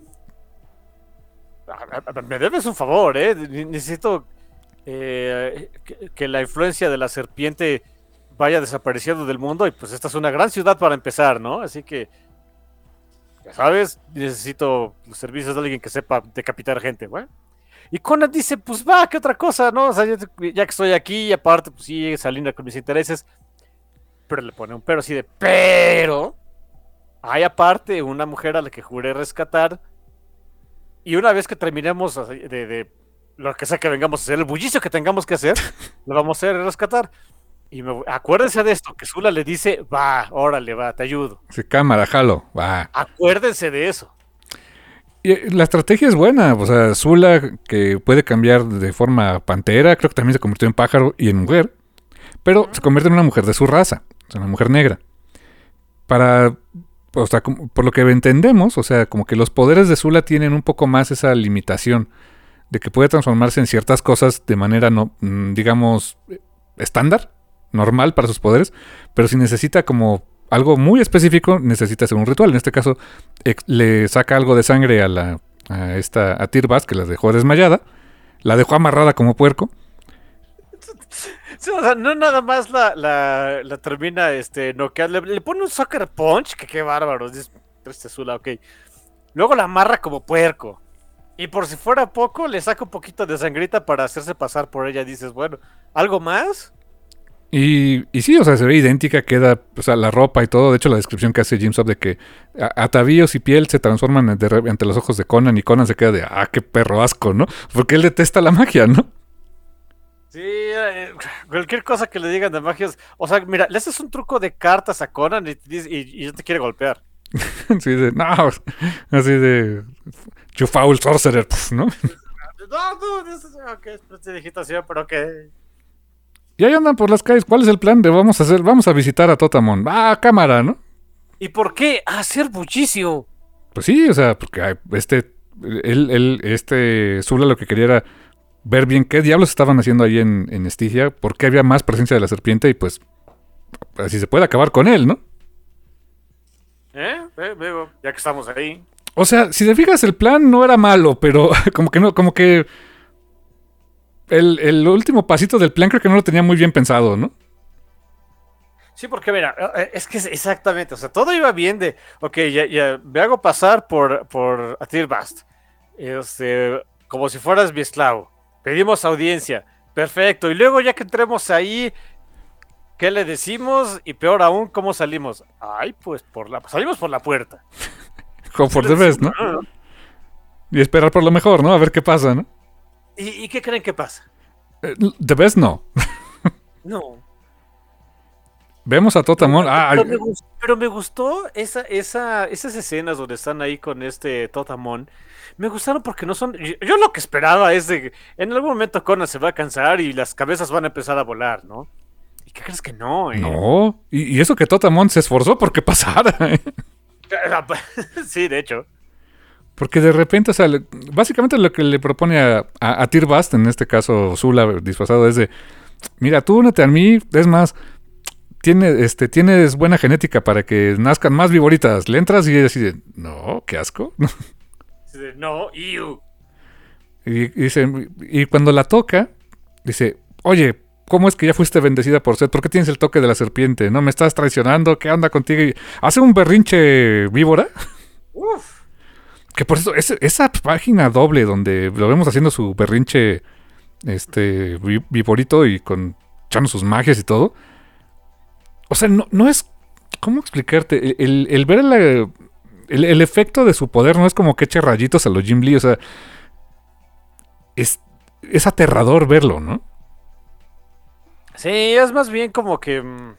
a- a- me debes un favor, ¿eh? Ne- Necesito eh, que, que la influencia de la serpiente vaya desapareciendo del mundo y pues esta es una gran ciudad para empezar, ¿no? Así que, ya sabes, necesito los servicios de alguien que sepa decapitar gente, ¿bueno? Y Conan dice, pues va, ¿qué otra cosa, no? O sea, ya, ya que estoy aquí, y aparte, pues sí, se alinea con mis intereses. Pero le pone un pero así de, pero hay aparte una mujer a la que juré rescatar. Y una vez que terminemos de, de lo que sea que vengamos a hacer, el bullicio que tengamos que hacer, lo vamos a hacer rescatar. Y me, acuérdense de esto, que Zula le dice, va, órale, va, te ayudo. Sí, cámara, jalo, va. Acuérdense de eso. Y la estrategia es buena, o sea, Zula, que puede cambiar de forma pantera, creo que también se convirtió en pájaro y en mujer, pero se convierte en una mujer de su raza, o sea, una mujer negra. Para, o sea, por lo que entendemos, o sea, como que los poderes de Zula tienen un poco más esa limitación de que puede transformarse en ciertas cosas de manera, no, digamos, estándar, normal para sus poderes, pero si necesita como algo muy específico, necesita hacer un ritual. En este caso, ex- le saca algo de sangre a la a esta a Tir-Bast, que la dejó desmayada, la dejó amarrada como puerco. Sí, o sea, no nada más la, la, la termina este, noquear, le, le pone un sucker punch, que qué bárbaro, dice este Zula, ok. Luego la amarra como puerco. Y por si fuera poco, le saca un poquito de sangrita para hacerse pasar por ella. Dices, bueno, ¿algo más? Y, y sí, o sea, se ve idéntica, queda, o sea, la ropa y todo. De hecho, la descripción que hace Jim Sub de que a- atavíos y piel se transforman de re- ante los ojos de Conan, y Conan se queda de, ah, qué perro asco, ¿no? Porque él detesta la magia, ¿no? Sí, eh, cualquier cosa que le digan de magias. O sea, mira, le haces un truco de cartas a Conan y, te dice- y, y ya te quiere golpear. Así de, no, así de, you foul sorcerer, pf, ¿no? No, no, eso es ok, es prestidigitación, pero ok. Y ahí andan por las calles. ¿Cuál es el plan de vamos a hacer? Vamos a visitar a Totamon. Ah, cámara, ¿no? ¿Y por qué hacer bullicio? Pues sí, o sea, porque ay, este, él, él, este Zula lo que quería era ver bien qué diablos estaban haciendo ahí en, en Estigia, por qué había más presencia de la serpiente y pues así se puede acabar con él, ¿no? ¿Eh? Eh, veo, ya que estamos ahí. O sea, si te fijas, el plan no era malo, pero como que no, como que el, el último pasito del plan creo que no lo tenía muy bien pensado, ¿no? Sí, porque mira, eh, es que es exactamente, o sea, todo iba bien de, ok, ya, ya me hago pasar por, por Tir-Bast, este, como si fueras mi esclavo, pedimos audiencia, perfecto, y luego ya que entremos ahí, ¿qué le decimos? Y peor aún, ¿cómo salimos? Ay, pues por la, salimos por la puerta. Como por the best, ¿no? Y esperar por lo mejor, ¿no? A ver qué pasa, ¿no? ¿Y, y qué creen que pasa? Eh, the best no. No. Vemos a Totamon. Ah, pero, me gustó, pero me gustó esa, esa, esas escenas donde están ahí con este Totamon. Me gustaron porque no son. Yo, yo lo que esperaba es de que en algún momento Conan se va a cansar y las cabezas van a empezar a volar, ¿no? ¿Y qué crees que no, eh? no. Y, y eso que Totamon se esforzó porque pasara, ¿eh? Sí, de hecho. Porque de repente, o sea, le- básicamente lo que le propone a, a, a Tir-Bast, en este caso Zula disfrazado, es de: mira, tú únete a mí, es más, tiene, este, tienes buena genética para que nazcan más viboritas. Le entras y es así de, no, qué asco. No, you. Y, y dice, y cuando la toca, dice, oye, ¿cómo es que ya fuiste bendecida por Set? ¿Por qué tienes el toque de la serpiente? ¿No me estás traicionando? ¿Qué onda contigo? Y hace un berrinche víbora. Uf. Que por eso, ese- esa página doble donde lo vemos haciendo su berrinche este vi- viborito y con echando sus magias y todo. O sea, no, no es. ¿Cómo explicarte? El, el- el ver la- el, el efecto de su poder no es como que eche rayitos a los Jim Lee. O sea, es, es aterrador verlo, ¿no? Sí, es más bien como que. mm,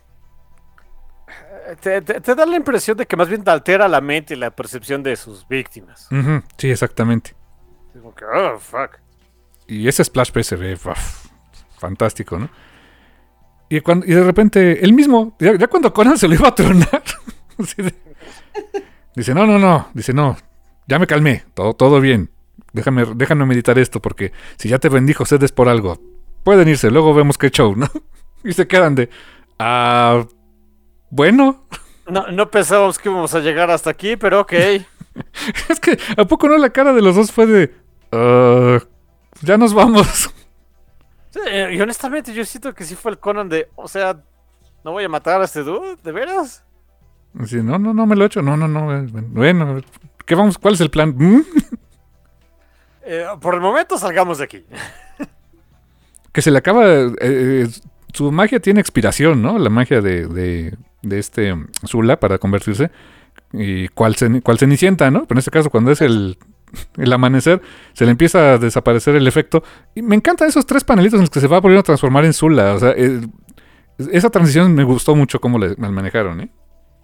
Te, te- te da la impresión de que más bien te altera la mente y la percepción de sus víctimas. Ujú, sí, exactamente. Es como que, oh, fuck. Y ese Splash Page se ve uf, fantástico, ¿no? Y, cuando, y de repente, él mismo, ya, ya cuando Conan se lo iba a tronar, así de- dice, no, no, no, dice, no, ya me calmé, todo, todo bien, déjame, déjame meditar esto, porque si ya te bendijo Sed es por algo, pueden irse, luego vemos qué show, ¿no? Y se quedan de, ah, bueno, No, no pensábamos que íbamos a llegar hasta aquí, pero ok. es que, ¿a poco no la cara de los dos fue de, ah, ya nos vamos? Sí, y honestamente yo siento que sí fue el Conan de, o sea, no voy a matar a este dude, ¿de veras? Así, no, no, no me lo he hecho. No, no, no. eh, Bueno, ¿qué vamos? ¿Cuál es el plan? ¿Mm? Eh, por el momento salgamos de aquí. Que se le acaba... Eh, eh, su magia tiene expiración, ¿no? La magia de, de, de este Zula para convertirse. Y cual, cual Cenicienta, ¿no? Pero en este caso, cuando es el, el amanecer, se le empieza a desaparecer el efecto. Y me encantan esos tres panelitos en los que se va volviendo a transformar en Zula. O sea, eh, esa transición me gustó mucho cómo le, le manejaron, ¿eh?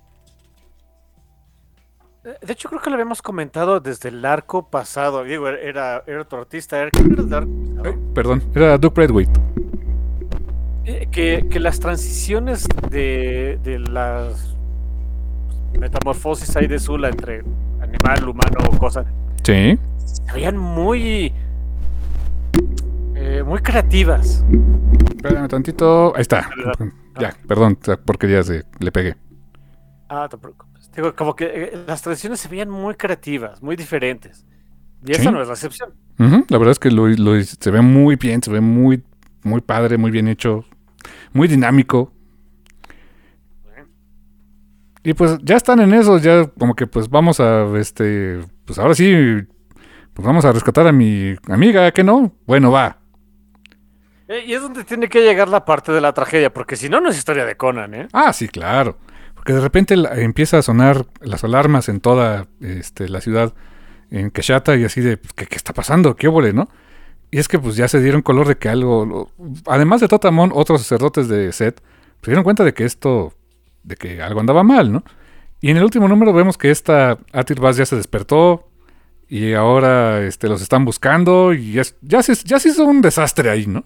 De hecho, creo que lo habíamos comentado desde el arco pasado. Digo, era, era otro artista. Era, ¿quién era el arco pasado? Ay, perdón, era Duke Braithwaite. Eh, que, que las transiciones de, de las metamorfosis ahí de Zula entre animal, humano o cosa, Sí. se veían muy eh, muy creativas. Espérame tantito. Ahí está. Ya, perdón, porque ya se, le pegué. Ah, no te preocupes. Digo, como que eh, las transiciones se veían muy creativas, muy diferentes. Y esa Sí. no es la excepción. Uh-huh. La verdad es que lo, lo, se ve muy bien, se ve muy, muy padre, muy bien hecho, muy dinámico. Y pues ya están en eso, ya como que pues vamos a, este, pues ahora sí, pues vamos a rescatar a mi amiga, ¿qué no? Bueno, va. Eh, y es donde tiene que llegar la parte de la tragedia, porque si no, no es historia de Conan, ¿eh? Ah, sí, claro. Porque de repente la, empieza a sonar las alarmas en toda este, la ciudad, en Keshata, y así de, pues, ¿qué, qué está pasando? ¿Qué huele, no? Y es que pues ya se dieron color de que algo, lo, además de Totamon, otros sacerdotes de Set, se dieron cuenta de que esto, de que algo andaba mal, ¿no? Y en el último número vemos que esta Atir-Baz ya se despertó y ahora este, los están buscando y es, ya, se, ya se hizo un desastre ahí, ¿no?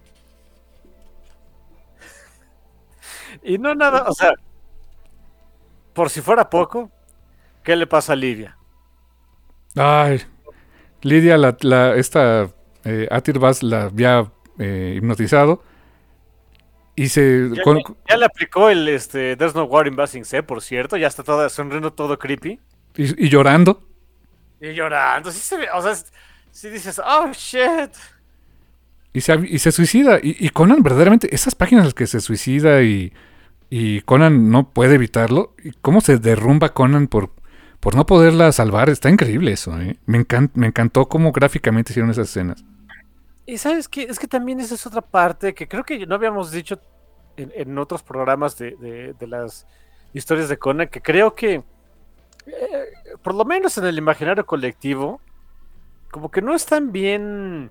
Y no nada, o sea, por si fuera poco, ¿qué le pasa a Lidia? Ay, Lidia, la, la, esta eh, Atir-Baz la había eh, hipnotizado y se... Ya, Con, le, ya le aplicó el este, There's no war in Basing C, por cierto, ya está toda, sonriendo todo creepy. y, y llorando. Y llorando, sí se ve, o sea, si dices, oh shit. Y se, y se suicida. Y, y Conan, verdaderamente, esas páginas en las que se suicida y, y Conan no puede evitarlo. Y cómo se derrumba Conan por, por no poderla salvar. Está increíble eso, ¿eh? Me, encant, me encantó cómo gráficamente hicieron esas escenas. Y sabes qué, es que también esa es otra parte que creo que no habíamos dicho en, en otros programas de, de, de las historias de Conan, que creo que, eh, por lo menos en el imaginario colectivo, como que no están bien...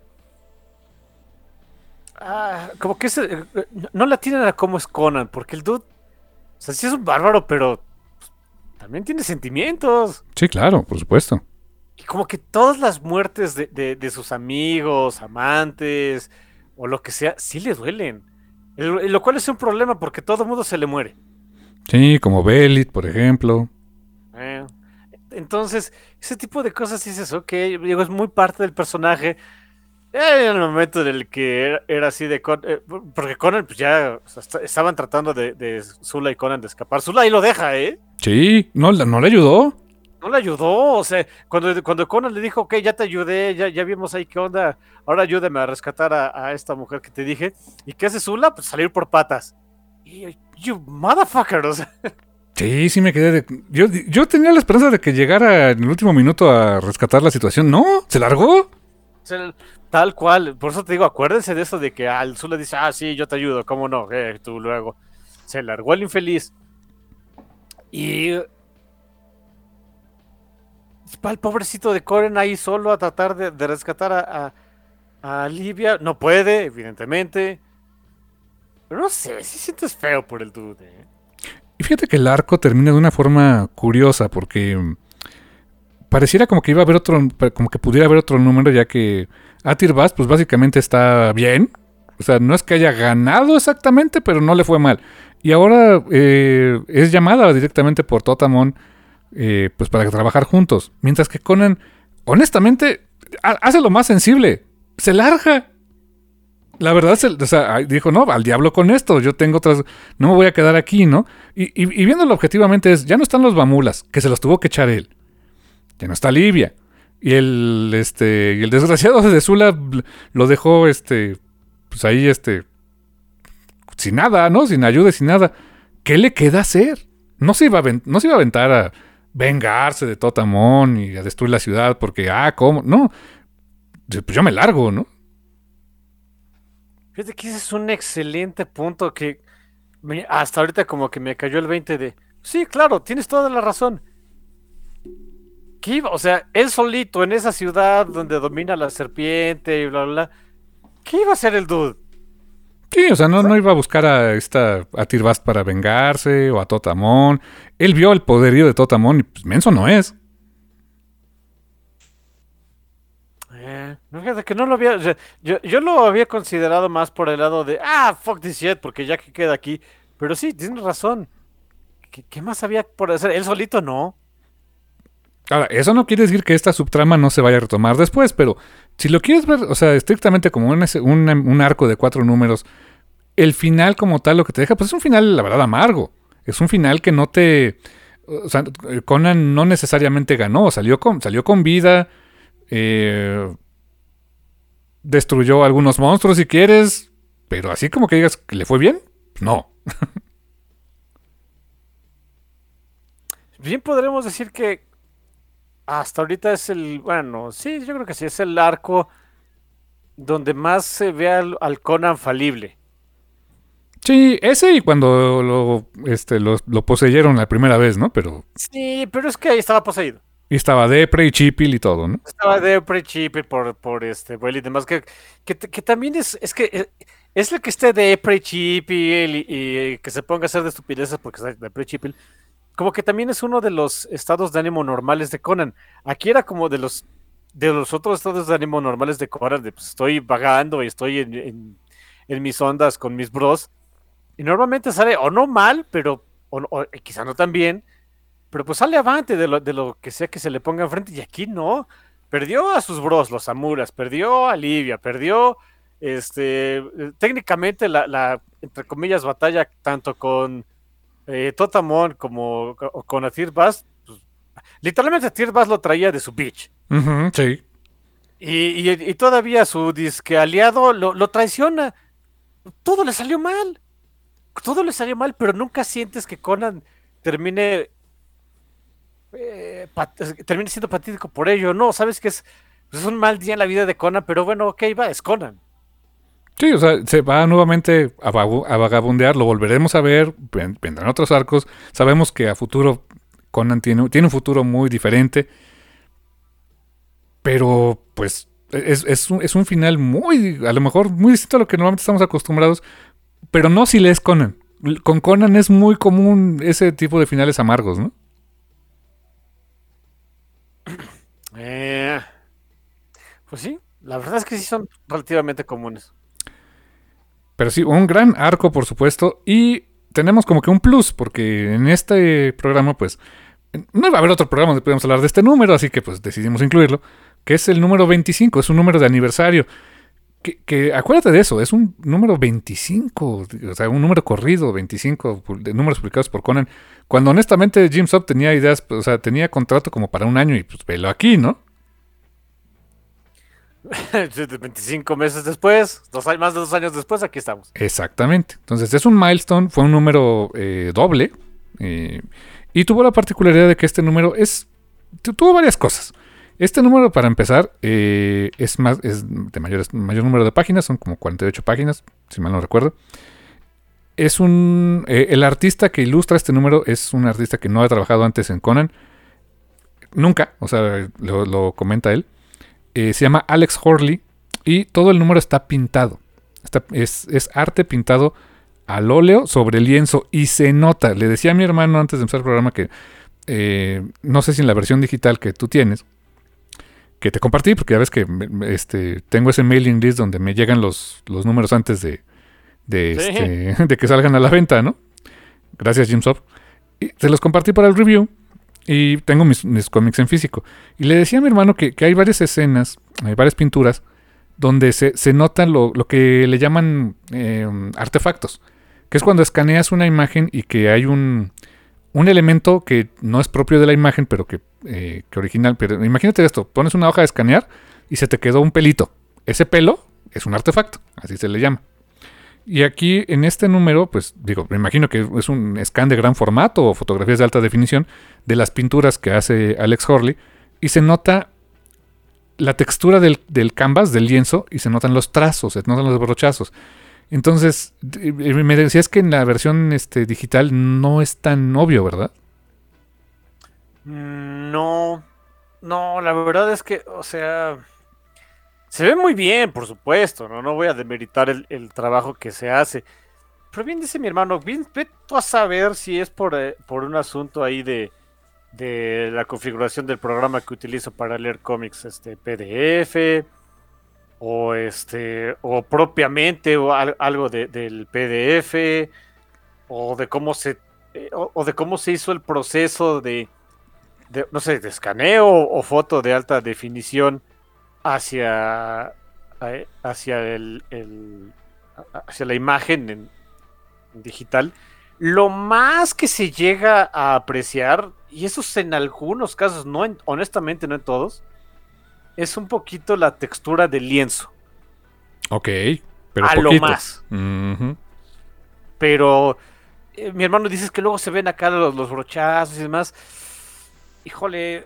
Ah, como que ese, no la tienen a cómo es Conan, porque el dude, o sea, sí es un bárbaro, pero pues, también tiene sentimientos. Sí, claro, por supuesto. Y como que todas las muertes de, de, de sus amigos, amantes, o lo que sea, sí le duelen. El, lo cual es un problema porque todo el mundo se le muere. Sí, como Belit, por ejemplo. Eh, entonces, ese tipo de cosas dices, ok, digo, es muy parte del personaje. Eh, en el momento en el que era, era así de Con, eh, porque Conan pues ya o sea, est- estaban tratando de, de Zula y Conan de escapar. Zula ahí lo deja, ¿eh? Sí, no, no le ayudó. No le ayudó, o sea, cuando, cuando Conan le dijo, ok, ya te ayudé, ya, ya vimos ahí qué onda, ahora ayúdame a rescatar a, a esta mujer que te dije. ¿Y qué hace Zula? Pues salir por patas. Y you motherfucker, o sea, Sí, sí me quedé de... Yo, yo tenía la esperanza de que llegara en el último minuto a rescatar la situación. No, se largó. o sea, tal cual. Por eso te digo, acuérdense de eso de que al Zula dice, ah, sí, yo te ayudo, cómo no, eh, tú luego. Se largó el infeliz. Y va el pobrecito de Conan ahí solo a tratar de, de rescatar a, a, a Livia. No puede, evidentemente. Pero no sé, sí sientes feo por el dude. ¿eh? Y fíjate que el arco termina de una forma curiosa porque mm, pareciera como que iba a haber otro, como que pudiera haber otro número ya que Atir-Baz pues básicamente está bien. O sea, no es que haya ganado exactamente, pero no le fue mal. Y ahora eh, es llamada directamente por Totamon eh, pues para trabajar juntos. Mientras que Conan, honestamente, ha- hace lo más sensible. Se larga. La verdad, se, o sea, dijo, no, al diablo con esto, yo tengo otras, no me voy a quedar aquí, ¿no? Y, y, y viéndolo objetivamente es, ya no están los Bamulas, que se los tuvo que echar él. Ya no está Livia. Y el, este, y el desgraciado de Zula lo dejó, este, pues ahí, este, sin nada, ¿no? Sin ayuda, sin nada. ¿Qué le queda hacer? No se iba a, avent- no se iba a aventar a vengarse de Totamon y a destruir la ciudad porque, ah, ¿cómo? No. pues yo me largo, ¿no? Fíjate que ese es un excelente punto que me- hasta ahorita como que me cayó el veinte de, sí, claro, tienes toda la razón. ¿Qué iba? O sea, él solito en esa ciudad donde domina la serpiente y bla, bla, bla. ¿Qué iba a hacer el dude? Sí, o sea, no, no iba a buscar a esta a Tirbast para vengarse o a Totamón. Él vio el poderío de Totamón y pues menso no es. Eh, no, fíjate que no lo había, o sea, yo, yo lo había considerado más por el lado de, ah, fuck this shit, porque ya que queda aquí. Pero sí, tienes razón. ¿Qué, qué más había por hacer? Él solito no. Ahora, eso no quiere decir que esta subtrama no se vaya a retomar después, pero si lo quieres ver, o sea, estrictamente como un, un, un arco de cuatro números, el final como tal lo que te deja, pues es un final, la verdad, amargo. Es un final que no te... O sea, Conan no necesariamente ganó, salió con, salió con vida, eh, destruyó algunos monstruos si quieres, pero así como que digas que le fue bien, no. Bien podremos decir que hasta ahorita es el, bueno, sí, yo creo que sí, es el arco donde más se ve al, al Conan falible. Sí, ese y cuando lo, este, lo, lo poseyeron la primera vez, ¿no? Pero... Sí, pero es que ahí estaba poseído. Y estaba Depre y Chipil y todo, ¿no? Estaba de pre-chip por, por este Well y demás, que, que, que también es, es que eh, es el que esté de pre-chip y, y, y que se ponga a hacer de estupideces porque está de pre-chip, como que también es uno de los estados de ánimo normales de Conan. Aquí era como de los de los otros estados de ánimo normales de Conan, de pues estoy vagando y estoy en, en, en mis ondas con mis bros, y normalmente sale o no mal, pero o, o quizá no tan bien, pero pues sale avante de lo, de lo que sea que se le ponga enfrente, y aquí no. Perdió a sus bros, los Amuras, perdió a Livia, perdió este eh, técnicamente la, la entre comillas batalla tanto con eh, Totamon como co- con Atir Bast. Pues, literalmente Atir Bast lo traía de su bitch. Ujú, sí. Y, y- y todavía su disque aliado lo, lo traiciona. Todo le salió mal. Todo le salió mal, pero nunca sientes que Conan termine eh, pat- termine siendo patético por ello. No, sabes que es, pues, es un mal día en la vida de Conan, pero bueno, ok, va, es Conan. Sí, o sea, se va nuevamente a, vagu- a vagabundear, lo volveremos a ver, ven- vendrán otros arcos. Sabemos que a futuro Conan tiene, tiene un futuro muy diferente, pero pues es, es, un, es un final muy, a lo mejor muy distinto a lo que normalmente estamos acostumbrados, pero no si lees Conan. Con Conan es muy común ese tipo de finales amargos, ¿no? Eh, pues sí, la verdad es que sí son relativamente comunes. Pero sí, un gran arco, por supuesto. Y tenemos como que un plus, porque en este programa, pues, no iba a haber otro programa donde podíamos hablar de este número, así que pues decidimos incluirlo, que es el número veinticinco, es un número de aniversario. Que, que acuérdate de eso, es un número veinticinco, o sea, un número corrido, veinticinco de números publicados por Conan. Cuando honestamente Jim Sub tenía ideas, o sea, tenía contrato como para un año y pues velo aquí, ¿no? veinticinco meses después, dos años, más de dos años después, aquí estamos. Exactamente. Entonces es un milestone, fue un número eh, doble. Eh, y tuvo la particularidad de que este número es... tu- tuvo varias cosas. Este número, para empezar, eh, es más es de mayor, mayor número de páginas, son como cuarenta y ocho páginas, si mal no recuerdo. Es un... eh, el artista que ilustra este número es un artista que no ha trabajado antes en Conan. Nunca, o sea, lo, lo comenta él. Eh, se llama Alex Horley y todo el número está pintado. Está, es, es arte pintado al óleo sobre lienzo y se nota. Le decía a mi hermano antes de empezar el programa que eh, no sé si en la versión digital que tú tienes, que te compartí, porque ya ves que me- este, tengo ese mailing list donde me llegan los, los números antes de, de, Sí. este, de que salgan a la venta, ¿no? Gracias, Jim Sop. Y se los compartí para el review. Y tengo mis, mis cómics en físico. Y le decía a mi hermano que, que hay varias escenas, hay varias pinturas, donde se, se nota lo, lo que le llaman eh, artefactos. Que es cuando escaneas una imagen y que hay un, un elemento que no es propio de la imagen, pero que, eh, que original. Pero imagínate esto, pones una hoja de escanear y se te quedó un pelito. Ese pelo es un artefacto, así se le llama. Y aquí en este número, pues digo, me imagino que es un scan de gran formato o fotografías de alta definición de las pinturas que hace Alex Horley y se nota la textura del, del canvas, del lienzo, y se notan los trazos, se notan los brochazos. Entonces, me decías que en la versión este, digital no es tan obvio, ¿verdad? No, no, la verdad es que, o sea, se ve muy bien, por supuesto, no, no voy a demeritar el, el trabajo que se hace. Pero bien dice mi hermano, bien, ve tú a saber si es por, eh, por un asunto ahí de, de la configuración del programa que utilizo para leer cómics, este P D F, o este, o propiamente, o al, algo de, del P D F, o de cómo se, eh, o, o de cómo se hizo el proceso de, de, no sé, de escaneo o foto de alta definición hacia, hacia el, el hacia la imagen en, en digital. Lo más que se llega a apreciar, y eso es en algunos casos, no en, honestamente no en todos, es un poquito la textura del lienzo. Ok, pero a poquito. Lo más. Uh-huh. Pero eh, mi hermano dice que luego se ven acá los, los brochazos y demás. Híjole.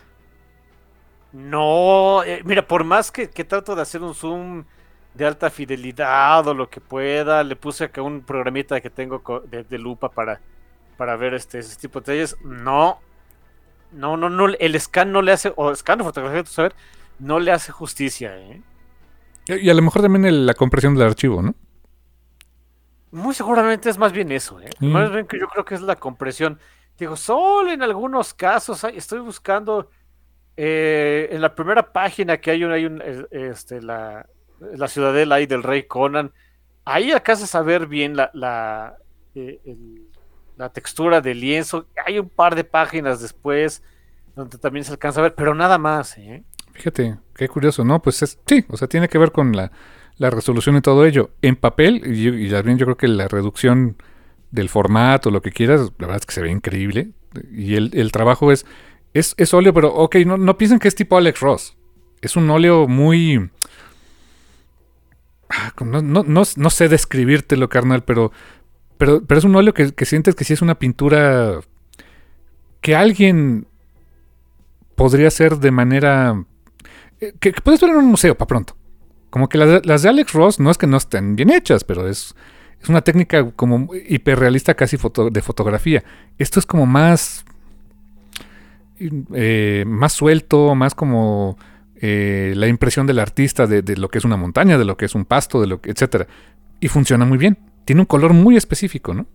No, eh, mira, por más que, que trato de hacer un zoom de alta fidelidad o lo que pueda, le puse acá un programita que tengo de, de lupa para, para ver este, ese tipo de detalles. No, no, no, no, el scan no le hace, o scan o fotografía, tú sabes, no le hace justicia, ¿eh? Y a lo mejor también el, la compresión del archivo, ¿no? Muy seguramente es más bien eso, ¿eh? Mm. Más bien que yo creo que es la compresión. Digo, solo en algunos casos hay, estoy buscando eh, en la primera página que hay un, hay un este, la, la ciudadela ahí del rey Conan. Ahí alcanzas a ver bien la, la, eh, el, la textura del lienzo. Hay un par de páginas después donde también se alcanza a ver, pero nada más, ¿eh? Fíjate, qué curioso, ¿no? Pues es, sí, o sea, tiene que ver con la, la resolución y todo ello. En papel, y, y también yo creo que la reducción del formato, lo que quieras, la verdad es que se ve increíble. Y el, el trabajo es, es, es óleo, pero ok, no, no piensen que es tipo Alex Ross. Es un óleo muy... No, no, no, no sé describírtelo, carnal, pero, pero, pero es un óleo que, que sientes que sí es una pintura que alguien podría hacer de manera... Que, que puedes ver en un museo, para pronto. Como que las, las de Alex Ross no es que no estén bien hechas, pero es, es una técnica como hiperrealista casi foto, de fotografía. Esto es como más... Eh, más suelto, más como... Eh, la impresión del artista de, de lo que es una montaña, de lo que es un pasto, de lo que, etcétera. Y funciona muy bien. Tiene un color muy específico, ¿no?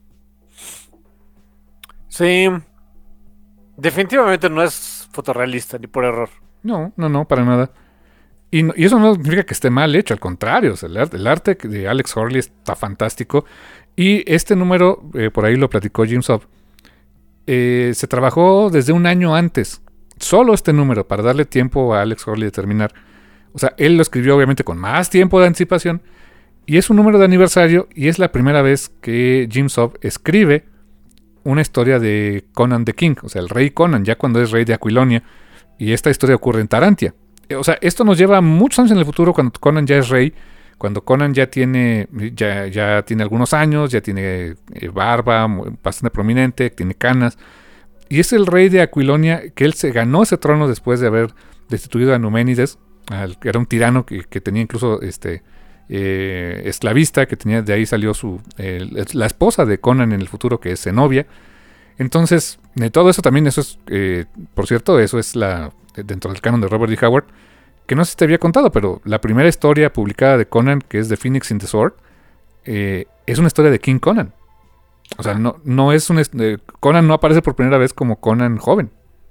Sí. Definitivamente no es fotorrealista, ni por error. No, no, no, para nada. Y, no, y eso no significa que esté mal hecho, al contrario. O sea, el, arte, el arte de Alex Hurley está fantástico. Y este número, eh, por ahí lo platicó Jim Zub, eh, se trabajó desde un año antes. Solo este número, para darle tiempo a Alex Hurley de terminar. O sea, él lo escribió obviamente con más tiempo de anticipación. Y es un número de aniversario y es la primera vez que Jim Zub escribe una historia de Conan the King. O sea, el rey Conan, ya cuando es rey de Aquilonia. Y esta historia ocurre en Tarantia. O sea, esto nos lleva muchos años en el futuro cuando Conan ya es rey. Cuando Conan ya tiene, ya, ya tiene algunos años, ya tiene eh, barba bastante prominente, tiene canas. Y es el rey de Aquilonia, que él se ganó ese trono después de haber destituido a Numénides, al, que era un tirano que, que tenía incluso este eh, esclavista, que tenía, de ahí salió su eh, la esposa de Conan en el futuro, que es Zenobia. Entonces, de todo eso también, eso es, eh, por cierto, eso es la dentro del canon de Robert D. Howard, que no sé si te había contado, pero la primera historia publicada de Conan, que es The Phoenix in the Sword, eh, es una historia de King Conan. O sea, no, no es un... Eh, Conan no aparece por primera vez como Conan joven.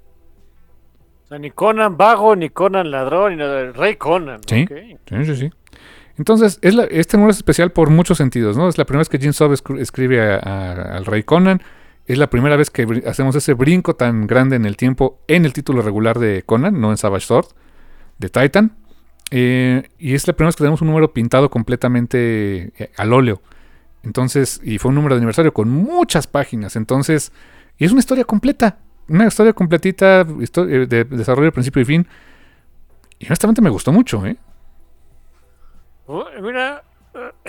O sea, ni Conan vago, ni Conan ladrón, ni el rey Conan. Sí, okay. sí, sí, sí. Entonces, es la, este número es especial por muchos sentidos, ¿no? Es la primera vez que Jim Zub escribe a, a, al rey Conan. Es la primera vez que hacemos ese brinco tan grande en el tiempo en el título regular de Conan, no en Savage Sword, de Titan. Eh, y es la primera vez que tenemos un número pintado completamente eh, al óleo. Entonces, y fue un número de aniversario con muchas páginas. Entonces, y es una historia completa. Una historia completita de, de desarrollo de principio y fin. Y honestamente me gustó mucho, ¿eh? Uh, mira, uh,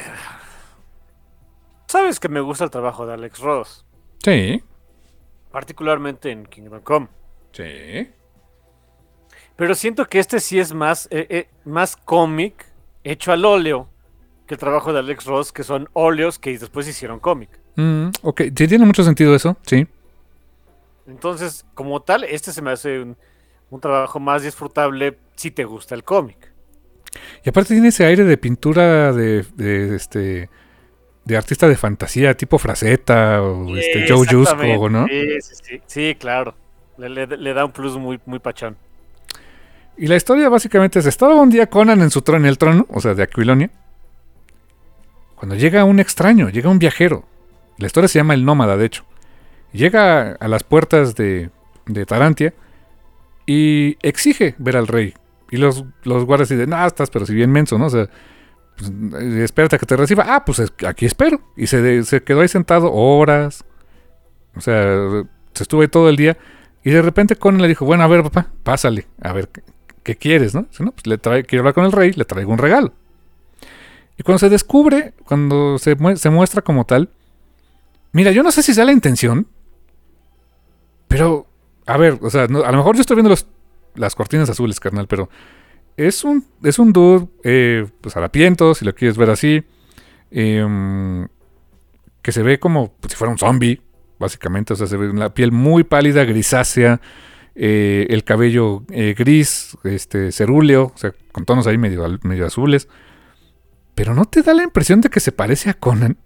sabes que me gusta el trabajo de Alex Ross. Sí. Particularmente en Kingdom Come. Sí. Pero siento que este sí es más, eh, eh, más cómic hecho al óleo que el trabajo de Alex Ross, que son óleos que después hicieron cómic. Mm, ok, sí tiene mucho sentido eso, sí. Entonces, como tal, este se me hace un, un trabajo más disfrutable si te gusta el cómic. Y aparte tiene ese aire de pintura de, de este de artista de fantasía, tipo Frazetta o este Joe Jusko, ¿no? Sí, sí, sí, sí, claro. Le, le- le da un plus muy, muy pachón. Y la historia básicamente es, estaba un día Conan en su trono, en el trono, o sea, de Aquilonia, cuando llega un extraño, llega un viajero. La historia se llama El Nómada, de hecho. Llega a las puertas de, de Tarantia y exige ver al rey. Y los, los guardias dicen, no, estás pero si bien menso, ¿no? O sea, pues, eh, espérate a que te reciba. Ah, pues es- aquí espero. Y se, de- se quedó ahí sentado horas. O sea, se estuvo ahí todo el día. Y de repente Conan le dijo, bueno, a ver, papá, pásale. A ver, ¿qué, qué quieres, no? Dice, no, pues le trae, quiero hablar con el rey, le traigo un regalo. Y cuando se descubre, cuando se, mue- se muestra como tal, mira, yo no sé si sea la intención, pero, a ver, o sea, no- a lo mejor yo estoy viendo los, las cortinas azules, carnal, pero es un, es un dude, eh, pues harapiento, si lo quieres ver así, em, que se ve como pues, si fuera un zombie, básicamente, o sea, se ve la piel muy pálida, grisácea, eh, el cabello eh, gris, este, cerúleo, o sea, con tonos ahí medio, al- medio azules, pero ¿no te da la impresión de que se parece a Conan?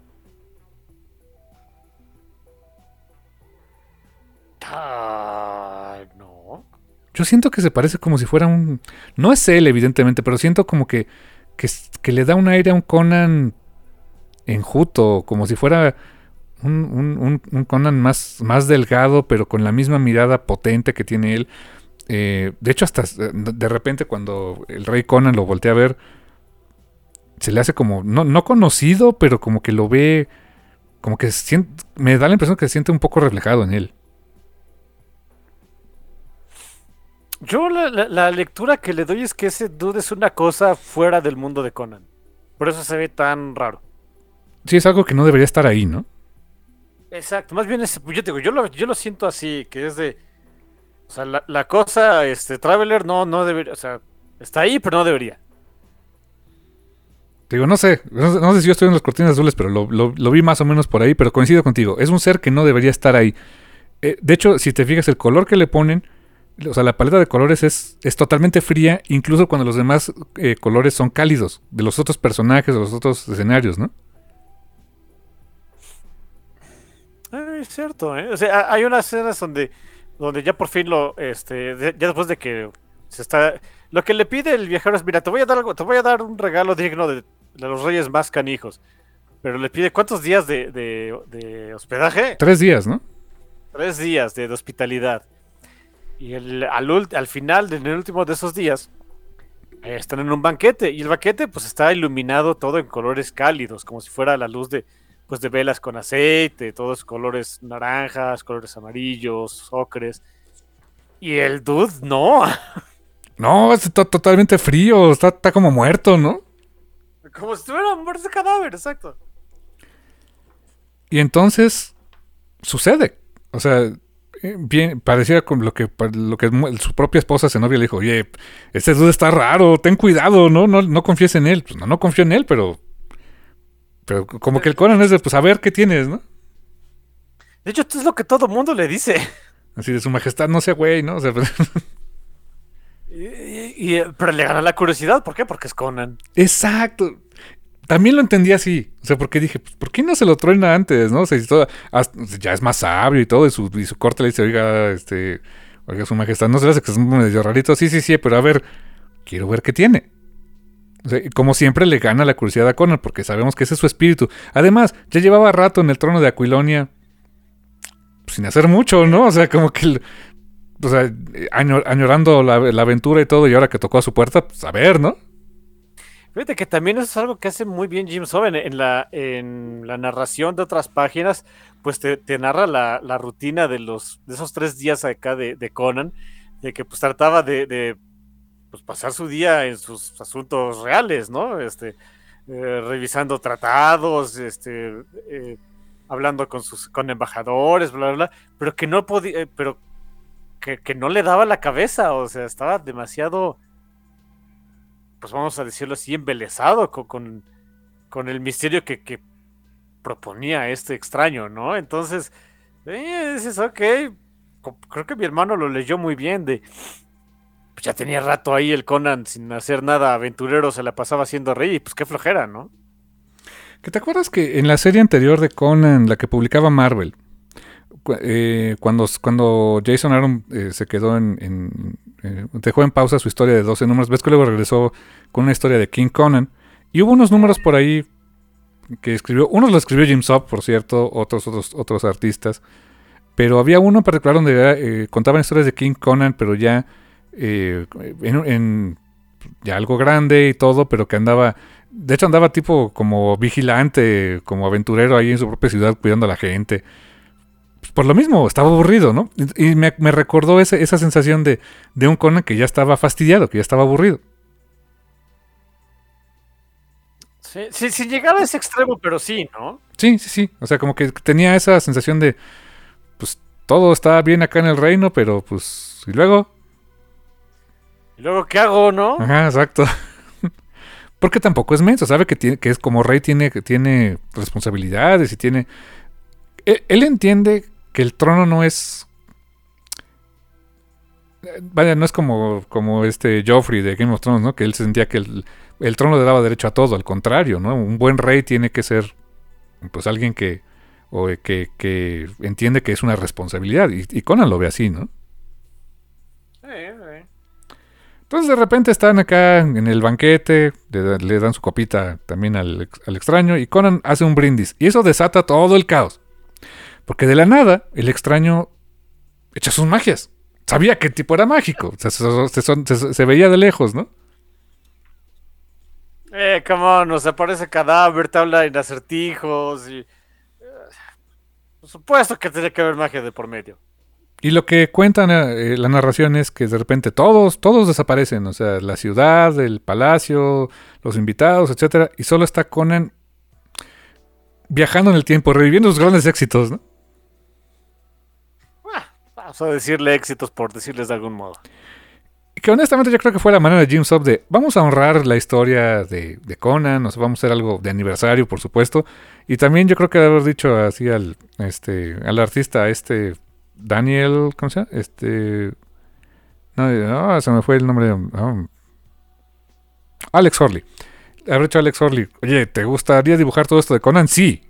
Ah, no. Yo siento que se parece como si fuera un... No es él, evidentemente, pero siento como que, que, s- que le da un aire a un Conan enjuto, como si fuera un, un- un- un Conan más, más delgado, pero con la misma mirada potente que tiene él. Eh, de hecho, hasta eh, de repente cuando el rey Conan lo voltea a ver, se le hace como, no, no conocido, pero como que lo ve, como que sien- me da la impresión que se siente un poco reflejado en él. Yo la, la- la lectura que le doy es que ese dude es una cosa fuera del mundo de Conan. Por eso se ve tan raro. Sí, es algo que no debería estar ahí, ¿no? Exacto, más bien es, yo te digo, yo lo, yo lo siento así, que es de, o sea, la, la cosa, este, Traveler no, no debería, o sea, está ahí, pero no debería. Te digo, no sé, no, sé no sé si yo estoy en las cortinas azules, pero lo, lo- lo vi más o menos por ahí, pero coincido contigo. Es un ser que no debería estar ahí. Eh, de hecho, si te fijas, el color que le ponen, o sea, la paleta de colores es, es totalmente fría, incluso cuando los demás eh, colores son cálidos, de los otros personajes, de los otros escenarios, ¿no? Eh, es cierto, ¿eh? O sea, ha- hay unas escenas donde, donde ya por fin lo, este, de- ya después de que se está, lo que le pide el viajero es, mira, te voy a dar algo, te voy a dar un regalo digno de, de los reyes más canijos, pero le pide ¿cuántos días de, de, de hospedaje? Tres días, ¿no? Tres días de, de hospitalidad. Y el, al, ult- al final, en el último de esos días, eh, están en un banquete, y el banquete pues está iluminado todo en colores cálidos, como si fuera la luz de, pues, de velas con aceite, todos colores naranjas, colores amarillos, ocres. Y el dude, no. No, está totalmente frío, está, está como muerto, ¿no? Como si estuviera muerto de cadáver, exacto. Y entonces sucede. O sea, eh, bien, parecía con lo que, pa- lo que mu- su propia esposa Zenobia le dijo, oye, este dude está raro, ten cuidado, ¿no? No, no confíes en él. Pues no, no confío en él, pero, pero como que el Conan es de, pues a ver qué tienes, ¿no? De hecho, esto es lo que todo mundo le dice. Así de su majestad, no sea güey, ¿no? O sea, Y, y- y- pero le gana la curiosidad, ¿por qué? Porque es Conan. exacto. También lo entendí así. O sea, porque dije, pues, ¿por qué no se lo truena antes, no? O sea, si todo- hasta- ya es más sabio y todo, y su, y su corte le dice, oiga, este, oiga, su majestad, no se le hace que es medio rarito. Sí, sí, sí, pero a ver, quiero ver qué tiene. O sea, y como siempre le gana la curiosidad a Conan, porque sabemos que ese es su espíritu. Además, ya llevaba rato en el trono de Aquilonia, pues, sin hacer mucho, ¿no? O sea, como que, el- o sea, añor- añorando la, la aventura y todo, y ahora que tocó a su puerta, pues a ver, ¿no? Fíjate que también eso es algo que hace muy bien Jim Soben en la, en la narración de otras páginas, pues te, te narra la, la rutina de los de esos tres días acá de, de Conan, de que pues trataba de, de, pues, pasar su día en sus asuntos reales, ¿no? Este, eh, revisando tratados, este, eh, hablando con sus con embajadores, bla, bla, bla, pero que no podía, eh, pero que, que no le daba la cabeza, o sea, estaba demasiado, pues vamos a decirlo así, embelesado con, con, con el misterio que, que proponía este extraño, ¿no? Entonces, eh, dices, ok, creo que mi hermano lo leyó muy bien, de, pues ya tenía rato ahí el Conan sin hacer nada aventurero, se la pasaba haciendo rey, y pues qué flojera, ¿no? ¿Que te acuerdas que en la serie anterior de Conan, la que publicaba Marvel, eh, cuando, cuando Jason Aaron eh, se quedó en, en eh, dejó en pausa su historia de doce números, ves que luego regresó con una historia de King Conan, y hubo unos números por ahí que escribió, unos lo escribió Jim Zub, por cierto, otros otros otros artistas, pero había uno en particular donde eh, contaban historias de King Conan, pero ya eh, en, en ya algo grande y todo, pero que andaba, de hecho andaba tipo como vigilante, como aventurero ahí en su propia ciudad cuidando a la gente. Pues por lo mismo, estaba aburrido, ¿no? Y, y me, me recordó ese, esa sensación de, de un Conan que ya estaba fastidiado, que ya estaba aburrido. Sí, sí, sí llegaba a ese extremo, pero sí, ¿no? Sí, sí, sí. O sea, como que tenía esa sensación de, pues, todo está bien acá en el reino, pero pues, ¿y luego? ¿Y luego qué hago, no? Ajá, exacto. Porque tampoco es menso, sabe que tiene, que es como rey, tiene, que tiene responsabilidades y tiene... Él, él entiende que el trono no es... Vaya, no es como, como este Joffrey de Game of Thrones, ¿no? Que él se sentía que el, el trono le daba derecho a todo, al contrario, ¿no? Un buen rey tiene que ser, pues, alguien que, o que, que entiende que es una responsabilidad. Y, y Conan lo ve así, ¿no? Sí, sí. Entonces de repente están acá en el banquete, le, le dan su copita también al, al extraño, y Conan hace un brindis. Y eso desata todo el caos. Porque de la nada, el extraño echa sus magias. Sabía que el tipo era mágico. Se, se, se, se, se veía de lejos, ¿no? Eh, come on, nos aparece cadáver, te habla en acertijos y... Por supuesto que tiene que haber magia de por medio. Y lo que cuentan eh, la narración es que de repente todos, todos desaparecen. O sea, la ciudad, el palacio, los invitados, etcétera. Y solo está Conan viajando en el tiempo, reviviendo sus grandes éxitos, ¿no? Vamos a decirle éxitos por decirles de algún modo. Que honestamente yo creo que fue la manera de Jim Zub de vamos a honrar la historia de, de Conan, o sea, vamos a hacer algo de aniversario, por supuesto. Y también yo creo que haber dicho así al este al artista, este Daniel, ¿cómo se llama? Este no, no se me fue el nombre. No. Alex Horley. Haber dicho a Alex Horley, oye, ¿te gustaría dibujar todo esto de Conan? Sí.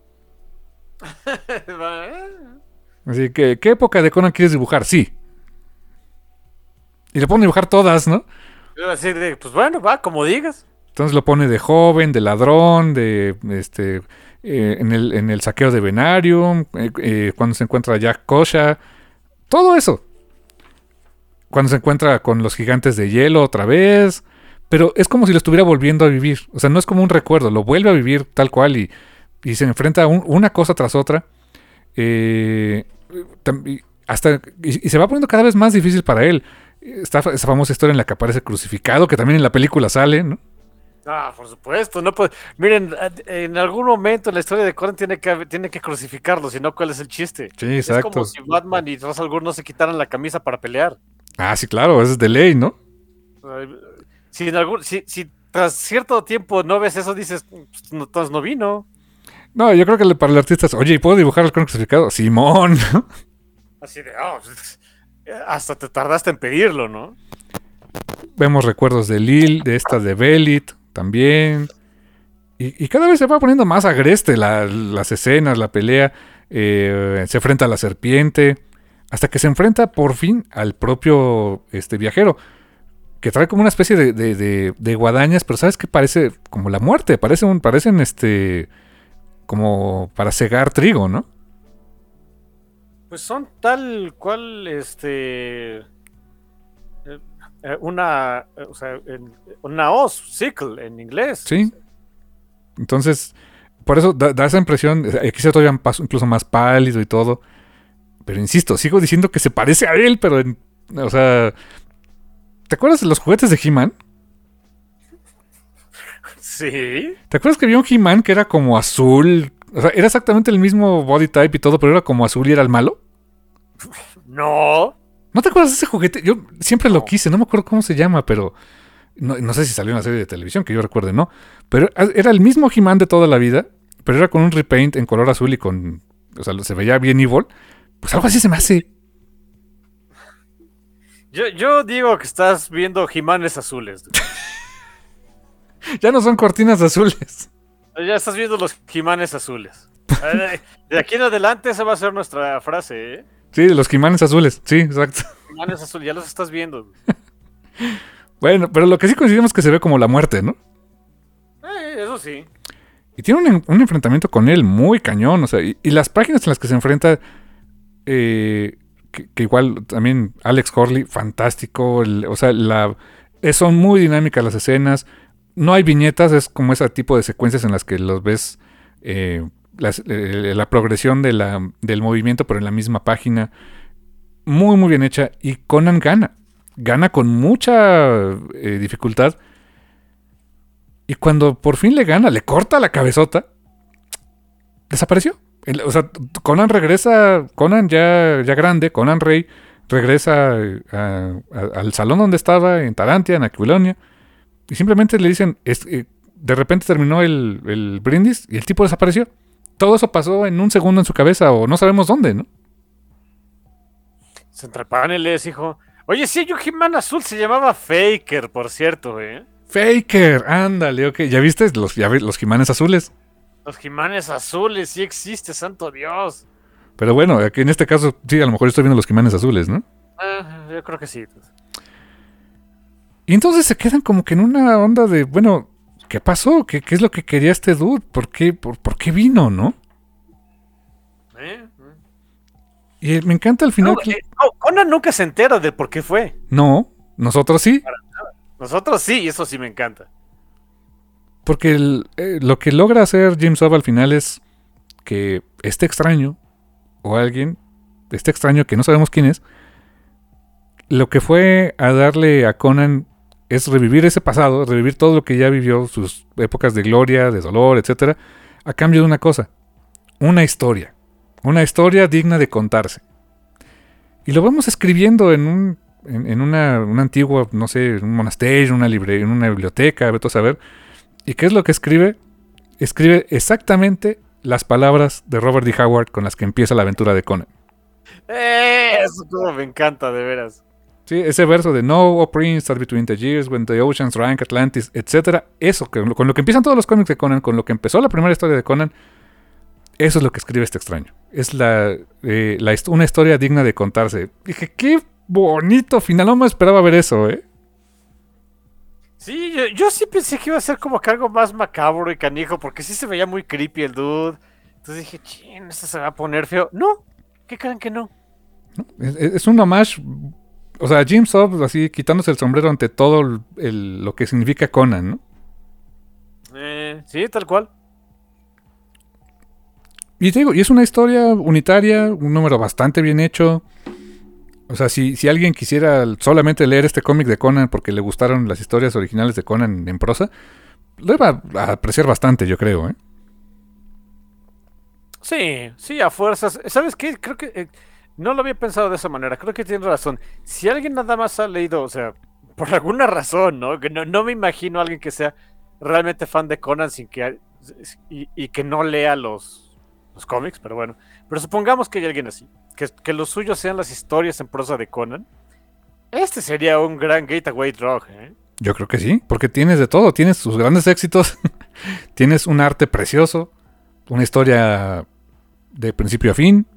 Así que, ¿qué época de Conan quieres dibujar? Sí. Y le pone a dibujar todas, ¿no? Así de, pues bueno, va, como digas. Entonces lo pone de joven, de ladrón, de este eh, en, el, en el saqueo de Venarium, eh, eh, cuando se encuentra a Jack Kosha, todo eso. Cuando se encuentra con los gigantes de hielo otra vez, pero es como si lo estuviera volviendo a vivir. O sea, no es como un recuerdo, lo vuelve a vivir tal cual y, y se enfrenta a un, una cosa tras otra. Eh, hasta y, y se va poniendo cada vez más difícil para él. Está esa famosa historia en la que aparece crucificado, que también en la película sale, ¿no? Ah, por supuesto, no puede... Miren, en algún momento en la historia de Conan tiene que, tiene que crucificarlo, si no, ¿cuál es el chiste? Sí, exacto. Es como si Batman y Ra's al Ghul no se quitaran la camisa para pelear. Ah, sí, claro, eso es de ley, ¿no? Si, en algún, si, si tras cierto tiempo no ves eso, dices, pues, no, entonces no vino. No, yo creo que para el artista es, oye, ¿y puedo dibujar el Conan crucificado? ¡Simón! Así de, oh, hasta te tardaste en pedirlo, ¿no? Vemos recuerdos de Lil, de esta de Belit también. Y, y cada vez se va poniendo más agreste la, las escenas, la pelea. Eh, se enfrenta a la serpiente. Hasta que se enfrenta por fin al propio este, viajero. Que trae como una especie de, de, de, de guadañas, pero ¿sabes qué? Parece como la muerte. Parece un, parecen este como para cegar trigo, ¿no? Pues son tal cual, este... Eh, una, o sea, una hoz, sickle en inglés. Sí. Entonces, por eso da, da esa impresión. Aquí se todavía incluso más pálido y todo. Pero insisto, sigo diciendo que se parece a él, pero, en, o sea... ¿Te acuerdas de los juguetes de He-Man? Sí. ¿Te acuerdas que había un He-Man que era como azul? O sea, era exactamente el mismo body type y todo, pero era como azul y era el malo. No. ¿No te acuerdas de ese juguete? Yo siempre no. lo quise, no me acuerdo cómo se llama, pero no, no sé si salió en la serie de televisión, que yo recuerde, ¿no? Pero era el mismo He-Man de toda la vida, pero era con un repaint en color azul y con... O sea, se veía bien evil. Pues algo así se me hace. Yo, yo digo que estás viendo He-Manes azules. Ya no son cortinas azules. Ya estás viendo los He-Manes azules. De aquí en adelante esa va a ser nuestra frase, ¿eh? Sí, los He-Manes azules. Sí, exacto. He-Manes azules, ya los estás viendo. Bueno, pero lo que sí coincidimos es que se ve como la muerte, ¿no? Eh, eso sí. Y tiene un, un enfrentamiento con él muy cañón, o sea, y, y las páginas en las que se enfrenta, eh, que, que igual también Alex Horley, fantástico, el, o sea, la, eh, son muy dinámicas las escenas, no hay viñetas, es como ese tipo de secuencias en las que los ves, eh, las, eh, la progresión de la, del movimiento, pero en la misma página, muy muy bien hecha, y Conan gana, gana con mucha eh, dificultad. Y cuando por fin le gana, le corta la cabezota, desapareció. El, o sea, Conan regresa, Conan ya, ya grande, Conan Rey, regresa a, a, al salón donde estaba, en Tarantia, en Aquilonia, y simplemente le dicen, es, eh, de repente terminó el, el brindis y el tipo desapareció. Todo eso pasó en un segundo en su cabeza, o no sabemos dónde, ¿no? Central Paneles, hijo. Oye, sí, hay un He-Man azul, se llamaba Faker, por cierto, ¿eh? Faker, ándale, ok. ¿Ya viste los, ya vi, los He-Manes azules? Los He-Manes azules, sí existe, santo Dios. Pero bueno, aquí en este caso, sí, a lo mejor estoy viendo los He-Manes azules, ¿no? Ah, yo creo que sí. Y entonces se quedan como que en una onda de, bueno, ¿qué pasó? ¿Qué, qué es lo que quería este dude? ¿Por qué, por, por qué vino, no? ¿Eh? Y me encanta al final... No, que... eh, no, Conan nunca se entera de por qué fue. No, nosotros sí. Nosotros sí, eso sí me encanta. Porque el, eh, lo que logra hacer Jim Zub al final es que este extraño, o alguien, este extraño que no sabemos quién es, lo que fue a darle a Conan es revivir ese pasado, revivir todo lo que ya vivió, sus épocas de gloria, de dolor, etcétera, a cambio de una cosa, una historia. Una historia digna de contarse. Y lo vamos escribiendo en un en, en una, una antigua, no sé, un monasterio, una libre, en una biblioteca, vete a saber. ¿Y qué es lo que escribe? Escribe exactamente las palabras de Robert D. Howard con las que empieza la aventura de Conan. Eh, eso todo me encanta, de veras. Sí, ese verso de No, O Prince, start between the years, when the oceans drank Atlantis, etcétera. Eso, que, con lo que empiezan todos los cómics de Conan, con lo que empezó la primera historia de Conan, eso es lo que escribe este extraño. Es la, eh, la una historia digna de contarse. Dije, qué bonito final. No me esperaba ver eso, ¿eh? Sí, yo, yo sí pensé que iba a ser como que algo más macabro y canijo, porque sí se veía muy creepy el dude. Entonces dije, chin, esto se va a poner feo. No, ¿qué creen que no? ¿No? Es, es un homage. O sea, Jim Zub así quitándose el sombrero ante todo el, el, lo que significa Conan, ¿no? Eh, sí, tal cual. Y te digo, y es una historia unitaria, un número bastante bien hecho. O sea, si, si alguien quisiera solamente leer este cómic de Conan porque le gustaron las historias originales de Conan en prosa, lo iba a apreciar bastante, yo creo, ¿eh? Sí, sí, a fuerzas. ¿Sabes qué? Creo que eh, no lo había pensado de esa manera. Creo que tienes razón. Si alguien nada más ha leído, o sea, por alguna razón, ¿no? Que no, no me imagino a alguien que sea realmente fan de Conan sin que y, y que no lea los los cómics, pero bueno. Pero supongamos que hay alguien así, que, que lo suyo sean las historias en prosa de Conan. Este sería un gran gateway drug, ¿eh? Yo creo que sí, porque tienes de todo. Tienes sus grandes éxitos, tienes un arte precioso, una historia de principio a fin,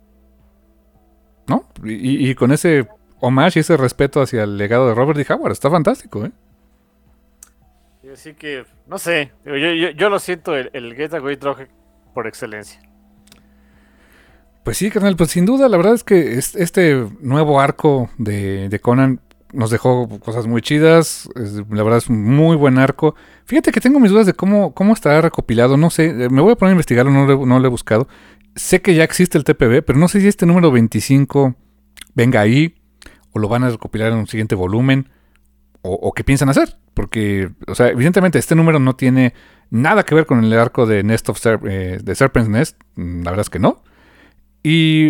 ¿no? Y, y con ese homage y ese respeto hacia el legado de Robert D. Howard, está fantástico, ¿eh? Así que, no sé, yo, yo, yo lo siento el, el gateway drug por excelencia. Pues sí, carnal, pues sin duda, la verdad es que este nuevo arco de, de Conan nos dejó cosas muy chidas. Es, la verdad es un muy buen arco. Fíjate que tengo mis dudas de cómo, cómo estará recopilado. No sé, me voy a poner a investigarlo, no lo, no lo he buscado. Sé que ya existe el T P B, pero no sé si este número veinticinco venga ahí o lo van a recopilar en un siguiente volumen o, o qué piensan hacer. Porque, o sea, evidentemente este número no tiene nada que ver con el arco de Nest of Ser- eh, de Serpent's Nest. La verdad es que no. Y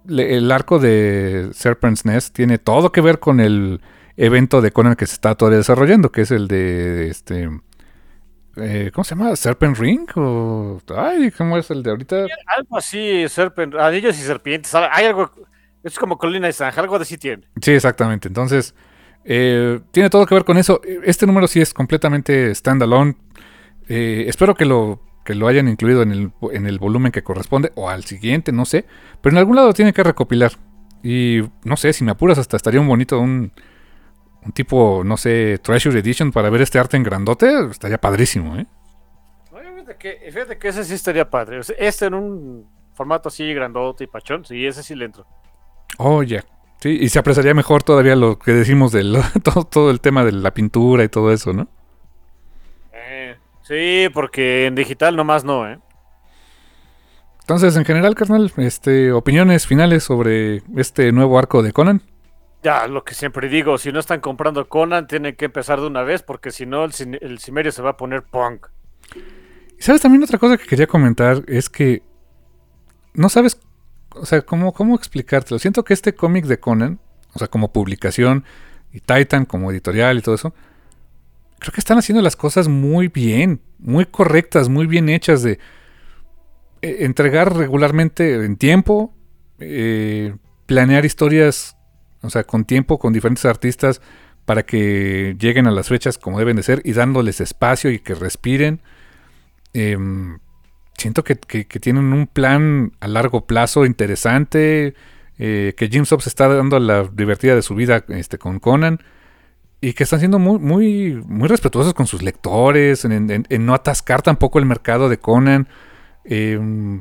le, el arco de Serpent's Nest tiene todo que ver con el evento de Conan que se está todavía desarrollando, que es el de este... Eh, ¿Cómo se llama? ¿Serpent Ring? O... Ay, ¿cómo es el de ahorita? Algo así, serpent, anillos y serpientes. Hay algo, es como Colina de Zanja, algo de sí tiene. Sí, exactamente. Entonces, eh, tiene todo que ver con eso. Este número sí es completamente standalone. Eh, espero que lo, que lo hayan incluido en el, en el volumen que corresponde, o al siguiente, no sé. Pero en algún lado tiene que recopilar. Y no sé, si me apuras, hasta estaría un bonito, un... Un tipo, no sé, Treasure Edition para ver este arte en grandote, estaría padrísimo, ¿eh? Fíjate que, fíjate que ese sí estaría padre. Este en un formato así grandote y pachón, sí, ese sí le entro. Oh, ya. Sí, y se apreciaría mejor todavía lo que decimos del todo, todo el tema de la pintura y todo eso, ¿no? Eh, sí, porque en digital nomás no, ¿eh? Entonces, en general, carnal, este, opiniones finales sobre este nuevo arco de Conan. Ya, lo que siempre digo, si no están comprando Conan, tienen que empezar de una vez, porque si no, el, el Cimerio se va a poner punk. Y sabes, también otra cosa que quería comentar es que no sabes, o sea, cómo, cómo explicártelo. Siento que este cómic de Conan, o sea, como publicación, y Titan como editorial y todo eso, creo que están haciendo las cosas muy bien, muy correctas, muy bien hechas de eh, entregar regularmente en tiempo, eh, planear historias, o sea, con tiempo, con diferentes artistas para que lleguen a las fechas como deben de ser y dándoles espacio y que respiren. Eh, siento que, que, que tienen un plan a largo plazo interesante, eh, que Jim Zub se está dando la divertida de su vida este, con Conan y que están siendo muy, muy, muy respetuosos con sus lectores, en, en, en no atascar tampoco el mercado de Conan. Eh,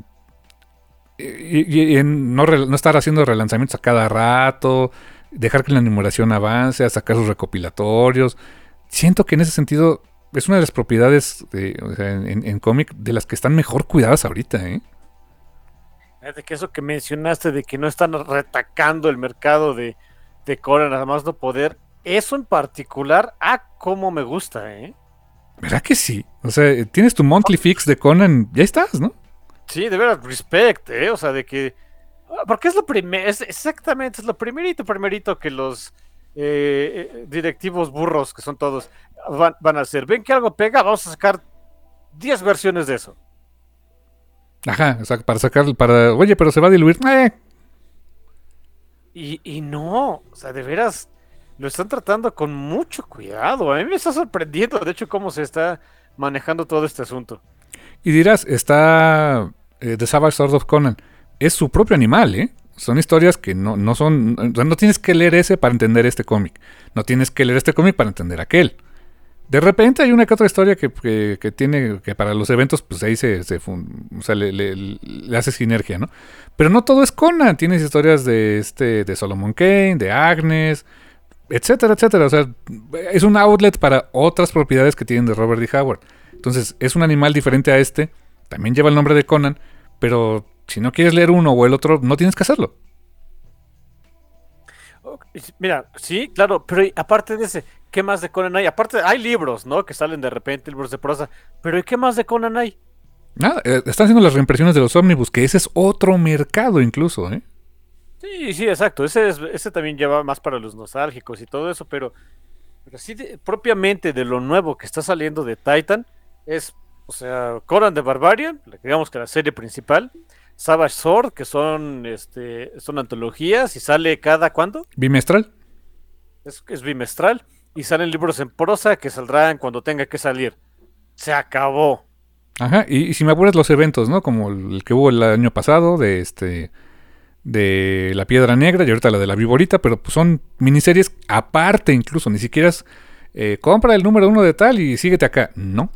Y, y en no, re, no estar haciendo relanzamientos a cada rato, dejar que la numeración avance, a sacar sus recopilatorios. Siento que en ese sentido es una de las propiedades de, o sea, en, en cómic de las que están mejor cuidadas ahorita, ¿eh? De que eso que mencionaste de que no están retacando el mercado de, de Conan, nada más no poder, eso en particular, ah, cómo me gusta, ¿eh? ¿Verdad que sí? O sea, tienes tu monthly fix de Conan, ya estás, ¿no? Sí, de veras, respect, ¿eh? O sea, de que... Porque es lo primero, es exactamente, es lo primerito, primerito que los eh, directivos burros, que son todos, van, van a hacer. Ven que algo pega, vamos a sacar diez versiones de eso. Ajá, o sea, para sacar, para... Oye, pero se va a diluir. Eh. Y, y no, o sea, de veras, lo están tratando con mucho cuidado. A mí me está sorprendiendo, de hecho, cómo se está manejando todo este asunto. Y dirás, está eh, The Savage Sword of Conan. Es su propio animal, ¿eh? Son historias que no, no son... O sea, no tienes que leer ese para entender este cómic. No tienes que leer este cómic para entender aquel. De repente hay una que otra historia que, que, que tiene... Que para los eventos, pues ahí se... se o sea, le, le, le hace sinergia, ¿no? Pero no todo es Conan. Tienes historias de este de Solomon Kane, de Agnes, etcétera, etcétera. O sea, es un outlet para otras propiedades que tienen de Robert D. Howard. Entonces, es un animal diferente a este. También lleva el nombre de Conan. Pero si no quieres leer uno o el otro, no tienes que hacerlo. Mira, sí, claro. Pero aparte de ese, ¿qué más de Conan hay? Aparte, hay libros, ¿no? Que salen de repente, libros de prosa. Pero ¿y qué más de Conan hay? Nada, eh, están haciendo las reimpresiones de los ómnibus. Que ese es otro mercado incluso, ¿eh? Sí, sí, exacto. Ese, es, ese también lleva más para los nostálgicos y todo eso. Pero, pero sí, de, propiamente de lo nuevo que está saliendo de Titan... Es, o sea, Conan the Barbarian, digamos que la serie principal, Savage Sword, que son este son antologías y sale cada ¿cuándo? Bimestral. Es, es bimestral y salen libros en prosa que saldrán cuando tenga que salir. Se acabó. Ajá, y, y si me apuras los eventos, ¿no? Como el que hubo el año pasado de este de La Piedra Negra y ahorita la de la Viborita, pero pues son miniseries aparte incluso, ni siquiera es eh, compra el número uno de tal y síguete acá. No.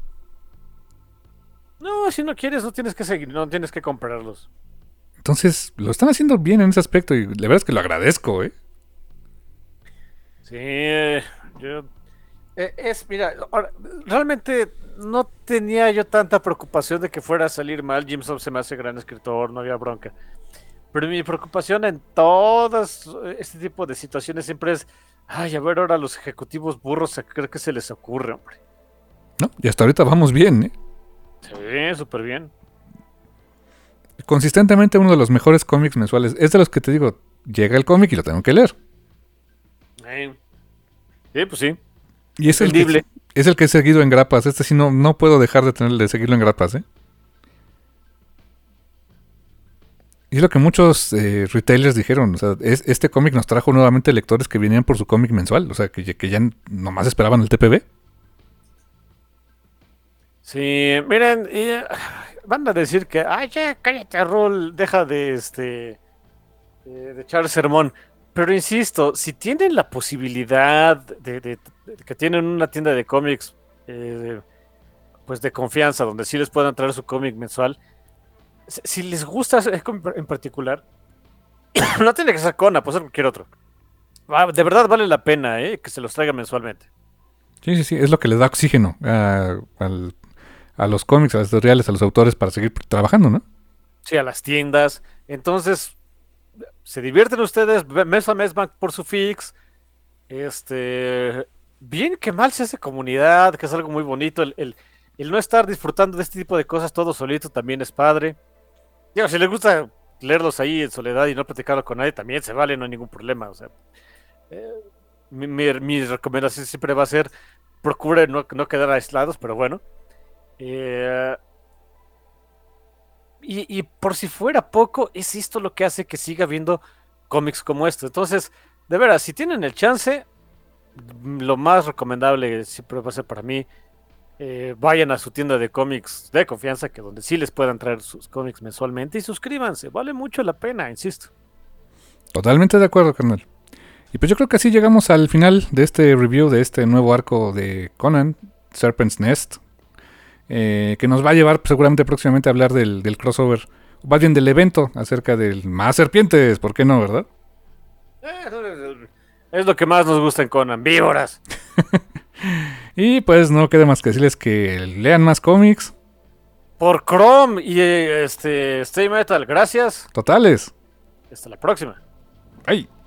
No, si no quieres, no tienes que seguir, no tienes que comprarlos. Entonces, lo están haciendo bien en ese aspecto y la verdad es que lo agradezco, ¿eh? Sí, yo... Eh, es, mira, ahora, realmente no tenía yo tanta preocupación de que fuera a salir mal. Jim Zub se me hace gran escritor, no había bronca. Pero mi preocupación en todas este tipo de situaciones siempre es, ay, a ver ahora los ejecutivos burros a qué se les ocurre, hombre. No, y hasta ahorita vamos bien, ¿eh? Sí, súper bien. consistentemente uno de los mejores cómics mensuales. Es de los que te digo, llega el cómic y lo tengo que leer. Eh, Sí, pues sí. Y es el, que, es el que he seguido en grapas. Este sí no, no puedo dejar de tener de seguirlo en grapas, ¿eh? Y es lo que muchos eh, retailers dijeron. O sea, es, este cómic nos trajo nuevamente lectores que venían por su cómic mensual. O sea, que, que ya nomás esperaban el T P B. Sí, miren, y, uh, van a decir que, ay, ya, cállate, Rol, deja de, este, eh, de echar sermón. Pero insisto, si tienen la posibilidad de, de, de que tienen una tienda de cómics, eh, pues de confianza, donde sí les puedan traer su cómic mensual, si, si les gusta en particular, no tiene que ser Conan, puede ser cualquier otro. De verdad vale la pena, eh, que se los traiga mensualmente. Sí, sí, sí, es lo que les da oxígeno a, al, a los cómics, a las editoriales, a los autores para seguir trabajando, ¿no? Sí, a las tiendas. Entonces, se divierten ustedes mes a mes, van por su fix. Este, bien que mal se hace comunidad, que es algo muy bonito. El, el, el no estar disfrutando de este tipo de cosas todo solito también es padre. Digo, si les gusta leerlos ahí en soledad y no platicarlo con nadie, también se vale, no hay ningún problema. O sea, eh, mi, mi, mi recomendación siempre va a ser procuren no, no quedar aislados, pero bueno. Eh, Y, y por si fuera poco, es esto lo que hace que siga viendo cómics como esto. Entonces, de veras, si tienen el chance, lo más recomendable siempre va a ser para mí, eh, vayan a su tienda de cómics de confianza, que donde sí les puedan traer sus cómics mensualmente, y suscríbanse, vale mucho la pena, insisto. Totalmente de acuerdo, carnal. Y pues yo creo que así llegamos al final de este review de este nuevo arco de Conan, Serpent's Nest. Eh, que nos va a llevar seguramente próximamente a hablar del, del crossover, o más bien del evento acerca del más serpientes, ¿por qué no, verdad? Es lo que más nos gusta en Conan, víboras. Y pues no queda más que decirles que lean más cómics. Por Chrome y este Stay Metal, gracias. Totales. Hasta la próxima. Ay.